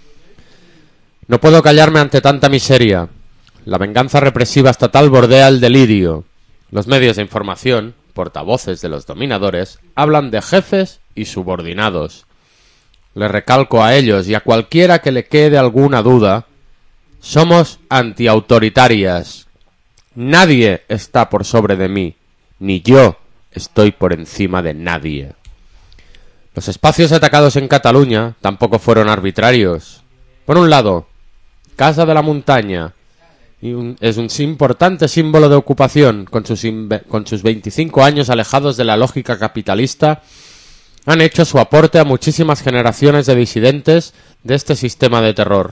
S5: No puedo callarme ante tanta miseria. La venganza represiva estatal bordea el delirio. Los medios de información, portavoces de los dominadores, hablan de jefes y subordinados. Les recalco a ellos y a cualquiera que le quede alguna duda: somos antiautoritarias. Nadie está por sobre de mí, ni yo estoy por encima de nadie. Los espacios atacados en Cataluña tampoco fueron arbitrarios. Por un lado, Casa de la Montaña es un importante símbolo de ocupación. Con sus 25 años alejados de la lógica capitalista, han hecho su aporte a muchísimas generaciones de disidentes de este sistema de terror.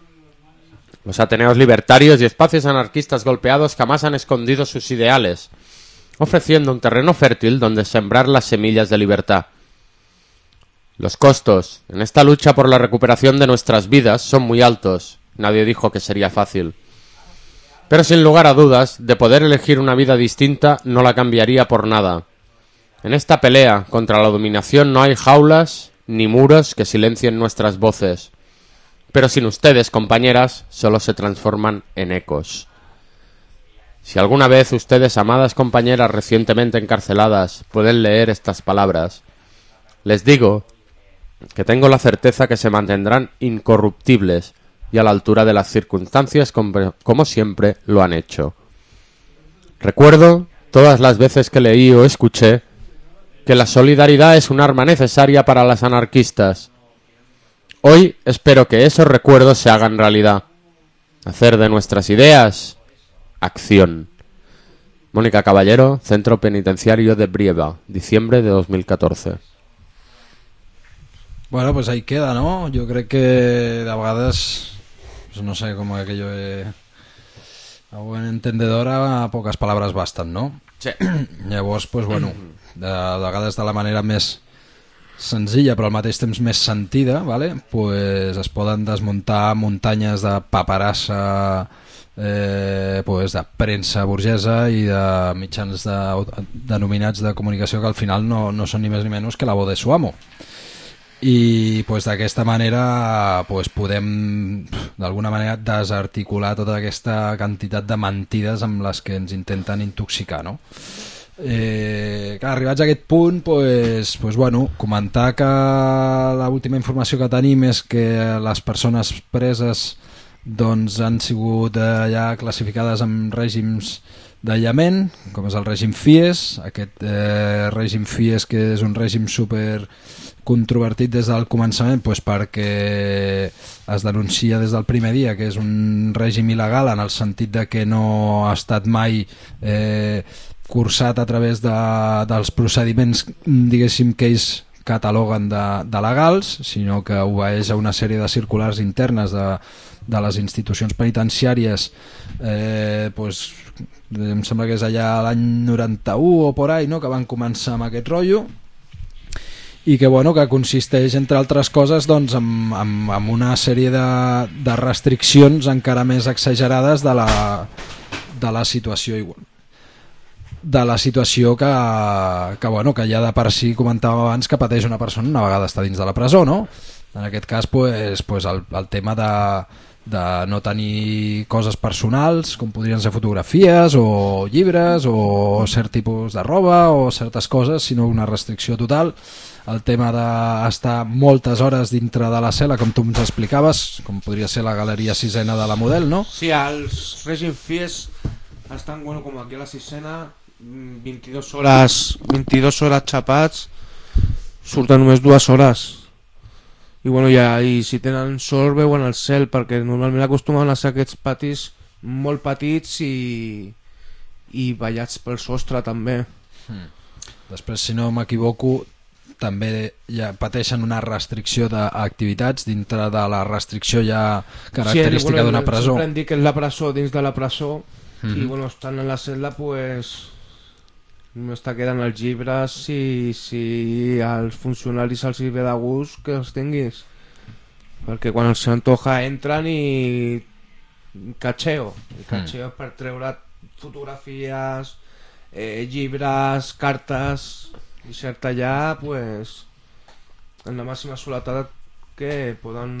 S5: Los ateneos libertarios y espacios anarquistas golpeados jamás han escondido sus ideales, ofreciendo un terreno fértil donde sembrar las semillas de libertad. Los costos en esta lucha por la recuperación de nuestras vidas son muy altos. Nadie dijo que sería fácil. Pero sin lugar a dudas, de poder elegir una vida distinta, no la cambiaría por nada. En esta pelea contra la dominación no hay jaulas ni muros que silencien nuestras voces. Pero sin ustedes, compañeras, solo se transforman en ecos. Si alguna vez ustedes, amadas compañeras recientemente encarceladas, pueden leer estas palabras, les digo que tengo la certeza que se mantendrán incorruptibles y a la altura de las circunstancias como siempre lo han hecho. Recuerdo todas las veces que leí o escuché que la solidaridad es un arma necesaria para las anarquistas. Hoy espero que esos recuerdos se hagan realidad. Hacer de nuestras ideas acción. Mónica Caballero, Centro Penitenciario de Brieva, diciembre de 2014.
S7: Bueno, pues ahí queda, ¿no? Jo crec que de vegades, pues no sé, com aquello de... A buen entendedora, a poques paraules basten, no?
S5: Sí.
S7: Llavors, pues bueno, de vegades de la manera més senzilla però al mateix temps més sentida, ¿vale? Pues es poden desmuntar muntanyes de paperassa, pues de premsa burgesa i de mitjans denominats de comunicació que al final no són ni més ni menys que la voz de su amo. I pues, d'aquesta manera pues, podem d'alguna manera desarticular tota aquesta quantitat de mentides amb les que ens intenten intoxicar, no? Clar, arribats a aquest punt pues, bueno, comentar que l'última informació que tenim és que les persones preses doncs, han sigut ja classificades en règims d'aïllament, com és el règim FIES. Aquest règim FIES, que és un règim super controvertit des del començament, pues perquè es denuncia des del primer dia que és un règim il·legal en el sentit de que no ha estat mai cursat a través dels procediments, diguéssim, que ells cataloguen de legals, sinó que obeeix a una sèrie de circulars internes de les institucions penitenciàries, pues, em sembla que és allà l'any 91 o por ahí, no?, que van començar amb aquest rotllo, i que, bueno, que consisteix, entre altres coses, doncs, en una sèrie de restriccions encara més exagerades de la situació igual. De la situació que, bueno, que ja de per si comentàvem abans que pateix una persona una vegada està dins de la presó, no? En aquest cas, pues, el tema de no tenir coses personals, com podrien ser fotografies o llibres o cert tipus de roba o certes coses, sinó una restricció total. El tema d'estar moltes hores dintre de la cel·la, com tu ens explicaves, com podria ser la galeria sisena de la Model, no?
S6: Sí, els règim FIES estan, bueno, com aquí a la sisena, 22 hores xapats, surten només 2 hores. I, bueno, i si tenen sort veuen el cel, perquè normalment acostumen a ser aquests patis molt petits i ballats pel sostre també.
S7: Després, si no m'equivoco, també ja pateixen una restricció d'activitats dintre de la restricció ja característica d'una presó.
S6: Sempre hem dit que és la presó dins de la presó i, bueno, estan en la cel·la, pues només te queden els llibres si als funcionaris els ve de gust que els tinguis, perquè quan els s'antoja entren i cacheo per treure fotografies, llibres, cartes, i cert allà, pues, en la màxima soledat que poden...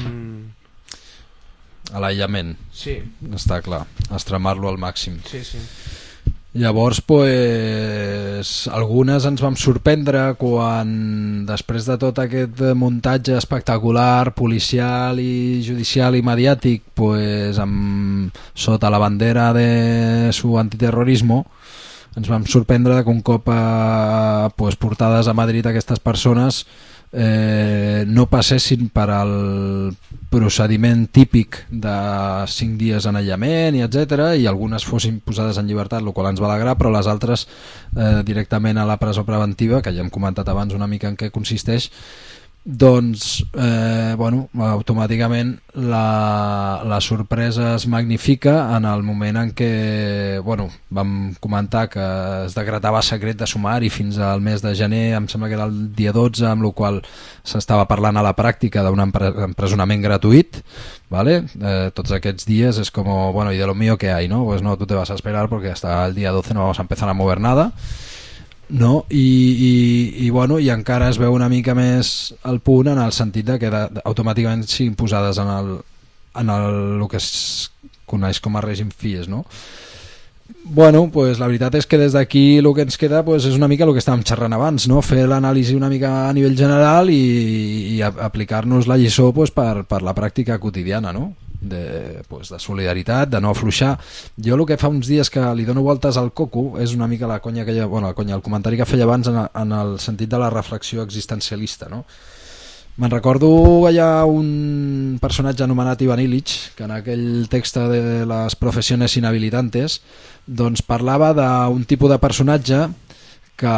S7: A l'aïllament.
S6: Sí.
S7: Està clar, extremar-lo al màxim.
S6: Sí, sí.
S7: Llavors, pues, algunes ens vam sorprendre quan, després de tot aquest muntatge espectacular, policial i judicial i mediàtic, pues, sota la bandera de su antiterrorismo, ens vam sorprendre que un cop pues, portades a Madrid aquestes persones no passessin per al procediment típic de 5 dies en aïllament i etc, i algunes fossin posades en llibertat, el qual ens va alegrar, però les altres directament a la presó preventiva, que ja hem comentat abans una mica en què consisteix. Doncs bueno, automàticament la sorpresa es magnifica en el moment en què, bueno, vam comentar que es decretava secret de sumari fins al mes de gener, em sembla que era el dia 12, amb el qual s'estava parlant a la pràctica d'un empresonament gratuït, ¿vale? Tots aquests dies és com, bueno, y de lo mío que hay, ¿no? Pues no, tú te vas a esperar porque hasta el día 12 no vamos a empezar a mover nada, no? I bueno, i encara es veu una mica més el punt en el sentit de que automàticament siguin posades en el que es coneix com a règim FIES, no? Bueno, pues la veritat és que des d'aquí el que ens queda pues, és una mica el que estàvem xerrant abans, no? Fer l'anàlisi una mica a nivell general i aplicar-nos la lliçó pues, per la pràctica quotidiana, no? De solidaritat, de no afluixar. Jo el que fa uns dies que li dono voltes al coco és una mica la conya que ja, bueno, el comentari que feia abans en el sentit de la reflexió existencialista, no? Me'n recordo allà un personatge anomenat Ivan Illich, que en aquell text de les professiones inhabilitantes doncs parlava d'un tipus de personatge que,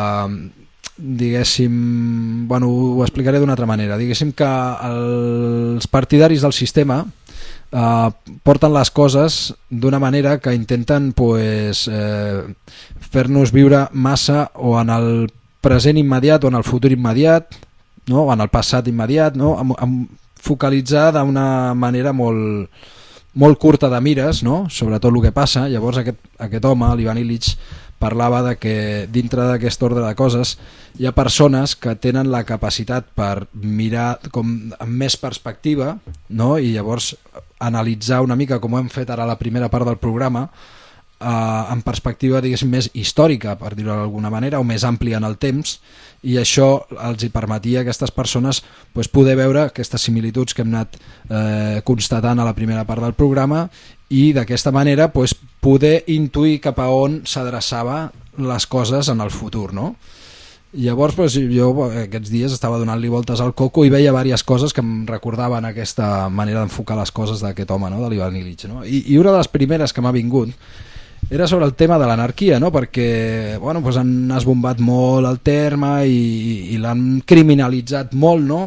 S7: diguéssim, bueno, ho explicaré d'una altra manera, diguéssim que els partidaris del sistema porten les coses d'una manera que intenten pues, fer-nos viure massa o en el present immediat o en el futur immediat, no? O en el passat immediat, no? Focalitzar d'una manera molt, molt curta de mires, no? Sobretot el que passa. Llavors aquest home, l'Ivan Illich, parlava de que dintre d'aquest ordre de coses hi ha persones que tenen la capacitat per mirar com amb més perspectiva, no? I llavors analitzar una mica, com ho hem fet ara a la primera part del programa, en perspectiva diguéssim més històrica, per dir-ho d'alguna manera, o més àmplia en el temps, i això els hi permetia a aquestes persones pues, poder veure aquestes similituds que hem anat constatant a la primera part del programa i d'aquesta manera pues, poder intuir cap a on s'adreçava les coses en el futur, no? Llavors pues, jo aquests dies estava donant-li voltes al coco i veia diverses coses que em recordaven aquesta manera d'enfocar les coses d'aquest home, no? De l'Ivan Illich, no? I una de les primeres que m'ha vingut era sobre el tema de l'anarquia, no? Perquè bueno, pues han esbombat molt el terme i l'han criminalitzat molt, no?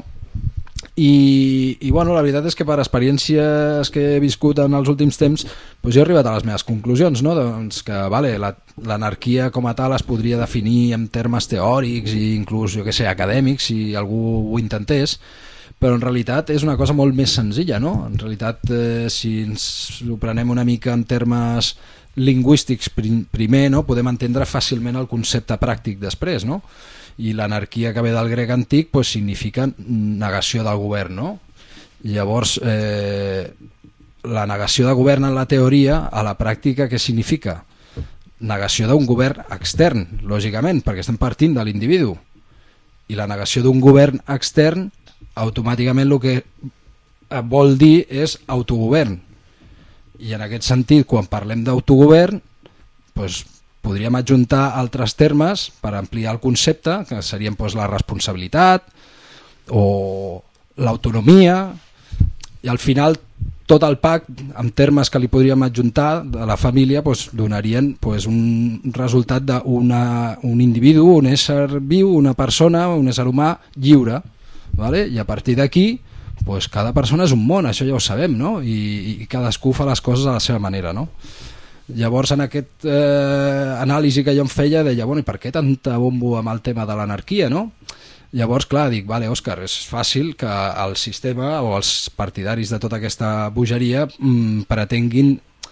S7: I bueno, la veritat és que per experiències que he viscut en els últims temps pues jo he arribat a les meves conclusions, no? Doncs que vale, l'anarquia com a tal es podria definir en termes teòrics i inclús, jo que sé, acadèmics si algú ho intentés, però en realitat és una cosa molt més senzilla, no? En realitat si ens ho prenem una mica en termes lingüístics primer, no? Podem entendre fàcilment el concepte pràctic després, no? I l'anarquia que ve del grec antic pues, significa negació del govern, no? Llavors la negació de govern en la teoria, a la pràctica què significa? Negació d'un govern extern, lògicament, perquè estem partint de l'individu, i la negació d'un govern extern automàticament el que vol dir és autogovern, i en aquest sentit quan parlem d'autogovern doncs podríem adjuntar altres termes per ampliar el concepte, que serien doncs, la responsabilitat o l'autonomia, i al final tot el pack, amb termes que li podríem adjuntar de la família, doncs, donarien doncs, un resultat d'un individu, un ésser viu, una persona, un ésser humà lliure, ¿vale? I a partir d'aquí doncs, cada persona és un món, això ja ho sabem, no? I cadascú fa les coses a la seva manera, no? Llavors en aquest anàlisi que jo em feia deia, bueno, i per què tanta bombo amb el tema de l'anarquia, no? Llavors, clar, dic, vale, Òscar, és fàcil que el sistema o els partidaris de tota aquesta bogeria pretenguin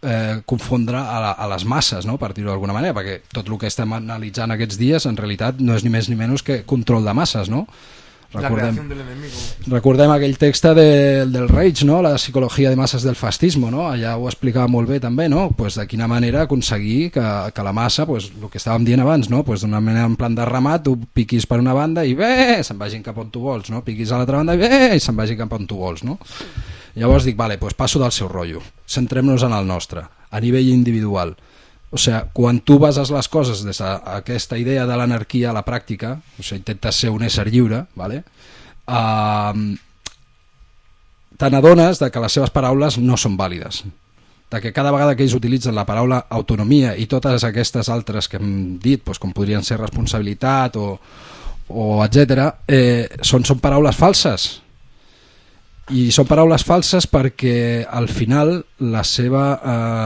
S7: confondre a les masses, no? Per dir-ho d'alguna manera, perquè tot el que estem analitzant aquests dies en realitat no és ni més ni menys que control de masses, no? Recordem aquell text del Reich, no? La psicologia de masses del fascismo, no? Allà ho explicava molt bé també, no? Pues de quina manera aconseguir que la massa, pues, el que estàvem dient abans, no? Pues d'una manera en plan de ramat, tu piquis per una banda i bé, se'n vagin cap on tu vols, no? Piquis a l'altra banda i bé, i se'n vagin cap on tu vols, no? Llavors dic, vale, pues passo del seu rotllo, centrem-nos en el nostre, a nivell individual. O sigui, quan tu bases les coses des d'aquesta idea de l'anarquia a la pràctica, o sigui, intentes ser un ésser lliure, vale? Te n'adones que les seves paraules no són vàlides, de que cada vegada que ells utilitzen la paraula autonomia i totes aquestes altres que hem dit, doncs, com podrien ser responsabilitat o etc., són paraules falses. I són paraules falses perquè al final la seva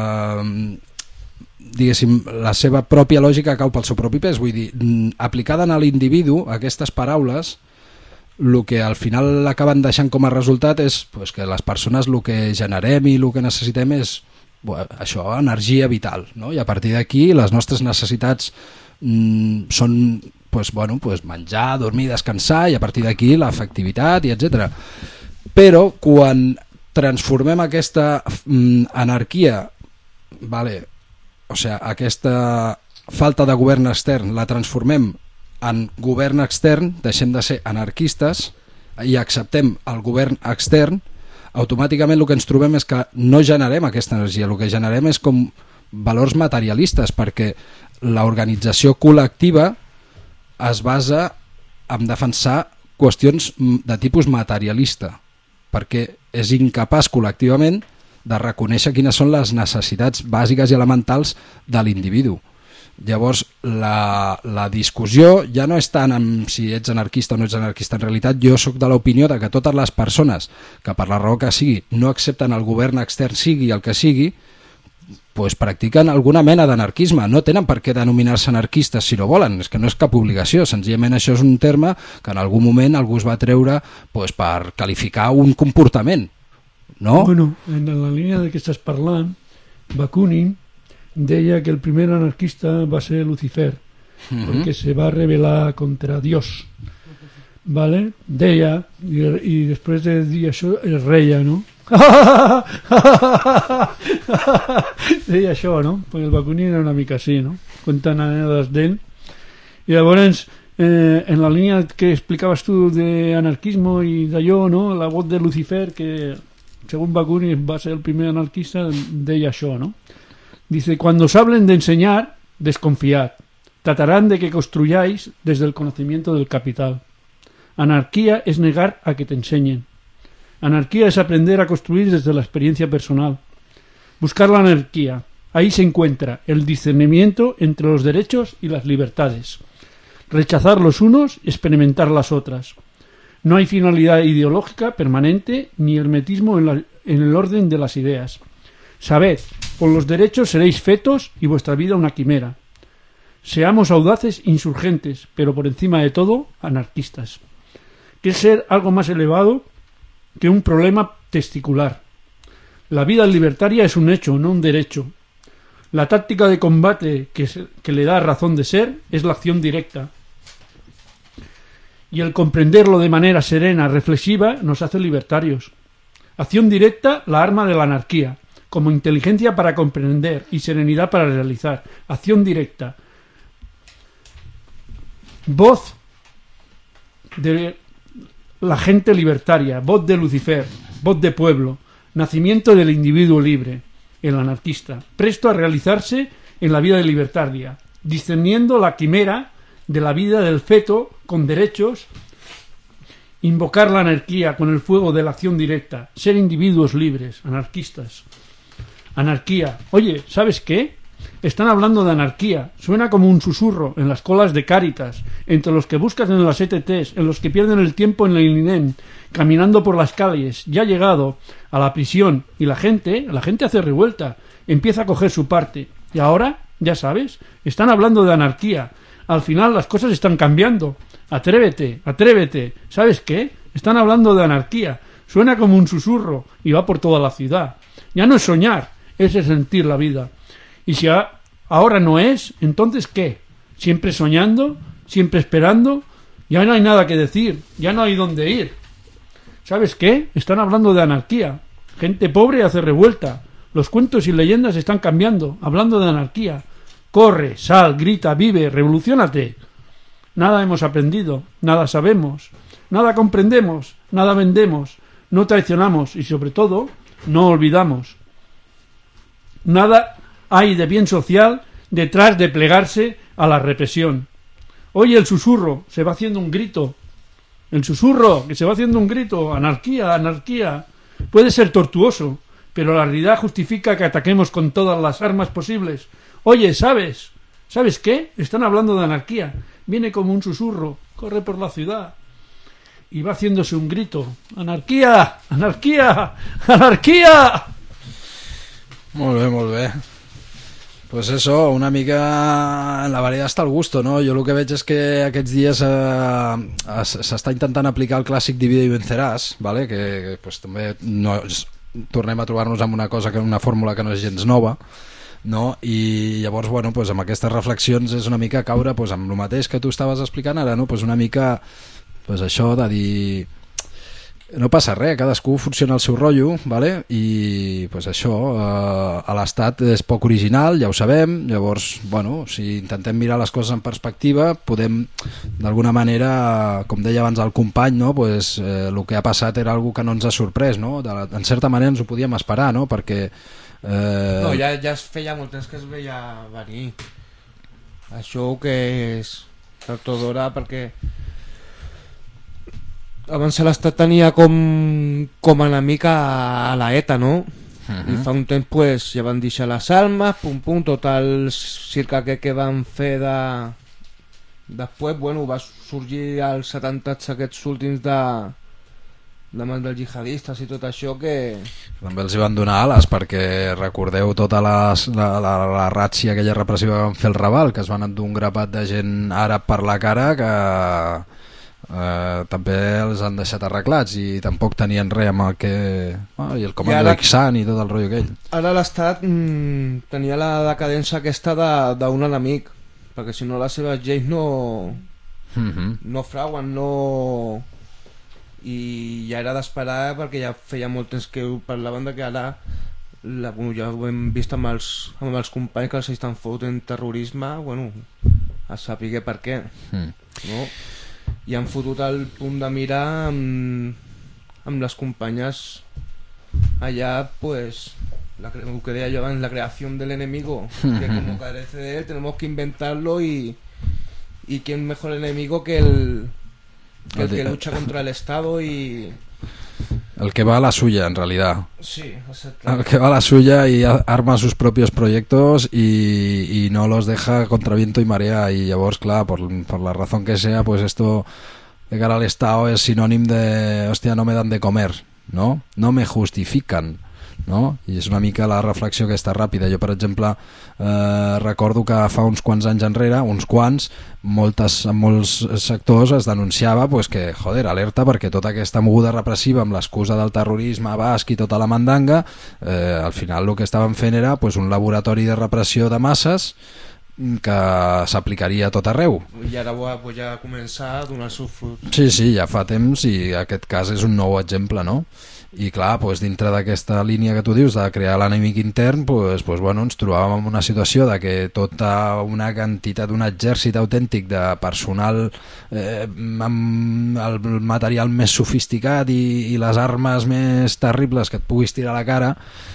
S7: pròpia lògica cau pel seu propi pes. Vull dir, aplicada a l'individu, aquestes paraules el que al final acaben deixant com a resultat és pues, que les persones el que generem i el que necessitem és això, energia vital, no? I a partir d'aquí les nostres necessitats són pues, menjar, dormir, descansar, i a partir d'aquí l'afectivitat i etc. Però quan transformem aquesta anarquia, o sigui, aquesta falta de govern extern, la transformem en govern extern, deixem de ser anarquistes i acceptem el govern extern, automàticament el que ens trobem és que no generem aquesta energia, el que generem és com valors materialistes, perquè l'organització col·lectiva es basa en defensar qüestions de tipus materialista, perquè és incapaç col·lectivament de reconèixer quines són les necessitats bàsiques i elementals de l'individu. Llavors la discussió ja no és tant en si ets anarquista o no ets anarquista. En realitat jo sóc de l'opinió de que totes les persones que per la raó que sigui no accepten el govern extern sigui el que sigui, pues practiquen alguna mena d'anarquisme. No tenen per què denominar-se anarquistes si no volen, és que no és cap obligació, senzillament això és un terme que en algun moment algú es va treure pues, per qualificar un comportament, no?
S8: Bueno, en la línia de què estàs parlant, Bakunin deia que el primer anarquista va ser Lucifer, porque se va rebelar contra Dios, ¿vale? Deia, i després de dir això es reia, no? Deia això, no? Perquè el Bakunin era una mica així, no? Cuentan anècdotes d'ell. I llavors, en la línia que explicaves tu de anarquismo i d'allò, no? La voz de Lucifer, que según Bakunin va ser el primer anarquista, deia això, no? Dice, cuando os hablen de enseñar, desconfiad. Tratarán de que construyáis desde el conocimiento del capital. Anarquía es negar a que te enseñen. Anarquía es aprender a construir desde la experiencia personal. Buscar la anarquía. Ahí se encuentra el discernimiento entre los derechos y las libertades. Rechazar los unos y experimentar las otras. No hay finalidad ideológica permanente ni hermetismo en el orden de las ideas. Sabed, por los derechos seréis fetos y vuestra vida una quimera. Seamos audaces insurgentes, pero por encima de todo, anarquistas. Que es ser algo más elevado que un problema testicular. La vida libertaria es un hecho, no un derecho. La táctica de combate que le da razón de ser es la acción directa. Y el comprenderlo de manera serena, reflexiva, nos hace libertarios. Acción directa, la arma de la anarquía. Como inteligencia para comprender y serenidad para realizar. Acción directa. Voz de la gente libertaria, voz de Lucifer, voz de pueblo, nacimiento del individuo libre, el anarquista, presto a realizarse en la vida libertaria, discerniendo la quimera de la vida del feto con derechos, invocar la anarquía con el fuego de la acción directa, ser individuos libres, anarquistas. Anarquía. Oye, ¿sabes qué? Están hablando de anarquía. Suena como un susurro en las colas de Cáritas, entre los que buscas en las ETTs, en los que pierden el tiempo en el INEM, caminando por las calles. Ya ha llegado a la prisión y la gente hace revuelta, empieza a coger su parte. Y ahora, ya sabes, están hablando de anarquía. Al final las cosas están cambiando. Atrévete, atrévete. ¿Sabes qué? Están hablando de anarquía. Suena como un susurro y va por toda la ciudad. Ya no es soñar. ese sentir la vida. Y si ahora no es, entonces ¿qué? Siempre soñando, siempre esperando, ya no hay nada que decir, ya no hay dónde ir. ¿Sabes qué? Están hablando de anarquía. Gente pobre hace revuelta. Los cuentos y leyendas están cambiando, hablando de anarquía. Corre, sal, grita, vive, revoluciónate. Nada hemos aprendido, nada sabemos, nada comprendemos, nada vendemos, no traicionamos y sobre todo no olvidamos. Nada hay de bien social detrás de plegarse a la represión. Oye el susurro, se va haciendo un grito. El susurro, que se va haciendo un grito. Anarquía, anarquía. Puede ser tortuoso, pero la realidad justifica que ataquemos con todas las armas posibles. Oye, ¿sabes qué? Están hablando de anarquía. Viene como un susurro, corre por la ciudad y va haciéndose un grito. ¡Anarquía! ¡Anarquía! ¡Anarquía!
S7: Molt bé, molt bé. Pues eso, una mica en la variedad està el gusto, no? Jo el que veig és que aquests dies s'està intentant aplicar el clàssic Divide y venceràs, ¿vale? Que pues, també no, tornem a trobar-nos amb una cosa, una fórmula que no és gens nova, no? I llavors, bueno, pues, amb aquestes reflexions és una mica caure pues, amb el mateix que tu estaves explicant ara, no? Pues una mica pues, això de dir no passa res, cadascú funciona al seu rotllo, ¿vale? I pues això a l'Estat és poc original, ja ho sabem. Llavors, bueno, si intentem mirar les coses en perspectiva podem d'alguna manera, com deia abans el company, no? Pues, el que ha passat era algo que no ens ha sorprès, no? En certa manera ens ho podíem esperar, no? Perquè
S6: no, ja es feia molt temps que es veia venir això, que és tard o d'hora, perquè abans l'Estat tenia com enemic a la ETA, no? I fa un temps pues, ja van deixar les armes, tot el circa que van fer després, bueno, va sorgir els atemptats aquests últims de mans dels jihadistes i tot això, que
S7: també els hi van donar ales, perquè recordeu tota la ràtzia aquella repressiva que van fer el Raval, que es van endur un grapat de gent àrab per la cara, que també els han deixat arreglats i tampoc tenien res amb el que i el comando Ixan i tot el rotllo aquell.
S6: Ara l'Estat tenia la decadència aquesta d'un enemic, perquè si no les seves lleis no frauen, no, i ja era d'esperar, perquè ja feia molt temps que parlaven de que ara ja ho hem vist amb els companys que els estan fotent terrorisme, bueno, a saber per què, no? I han fotut el punt de mira amb les companyes allà, pues lo que deia yo abans, la creación del enemigo, que como carece de él tenemos que inventarlo, y quién mejor enemigo que el que lucha contra el Estado y
S7: el que va a la suya, en realidad.
S6: Sí, exacto.
S7: El que va a la suya y arma sus propios proyectos y no los deja contra viento y marea. Y llavors, clar, por la razón que sea, pues esto de cara al Estado es sinònim de, hòstia, no me dan de comer, ¿no? No me justifican, no? I és una mica la reflexió aquesta ràpida. Jo, per exemple, recordo que fa uns quants anys enrere, en molts sectors es denunciava pues, que, joder, alerta, perquè tota aquesta moguda repressiva amb l'excusa del terrorisme basc i tota la mandanga, al final el que estaven fent era pues, un laboratori de repressió de masses que s'aplicaria a tot arreu.
S6: I ara ja ha començat a donar el seu fruit.
S7: Sí, ja fa temps, i aquest cas és un nou exemple, no? I clar, pues, dintre d'aquesta línia que tu dius de crear l'enemic intern, pues, bueno, ens trobàvem en una situació de que tota una quantitat, un exèrcit autèntic de personal amb el material més sofisticat i les armes més terribles que et puguis tirar a la cara,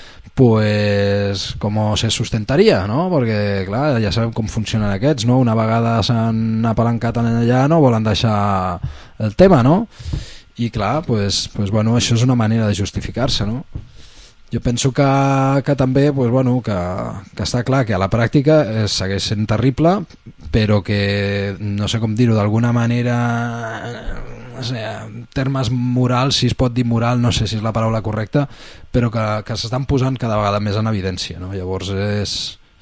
S7: pues com se sustentaria, no? Perquè clar, ja sabem com funcionen aquests, no? Una vegada s'han apalancat allà no volen deixar el tema, no? I clar, pues, bueno, això és una manera de justificar-se, no? Jo penso que també pues, bueno, que està clar que a la pràctica segueix sent terrible, però que no sé com dir-ho, d'alguna manera, no sé, en termes morals, si es pot dir moral, no sé si és la paraula correcta, però que s'estan posant cada vegada més en evidència, no? Llavors és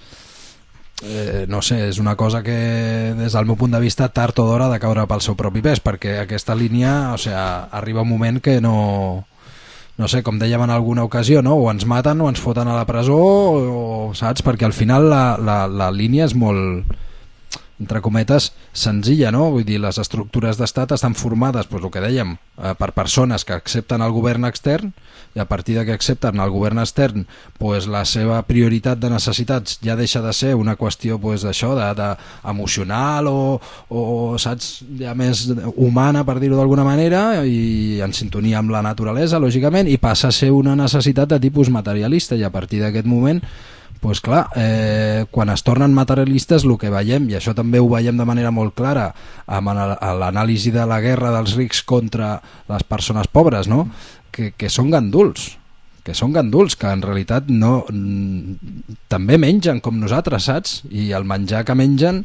S7: no sé, és una cosa que des del meu punt de vista tard o d'hora ha de caure pel seu propi pes, perquè aquesta línia, o sigui, arriba un moment que no no sé, com dèiem en alguna ocasió, no? O ens maten o ens foten a la presó, o saps? Perquè al final la línia és molt, entre cometes, senzilla, no? Vull dir, les estructures d'estat estan formades, doncs el que dèiem, per persones que accepten el govern extern, i a partir de que accepten el govern extern, doncs la seva prioritat de necessitats ja deixa de ser una qüestió d'això, emocional o saps, ja més humana, per dir-ho d'alguna manera, i en sintonia amb la naturalesa, lògicament, i passa a ser una necessitat de tipus materialista, i a partir d'aquest moment pues clar, quan es tornen materialistes, el que veiem, i això també ho veiem de manera molt clara amb l'anàlisi de la guerra dels rics contra les persones pobres, no? Que són ganduls, que en realitat no, també mengen com nosaltres, saps? I el menjar que mengen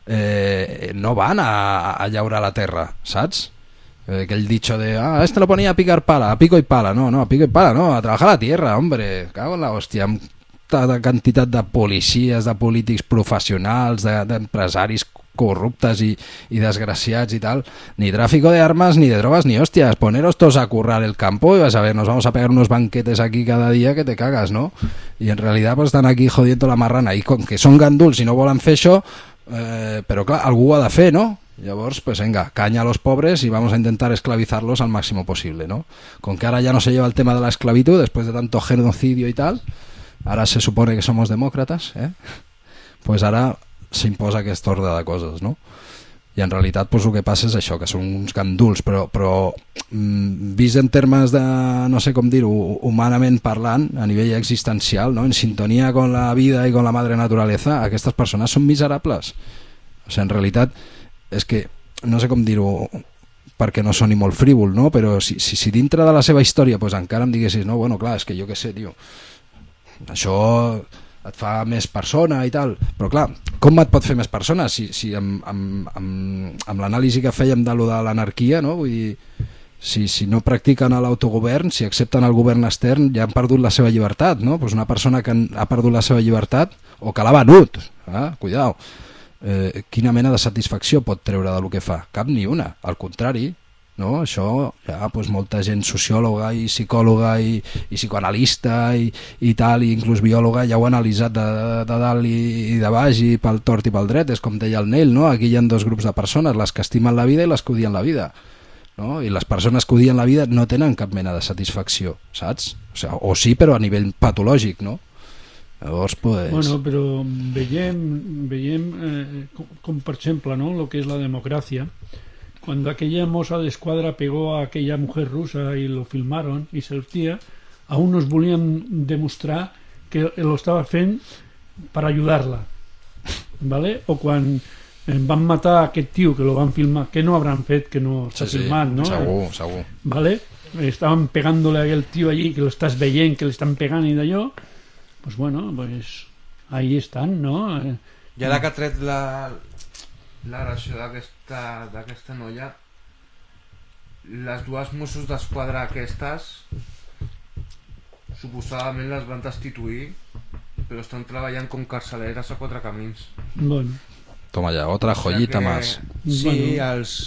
S7: no van a llaurar la terra, saps? Aquell dicho de, este lo ponía a picar pala, a pico y pala, no, a pico y pala, no, a trabajar la tierra, hombre, cago en la hòstia, amb de quantitat de policies, de polítics professionals, d'empresaris corruptes i desgraciats i tal, ni tráfico de armas, ni de drogas, ni hostias, poneros todos a currar el campo y vas a ver, nos vamos a pegar unos banquetes aquí cada día que te cagas, ¿no? Y en realidad pues están aquí jodiendo la marrana, i com que són ganduls i no volen fer això, però clar, algú ho ha de fer, no? Llavors, pues venga, caña a los pobres y vamos a intentar esclavizarlos al máximo posible, ¿no? Con que ahora ya no se lleva el tema de la esclavitud, después de tanto genocidio y tal, ara se supone que somos demòcrates, pues ara s'imposa aquest ordre de coses, no? I en realitat pues, el que passa és això, que són uns ganduls, però vist en termes de, no sé com dir-ho, humanament parlant, a nivell existencial, no? En sintonia con la vida i con la madre naturaleza, aquestes persones són miserables. O sigui, en realitat, és que, no sé com dir-ho, perquè no soni molt frívol, no? Però si dintre de la seva història pues, encara em diguessis, no, bueno, clar, és que jo què sé, tio, això et fa més persona i tal, però clar, com et pot fer més persona si amb l'anàlisi que fèiem de lo de l'anarquia, no? Vull dir, si no practiquen l'autogovern, si accepten el govern extern, ja han perdut la seva llibertat, no? Pues una persona que ha perdut la seva llibertat o que l'ha venut, cuidao, quina mena de satisfacció pot treure del que fa? Cap ni una, al contrari, no? Això ja pues, molta gent sociòloga i psicòloga i psicoanalista i tal, i inclús biòloga ja ho ha analitzat de dalt i de baix i pel tort i pel dret, és com deia el Neil, no? Aquí hi ha dos grups de persones, les que estimen la vida i les que odien la vida, no? I les persones que odien la vida no tenen cap mena de satisfacció, saps? O sí, però a nivell patològic, no? Llavors, pues...
S8: Bueno, però veiem com per exemple, ¿no? Lo que es la democracia. Cuando aquella moza de escuadra pegó a aquella mujer rusa y lo filmaron y se hostia, aún nos volían demostrar que lo estava fent per ajudar-la, ¿vale? O quan van matar a aquest tio que lo van filmar, que no hauran fet que no s'ha filmat, ¿no?
S7: Segur.
S8: ¿Vale? Estaban pegándole a aquel tío allí que lo estàs veient, que le estan pegant i d'allò, pues bueno, pues ahí estan, ¿no?
S6: I ara que ha tret l'agressió d'aquesta noia, les dues Mossos d'Esquadra aquestes suposadament les van destituir, però estan treballant com carceleres a Quatre Camins.
S8: Bueno.
S7: Toma ya, otra joyita más.
S6: Sí,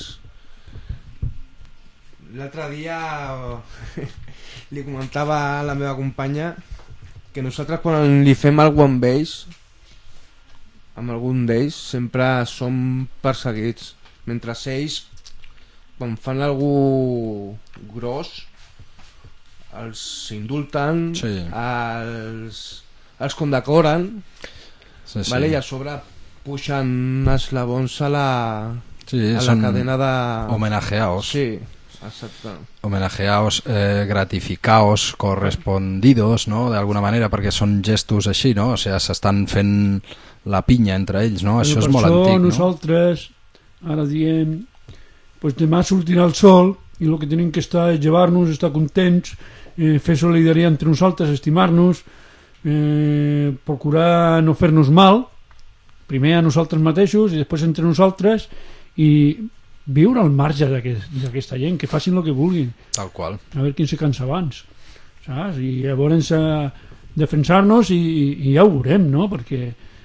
S6: l'altre dia li comentava a la meva companya que nosaltres quan li fem alguna cosa amb ells, amb algun d'ells, sempre som perseguits, mentre ells quan fan algú gros els indulten, sí. els condecoren, sí. Vale? I a sobre puixen esglaons a la cadena de...
S7: homenajeados.
S6: Sí, exacte.
S7: Homenajeados, gratificados, correspondidos, no? D'alguna manera, perquè són gestos així, no? O sigui, s'estan fent la pinya entre ells, no? Això és molt antic, no?
S8: Nosaltres ara diem, pues demà sortirà el sol i el que tenim que estar és llevar-nos, estar contents, fer solidaritat entre nosaltres, estimar-nos, procurar no fer-nos mal, primer a nosaltres mateixos i després entre nosaltres, i viure al marge d'aquesta gent, que facin el que vulguin.
S7: Tal qual.
S8: A veure qui se cansa abans, saps? I llavors defensar-nos i ja ho veurem, no? Perquè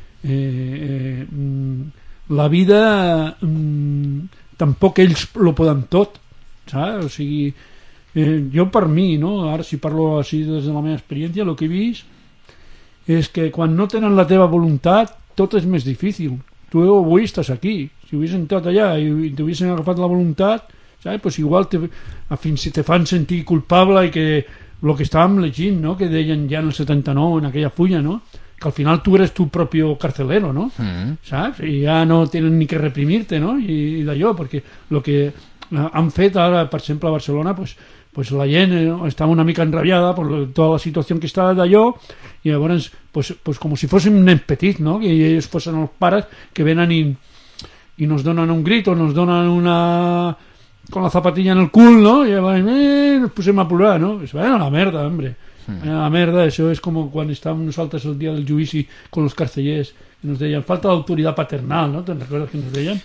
S8: la vida tampoc ells lo poden tot, saps? O sigui, Jo per mi, no? Ara si parlo així des de la meva experiència, el que he vist és que quan no tenen la teva voluntat tot és més difícil. Tu avui estàs aquí, si hubiesen entrat allà i t'haguessin agafat la voluntat, saps? Pues igual fins te fan sentir culpable i que el que estàvem llegint, no? Que deien ja en el 79 en aquella fulla, no? Que al final tu eres tu propio carcelero, no? Saps? I ja no tenen ni que reprimir-te, no? I d'allò, perquè el que han fet ara, per exemple, a Barcelona, pues la gent està una mica enrabiada per tota la situació que està d'allò, i llavors pues com si fóssim nens petits, no? Que ells fossin els pares que venen i nos donen un grit o nos donen una con la zapatilla en el cul, ¿no? Y nos pusimos a plorar, ¿no? Es vayan a la merda, hombre. Vayan a la merda, eso es como cuando estábamos nosotros el día del judici con los carcellers, que nos deien, falta d'autoritat paternal, ¿no? ¿Te'n recordes que nos deien?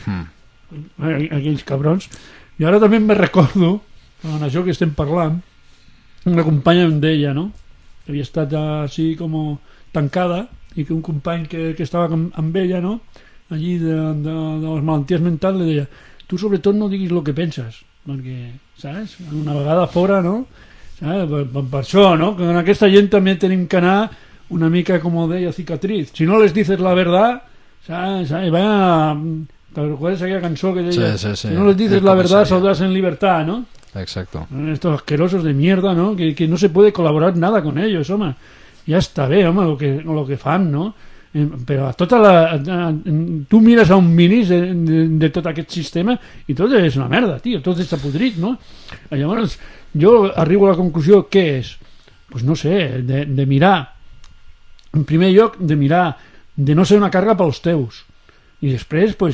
S8: Aquells cabrons. I ara també me recordo, en això que estem parlant, una companya em deia, no? Que havia estat així com tancada i que un company que estava amb ella, no? Allí de les malalties mentals li deia, tu sobretot no diguis el que penses, perquè, saps? Una vegada fora, no? Per això, no? Que en aquesta gent també tenim que anar una mica, com deia Cicatriz, si no les dices la verdad, ¿sabes? ¿Te recuerdas aquella cançó que deia si no les dices la verdad saldrás en libertad, ¿no?
S7: Exacto.
S8: Estos asquerosos de mierda, ¿no? Que no se puede colaborar nada con ellos, home. Ja està bé, home, lo que fan, no? Però a tota tu mires a un minis de tot aquest sistema i tot és una merda, tio, tot està podrit, no? Llavors jo arribo a la conclusió, què és? Pues no sé, de mirar, en primer lloc de mirar de no ser una càrrega pels teus i després pues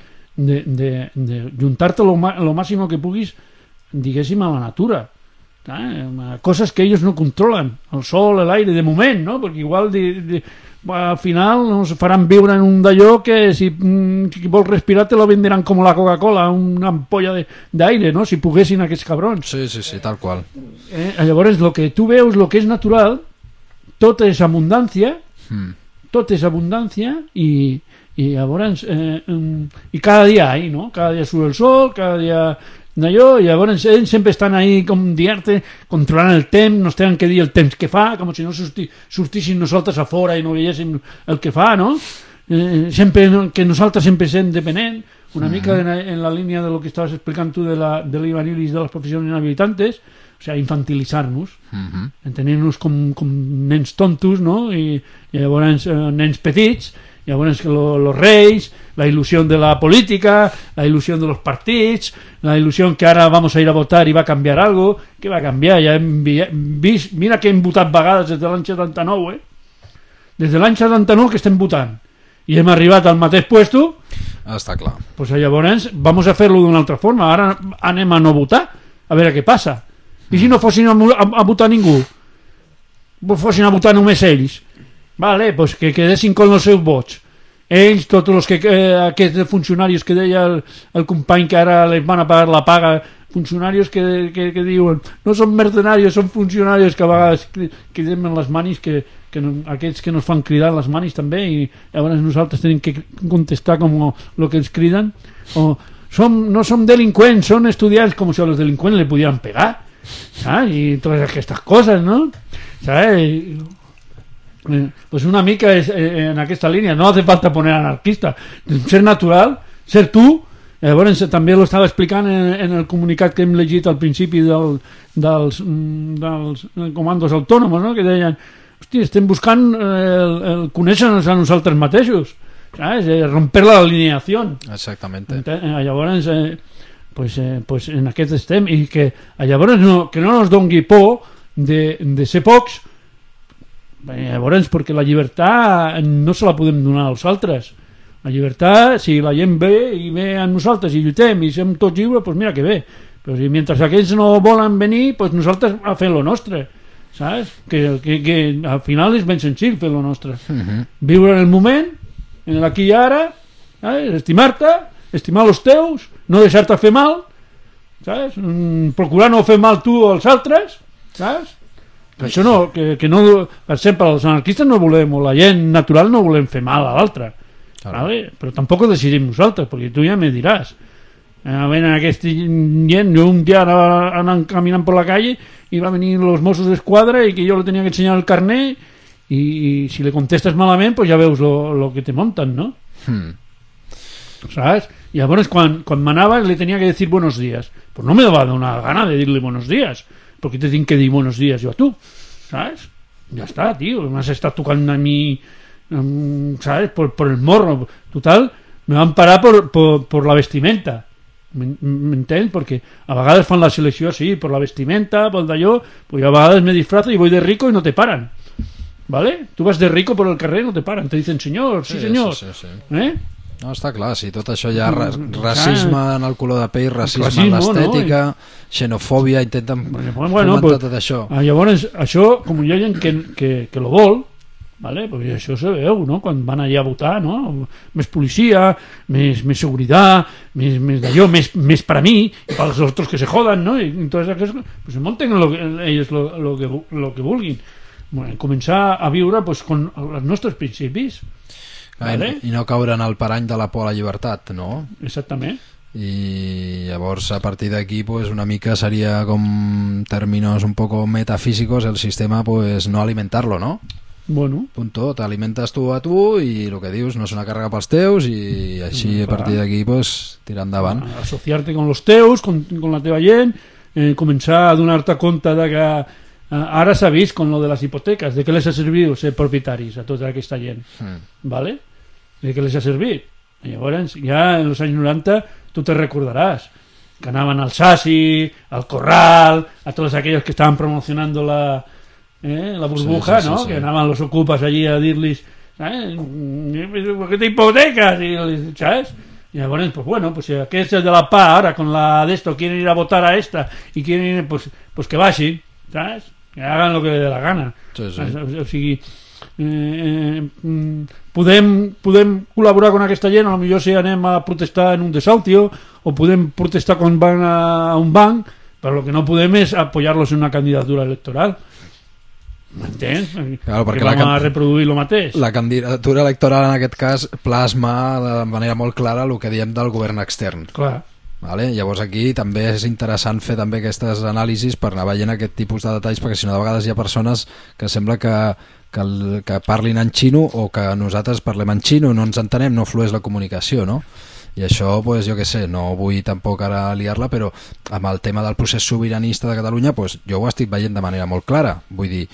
S8: de juntar-te lo màxim que puguis, diguéssim, a la natura, coses que ells no controlen, el sol, l'aire, de moment, no? Perquè igual al final nos faran viure en un d'allò que si vols respirar te la venderan com la Coca-Cola, una ampolla d'aire, no? Si poguessin aquests cabrons.
S7: Sí, tal qual.
S8: Llavors, el que tu veus, el que és natural, tot és abundància, i llavors i cada dia ahí, no? Cada dia surt el sol, cada dia d'allò, i llavors ells sempre estan ahí com dir-te, controlant el temps, no es tenen que dir el temps que fa, com si no sortíssim nosaltres a fora i no veiéssim el que fa, no? Sempre que nosaltres sempre sent dependent, una mica en la línia de lo que estaves explicant tu de l'Ivanilis de les professions inhabilitantes, o sigui, infantilitzar-nos, tenir-nos com nens tontos, no? I llavors nens petits, llavors los reis, la ilusión de la política, la ilusión de los partits, la ilusión que ara vamos a ir a votar i va a canviar algo. Què va canviar? Ja hem vist, mira que hem votat vegades des de l'any 79, des de l'any 79 que estem votant i hem arribat al mateix puesto.
S7: Està clar.
S8: Pues llavors vamos a fer-lo d'una altra forma, ara anem a no votar, a veure què passa. I si no fossin a votar ningú, fossin a votar només ells, vale, pues que quedessin con els seus vots, ells, tots els aquests funcionaris que deia el company que ara les van a pagar la paga, funcionaris que diuen no són mercenarios, són funcionaris, que a vegades cridem en les manis, que aquests que nos fan cridar les manis també, i llavors nosaltres tenim que contestar com el que ens criden, o no som delinqüents, són estudiants, com si a los delinqüents le podien pegar, ¿sabes? Y todas aquestes coses, no? ¿Sabes? Pues una mica en aquesta línia, no hace falta poner anarquista, ser natural, ser tu. Llavors també lo estava explicant en el comunicat que hem llegit al principi dels comandos autònoms, no? Que deien, hòstia, estem buscant el conèixer-nos a nosaltres mateixos, ¿sabes? Romper la alineació.
S7: Exactamente.
S8: Llavors pues en aquest estem, i que llavors que no nos dongui por de ser pocs. Llavors, perquè la llibertat no se la podem donar als altres. La llibertat, si la gent ve i ve a nosaltres i lluitem i som tots lliures, doncs mira que bé. Però si mentre aquells no volen venir, doncs nosaltres a fer lo nostre, saps? Que al final és ben senzill fer lo nostre. Viure en el moment, en l'aquí i ara, estimar-te, estimar els teus, no deixar-te fer mal, saps? Procurar no fer mal tu als altres, saps? Per això no, que no, per exemple, els anarquistes no volem, o la gent natural no volem fer mal a l'altre, ¿vale? Però tampoc ho decidim nosaltres, perquè tu ja me diràs. ven aquest gent, yo un día andaban caminando por la calle, iba a venir los Mossos d'Esquadra y que yo le tenía que enseñar el carnet y si le contestas malament pues ya veus lo que te montan, ¿no? ¿Sabes? Y llavors quan m'anava le tenía que decir buenos días, pues no me daba una gana de decirle buenos días, porque te tienen que decir buenos días yo a tú, ¿sabes? Ya está, tío, me has estado tocando a mí, ¿sabes? Por el morro, total, me van parar por la vestimenta. M'entens? Perquè a vegades fan la selecció així per la vestimenta, pel d'allò, pues a vegades me disfrazo y voy de rico y no te paran, ¿vale? Tu vas de rico por el carrer, no te paran, te dicen señor, sí señor,
S7: sí.
S8: ¿eh?
S7: No, està clar, si tot això hi ha racisme en el color de pell, racisme en l'estètica, no? Xenofòbia, intenten fomentar tot això.
S8: Llavors, això, com hi ha gent que lo vol, ¿vale? Pues això se veu, ¿no? Quan van allà a votar, ¿no? Més policia, més seguridad, més d'allò, més per a mi i per als altres que se jodan, ¿no? I totes aquestes coses, pues se monten ells lo que vulguin. Bueno, començar a viure pues, con els nostres principis, ¿vale?
S7: I no caure en el parany de la por a la llibertat, no?
S8: Exactament.
S7: I llavors a partir d'aquí pues, una mica seria com términos un poco metafísicos el sistema pues, no alimentarlo, ¿no?
S8: Bueno.
S7: Punto, t'alimentes tu a tu i el que dius no és una càrrega pels teus i així a partir d'aquí pues, tirar endavant.
S8: Associar-te con los teus, con la teva gent, començar a donar-te compte de que ara s'ha vist con lo de les hipoteques, de què les ha servit ser propietaris a tota aquesta gent, ¿vale? De què les ha servit. I llavors, ja en els anys 90 tu te recordaràs que anaven al Sasi, al Corral, a todos aquellos que estaven promocionando la burbuja, sí, ¿no? Sí. Que anaban los ocupas allí a dir-les ¿por qué te hipotecas? ¿Sabes? Y bueno, pues bueno, pues que es el de la PA ahora con la de esto quieren ir a votar a esta y quieren ir, pues que vagin, ¿sabes? Que hagan lo que les dé la gana.
S7: Sí.
S8: O sigui, podem col·laborar con aquesta gent, potser si anem a protestar en un desahucio o podem protestar quan van a un banc, però el que no podem és apoyar-los en una candidatura electoral. M'entens?
S7: Claro,
S8: perquè vam a reproduir el mateix.
S7: La candidatura electoral en aquest cas plasma de manera molt clara el que diem del govern extern.
S8: Clar.
S7: Vale? Llavors aquí també és interessant fer també aquestes anàlisis per anar veient aquest tipus de detalls, perquè si no de vegades hi ha persones que sembla que parlin en xino o que nosaltres parlem en xino, no ens entenem, no flueix la comunicació, no? I això, pues, jo què sé, no vull tampoc ara liar-la, però amb el tema del procés sobiranista de Catalunya pues, jo ho estic veient de manera molt clara. Vull dir,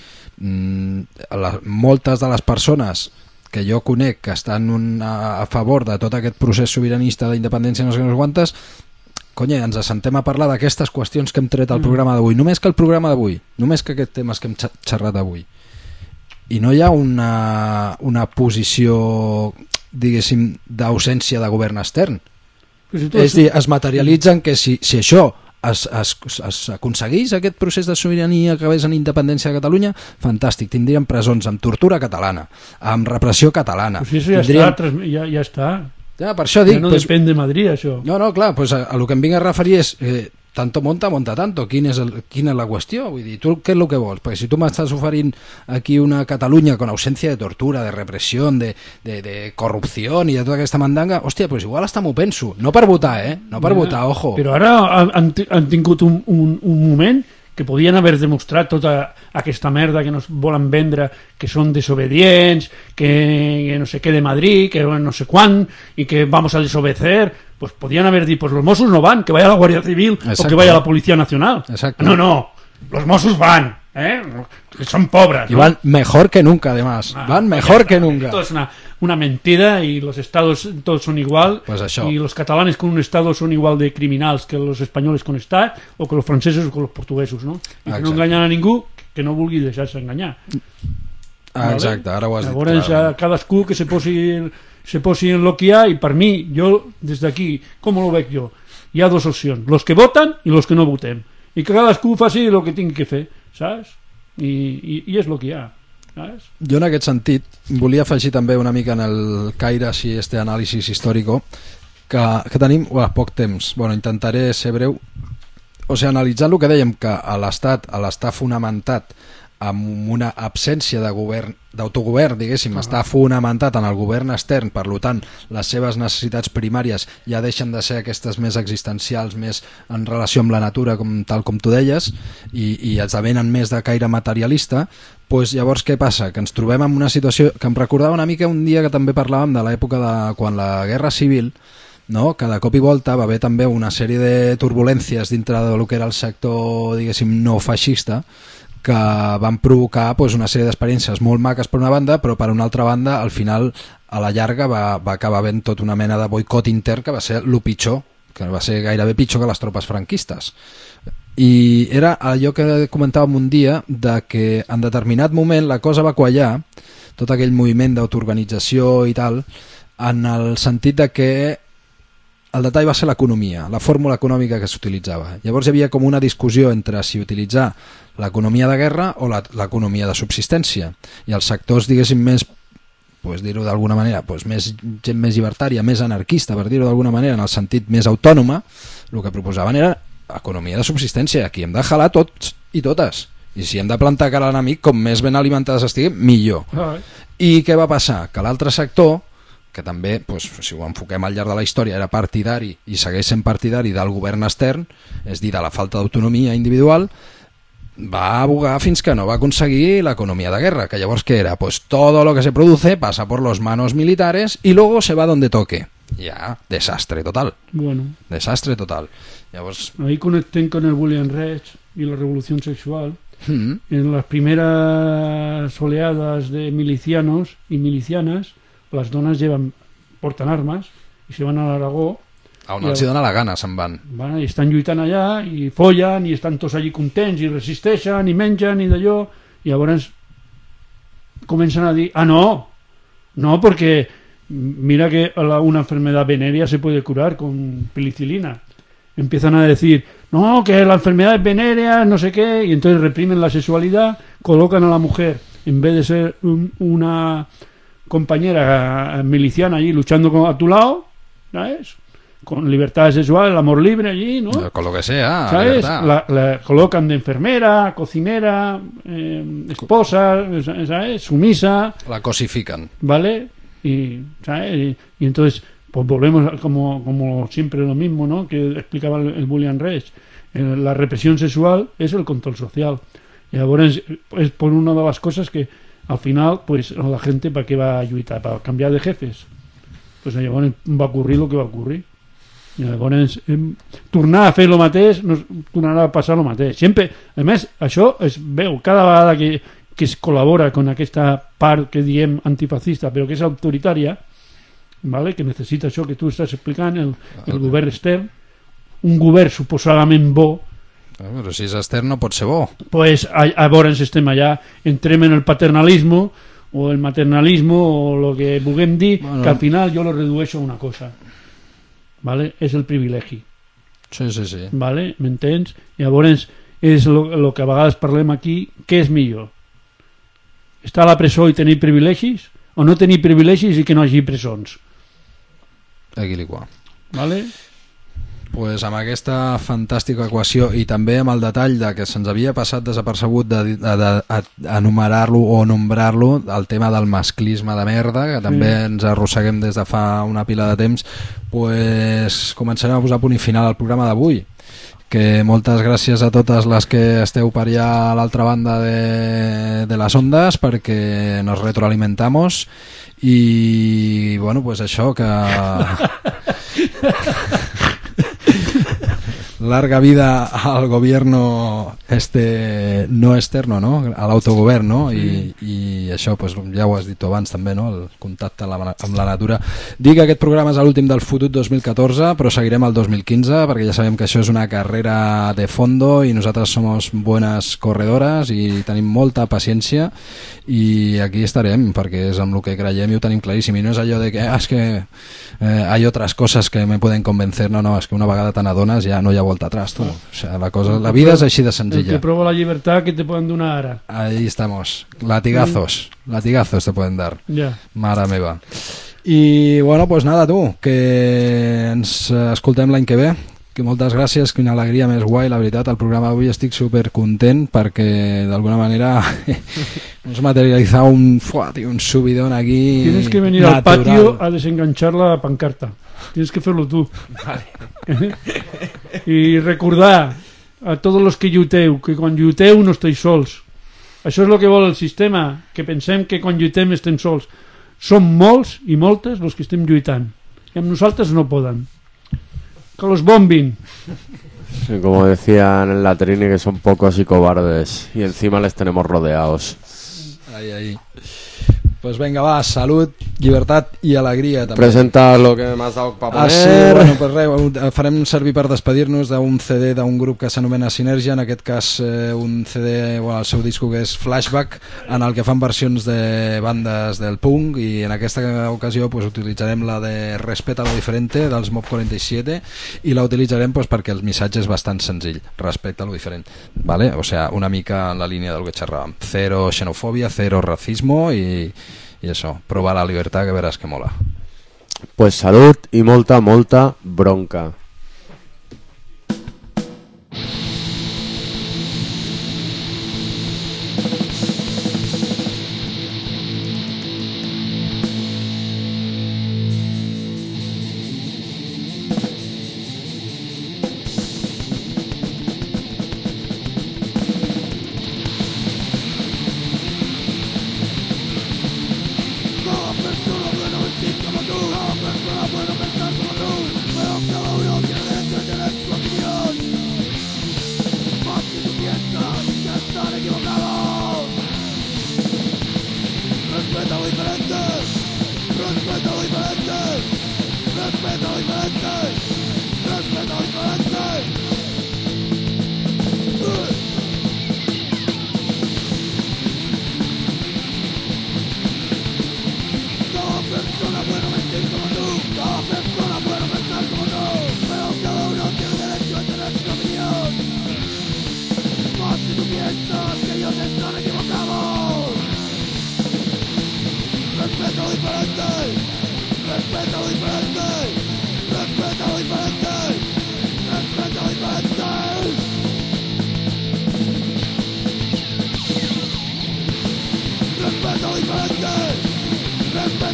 S7: moltes de les persones que jo conec que estan a favor de tot aquest procés sobiranista d'independència no sé quantes, conya, ens assentem a parlar d'aquestes qüestions que hem tret al programa d'avui, només que el programa d'avui, només que aquests temes que hem xerrat avui, i no hi ha una posició, diguéssim, d'ausència de govern extern. És dir, es materialitzen que si això es aconseguís, aquest procés de sobirania que acabés en independència de Catalunya, fantàstic, tindríem presons amb tortura catalana, amb repressió catalana.
S8: Pues això ja està.
S7: Ja, per això dic,
S8: ja no depèn de Madrid, això.
S7: No, clar, pues a lo que em vinc a referir és tanto monta tanto, quina és la qüestió? Vull dir, tu què és el que vols? Perquè si tu m'estàs oferint aquí una Catalunya con ausència de tortura, de repressió, de corrupció i de tota aquesta mandanga, hòstia, pues igual hasta m'ho penso, no per votar, no per votar, ojo.
S8: Però ara han tingut un moment que podien haver demostrat tota aquesta merda que nos volen vendre, que són desobedients, que no sé què de Madrid, que no sé quan, i que vamos a desobedecer, pues podían haver dit, pues los Mossos no van, que vaya la Guardia Civil. Exacto. O que vaya la Policía Nacional.
S7: Exacto.
S8: No, los Mossos van, que son pobres.
S7: Y van mejor que nunca, además. Van mejor que nunca.
S8: Esto es una mentira y los estados todos son igual,
S7: pues això.
S8: Y los catalanes con un estado son igual de criminals que los españoles con estat, o que los franceses o que los portuguesos, ¿no? I que no enganyen a ningú que no vulgui deixar-se enganyar.
S7: Exacte, ara ho has dit.
S8: Llavors cadascú que se posi en lo que hi ha, i per mi, jo des d'aquí, com ho veig jo? Hi ha dues opcions, los que voten i los que no votem, i que cadascú faci el que tingui que fer, saps? I és el que hi ha.
S7: Jo en aquest sentit volia afegir també una mica en el caire si este anàlisi històrico que tenim poc temps, intentaré ser breu, o sigui, analitzant el que dèiem, que l'estat fonamentat amb una absència de govern, d'autogovern, diguéssim, està fonamentat en el govern extern, per tant les seves necessitats primàries ja deixen de ser aquestes més existencials, més en relació amb la natura, tal com tu deies, i esdevenen més de caire materialista. Pues llavors què passa? Que ens trobem en una situació que em recordava una mica un dia que també parlàvem de l'època de quan la Guerra Civil, no? Que de cop i volta va haver també una sèrie de turbulències dintre del que era el sector, diguéssim, no feixista, que van provocar pues, una sèrie d'experiències molt maques per una banda, però per una altra banda al final a la llarga va acabar havent tota una mena de boicot intern que va ser lo pitjor, que va ser gairebé pitjor que les tropes franquistes. I era allò que comentàvem un dia, de que en determinat moment la cosa va quallar, tot aquell moviment d'autoorganització i tal, en el sentit de que el detall va ser l'economia, la fórmula econòmica que s'utilitzava. Llavors hi havia com una discussió entre si utilitzar l'economia de guerra o l'economia de subsistència. I els sectors, diguéssim, més, pues, dir-ho d'alguna manera, pues, gent més llibertària, més anarquista, per dir-ho d'alguna manera, en el sentit més autònoma, el que proposaven era economia de subsistència. Aquí hem de jalar tots i totes. I si hem de plantar cara a l'enemic, com més ben alimentades estiguem, millor. I què va passar? Que l'altre sector, que també, pues, si ho enfoquem al llarg de la història, era partidari i segueix sent partidari del govern extern, és dir, de la falta d'autonomia individual, va abogar fins que no va aconseguir l'economía de guerra, que llavors què era? Pues todo lo que se produce pasa por las manos militares y luego se va donde toque. Ya, desastre total.
S8: Bueno.
S7: Desastre total. Llavors...
S8: Ahí conecten con el William Reich y la revolución sexual. En las primeras oleadas de milicianos y milicianas, las donas portan armas y se van a l'Aragó.
S7: A on els hi dona la gana se'n van.
S8: I estan lluitant allà i follen i estan tots allí contents i resisteixen i mengen i d'allò, i llavors comencen a dir no, porque mira que una enfermedad venérea se puede curar con penicilina. Empiezan a decir no, que la enfermedad es venérea, no sé qué, y entonces reprimen la sexualidad, colocan a la mujer, en vez de ser una compañera miliciana allí luchando a tu lado, ¿sabes?, con libertad sexual, el amor libre allí, ¿no?
S7: Con lo que sea,
S8: ¿sabes? La colocan de enfermera, cocinera, esposa, ¿sabes? Sumisa.
S7: La cosifican.
S8: ¿Vale? Y, ¿sabes? Y entonces, pues volvemos como siempre lo mismo, ¿no? Que explicaba el William Reich. La represión sexual es el control social. Y ahora es por una de las cosas que al final, pues la gente, ¿para qué va a lluitar? ¿Para cambiar de jefes? Pues llavors va ocurrir el que va ocurrir. I llavors tornar a fer el mateix no tornarà a passar el mateix sempre. A més, això es veu cada vegada que es col·labora con aquesta part que diem antifascista però que és autoritària, ¿vale? Que necessita això que tu estàs explicant, el govern extern, un govern suposadament bo,
S7: però si és extern no pot ser bo,
S8: pues llavors estem allà, entrem en el paternalismo o el maternalismo o lo que vulguem dir, que al final jo lo redueixo a una cosa, ¿vale? És el privilegi.
S7: Sí.
S8: ¿Vale? M'entens? Llavors és el que a vegades parlem aquí, què és millor? Estar a la presó i tenir privilegis o no tenir privilegis i que no hi hagi presons?
S7: Aquí l'igual.
S8: ¿Vale?
S7: Pues amb aquesta fantàstica equació i també amb el detall de que se'ns havia passat desapercebut d'enumerar-lo o nombrar-lo, el tema del masclisme de merda, que també ens arrosseguem des de fa una pila de temps, pues començarem a posar punt i final al programa d'avui. Que moltes gràcies a totes les que esteu per allà a l'altra banda de les ondes, perquè nos retroalimentamos i bueno, pues això que... larga vida al gobierno no externo, ¿no? A l'autogovern, no? I això, pues, ja ho has dit abans també, no? El contacte amb la natura. Dic que aquest programa és l'últim del fotut 2014, però seguirem el 2015 perquè ja sabem que això és una carrera de fondo i nosaltres som buenas corredores i tenim molta paciència i aquí estarem perquè és amb el que creiem i ho tenim claríssim i no és allò de que es que hay otras cosas que me pueden convencer, no, és que una vegada te n'adones ja no hi ha volta atrás, tu. O sea, la vida és així de senzilla.
S8: El que prueba la libertad que te pueden donar ara.
S7: Ahí estamos, latigazos te pueden dar.
S8: Ja.
S7: Mare meva. I bueno, pues nada, tu, que ens escoltem l'any que ve, que moltes gràcies, quina alegria més guai, la veritat, el programa avui estic super content perquè d'alguna manera nos materializa un subidón aquí.
S8: Tienes que venir
S7: natural.
S8: al patio a desenganchar la pancarta. Tienes que hacerlo tú. Vale. Y recordar a todos los que lluiteu que quan lluiteu no esteu sols. Això és el que vol el sistema, que pensem que quan lluitem estem sols. Som molts i moltes els que estem lluitant i amb nosaltres no poden. Que los bombin.
S5: Sí, como decían en la Trini, que son pocos y cobardes y encima les tenemos rodeados.
S7: Ahí. Pues venga, va, salud, llibertat i alegria també.
S5: Presenta lo que m'has dado para poner.
S7: Sí, bueno, pues res, farem servir per despedir-nos d'un CD d'un grup que s'anomena Sinergia, en aquest cas un CD, bueno, el seu disco que és Flashback, en el que fan versions de bandes del punk, i en aquesta ocasió pues, utilitzarem la de Respeta lo Diferente dels Mob 47 i la utilitzarem pues, perquè el missatge és bastant senzill, respecte a lo diferent, ¿vale? O sea, una mica en la línia del que xerràvem, cero xenofòbia, cero racismo i això, provar la libertad que veràs que mola.
S5: Pues salud y molta bronca.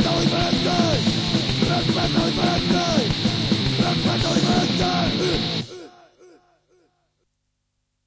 S13: Respeto diferente.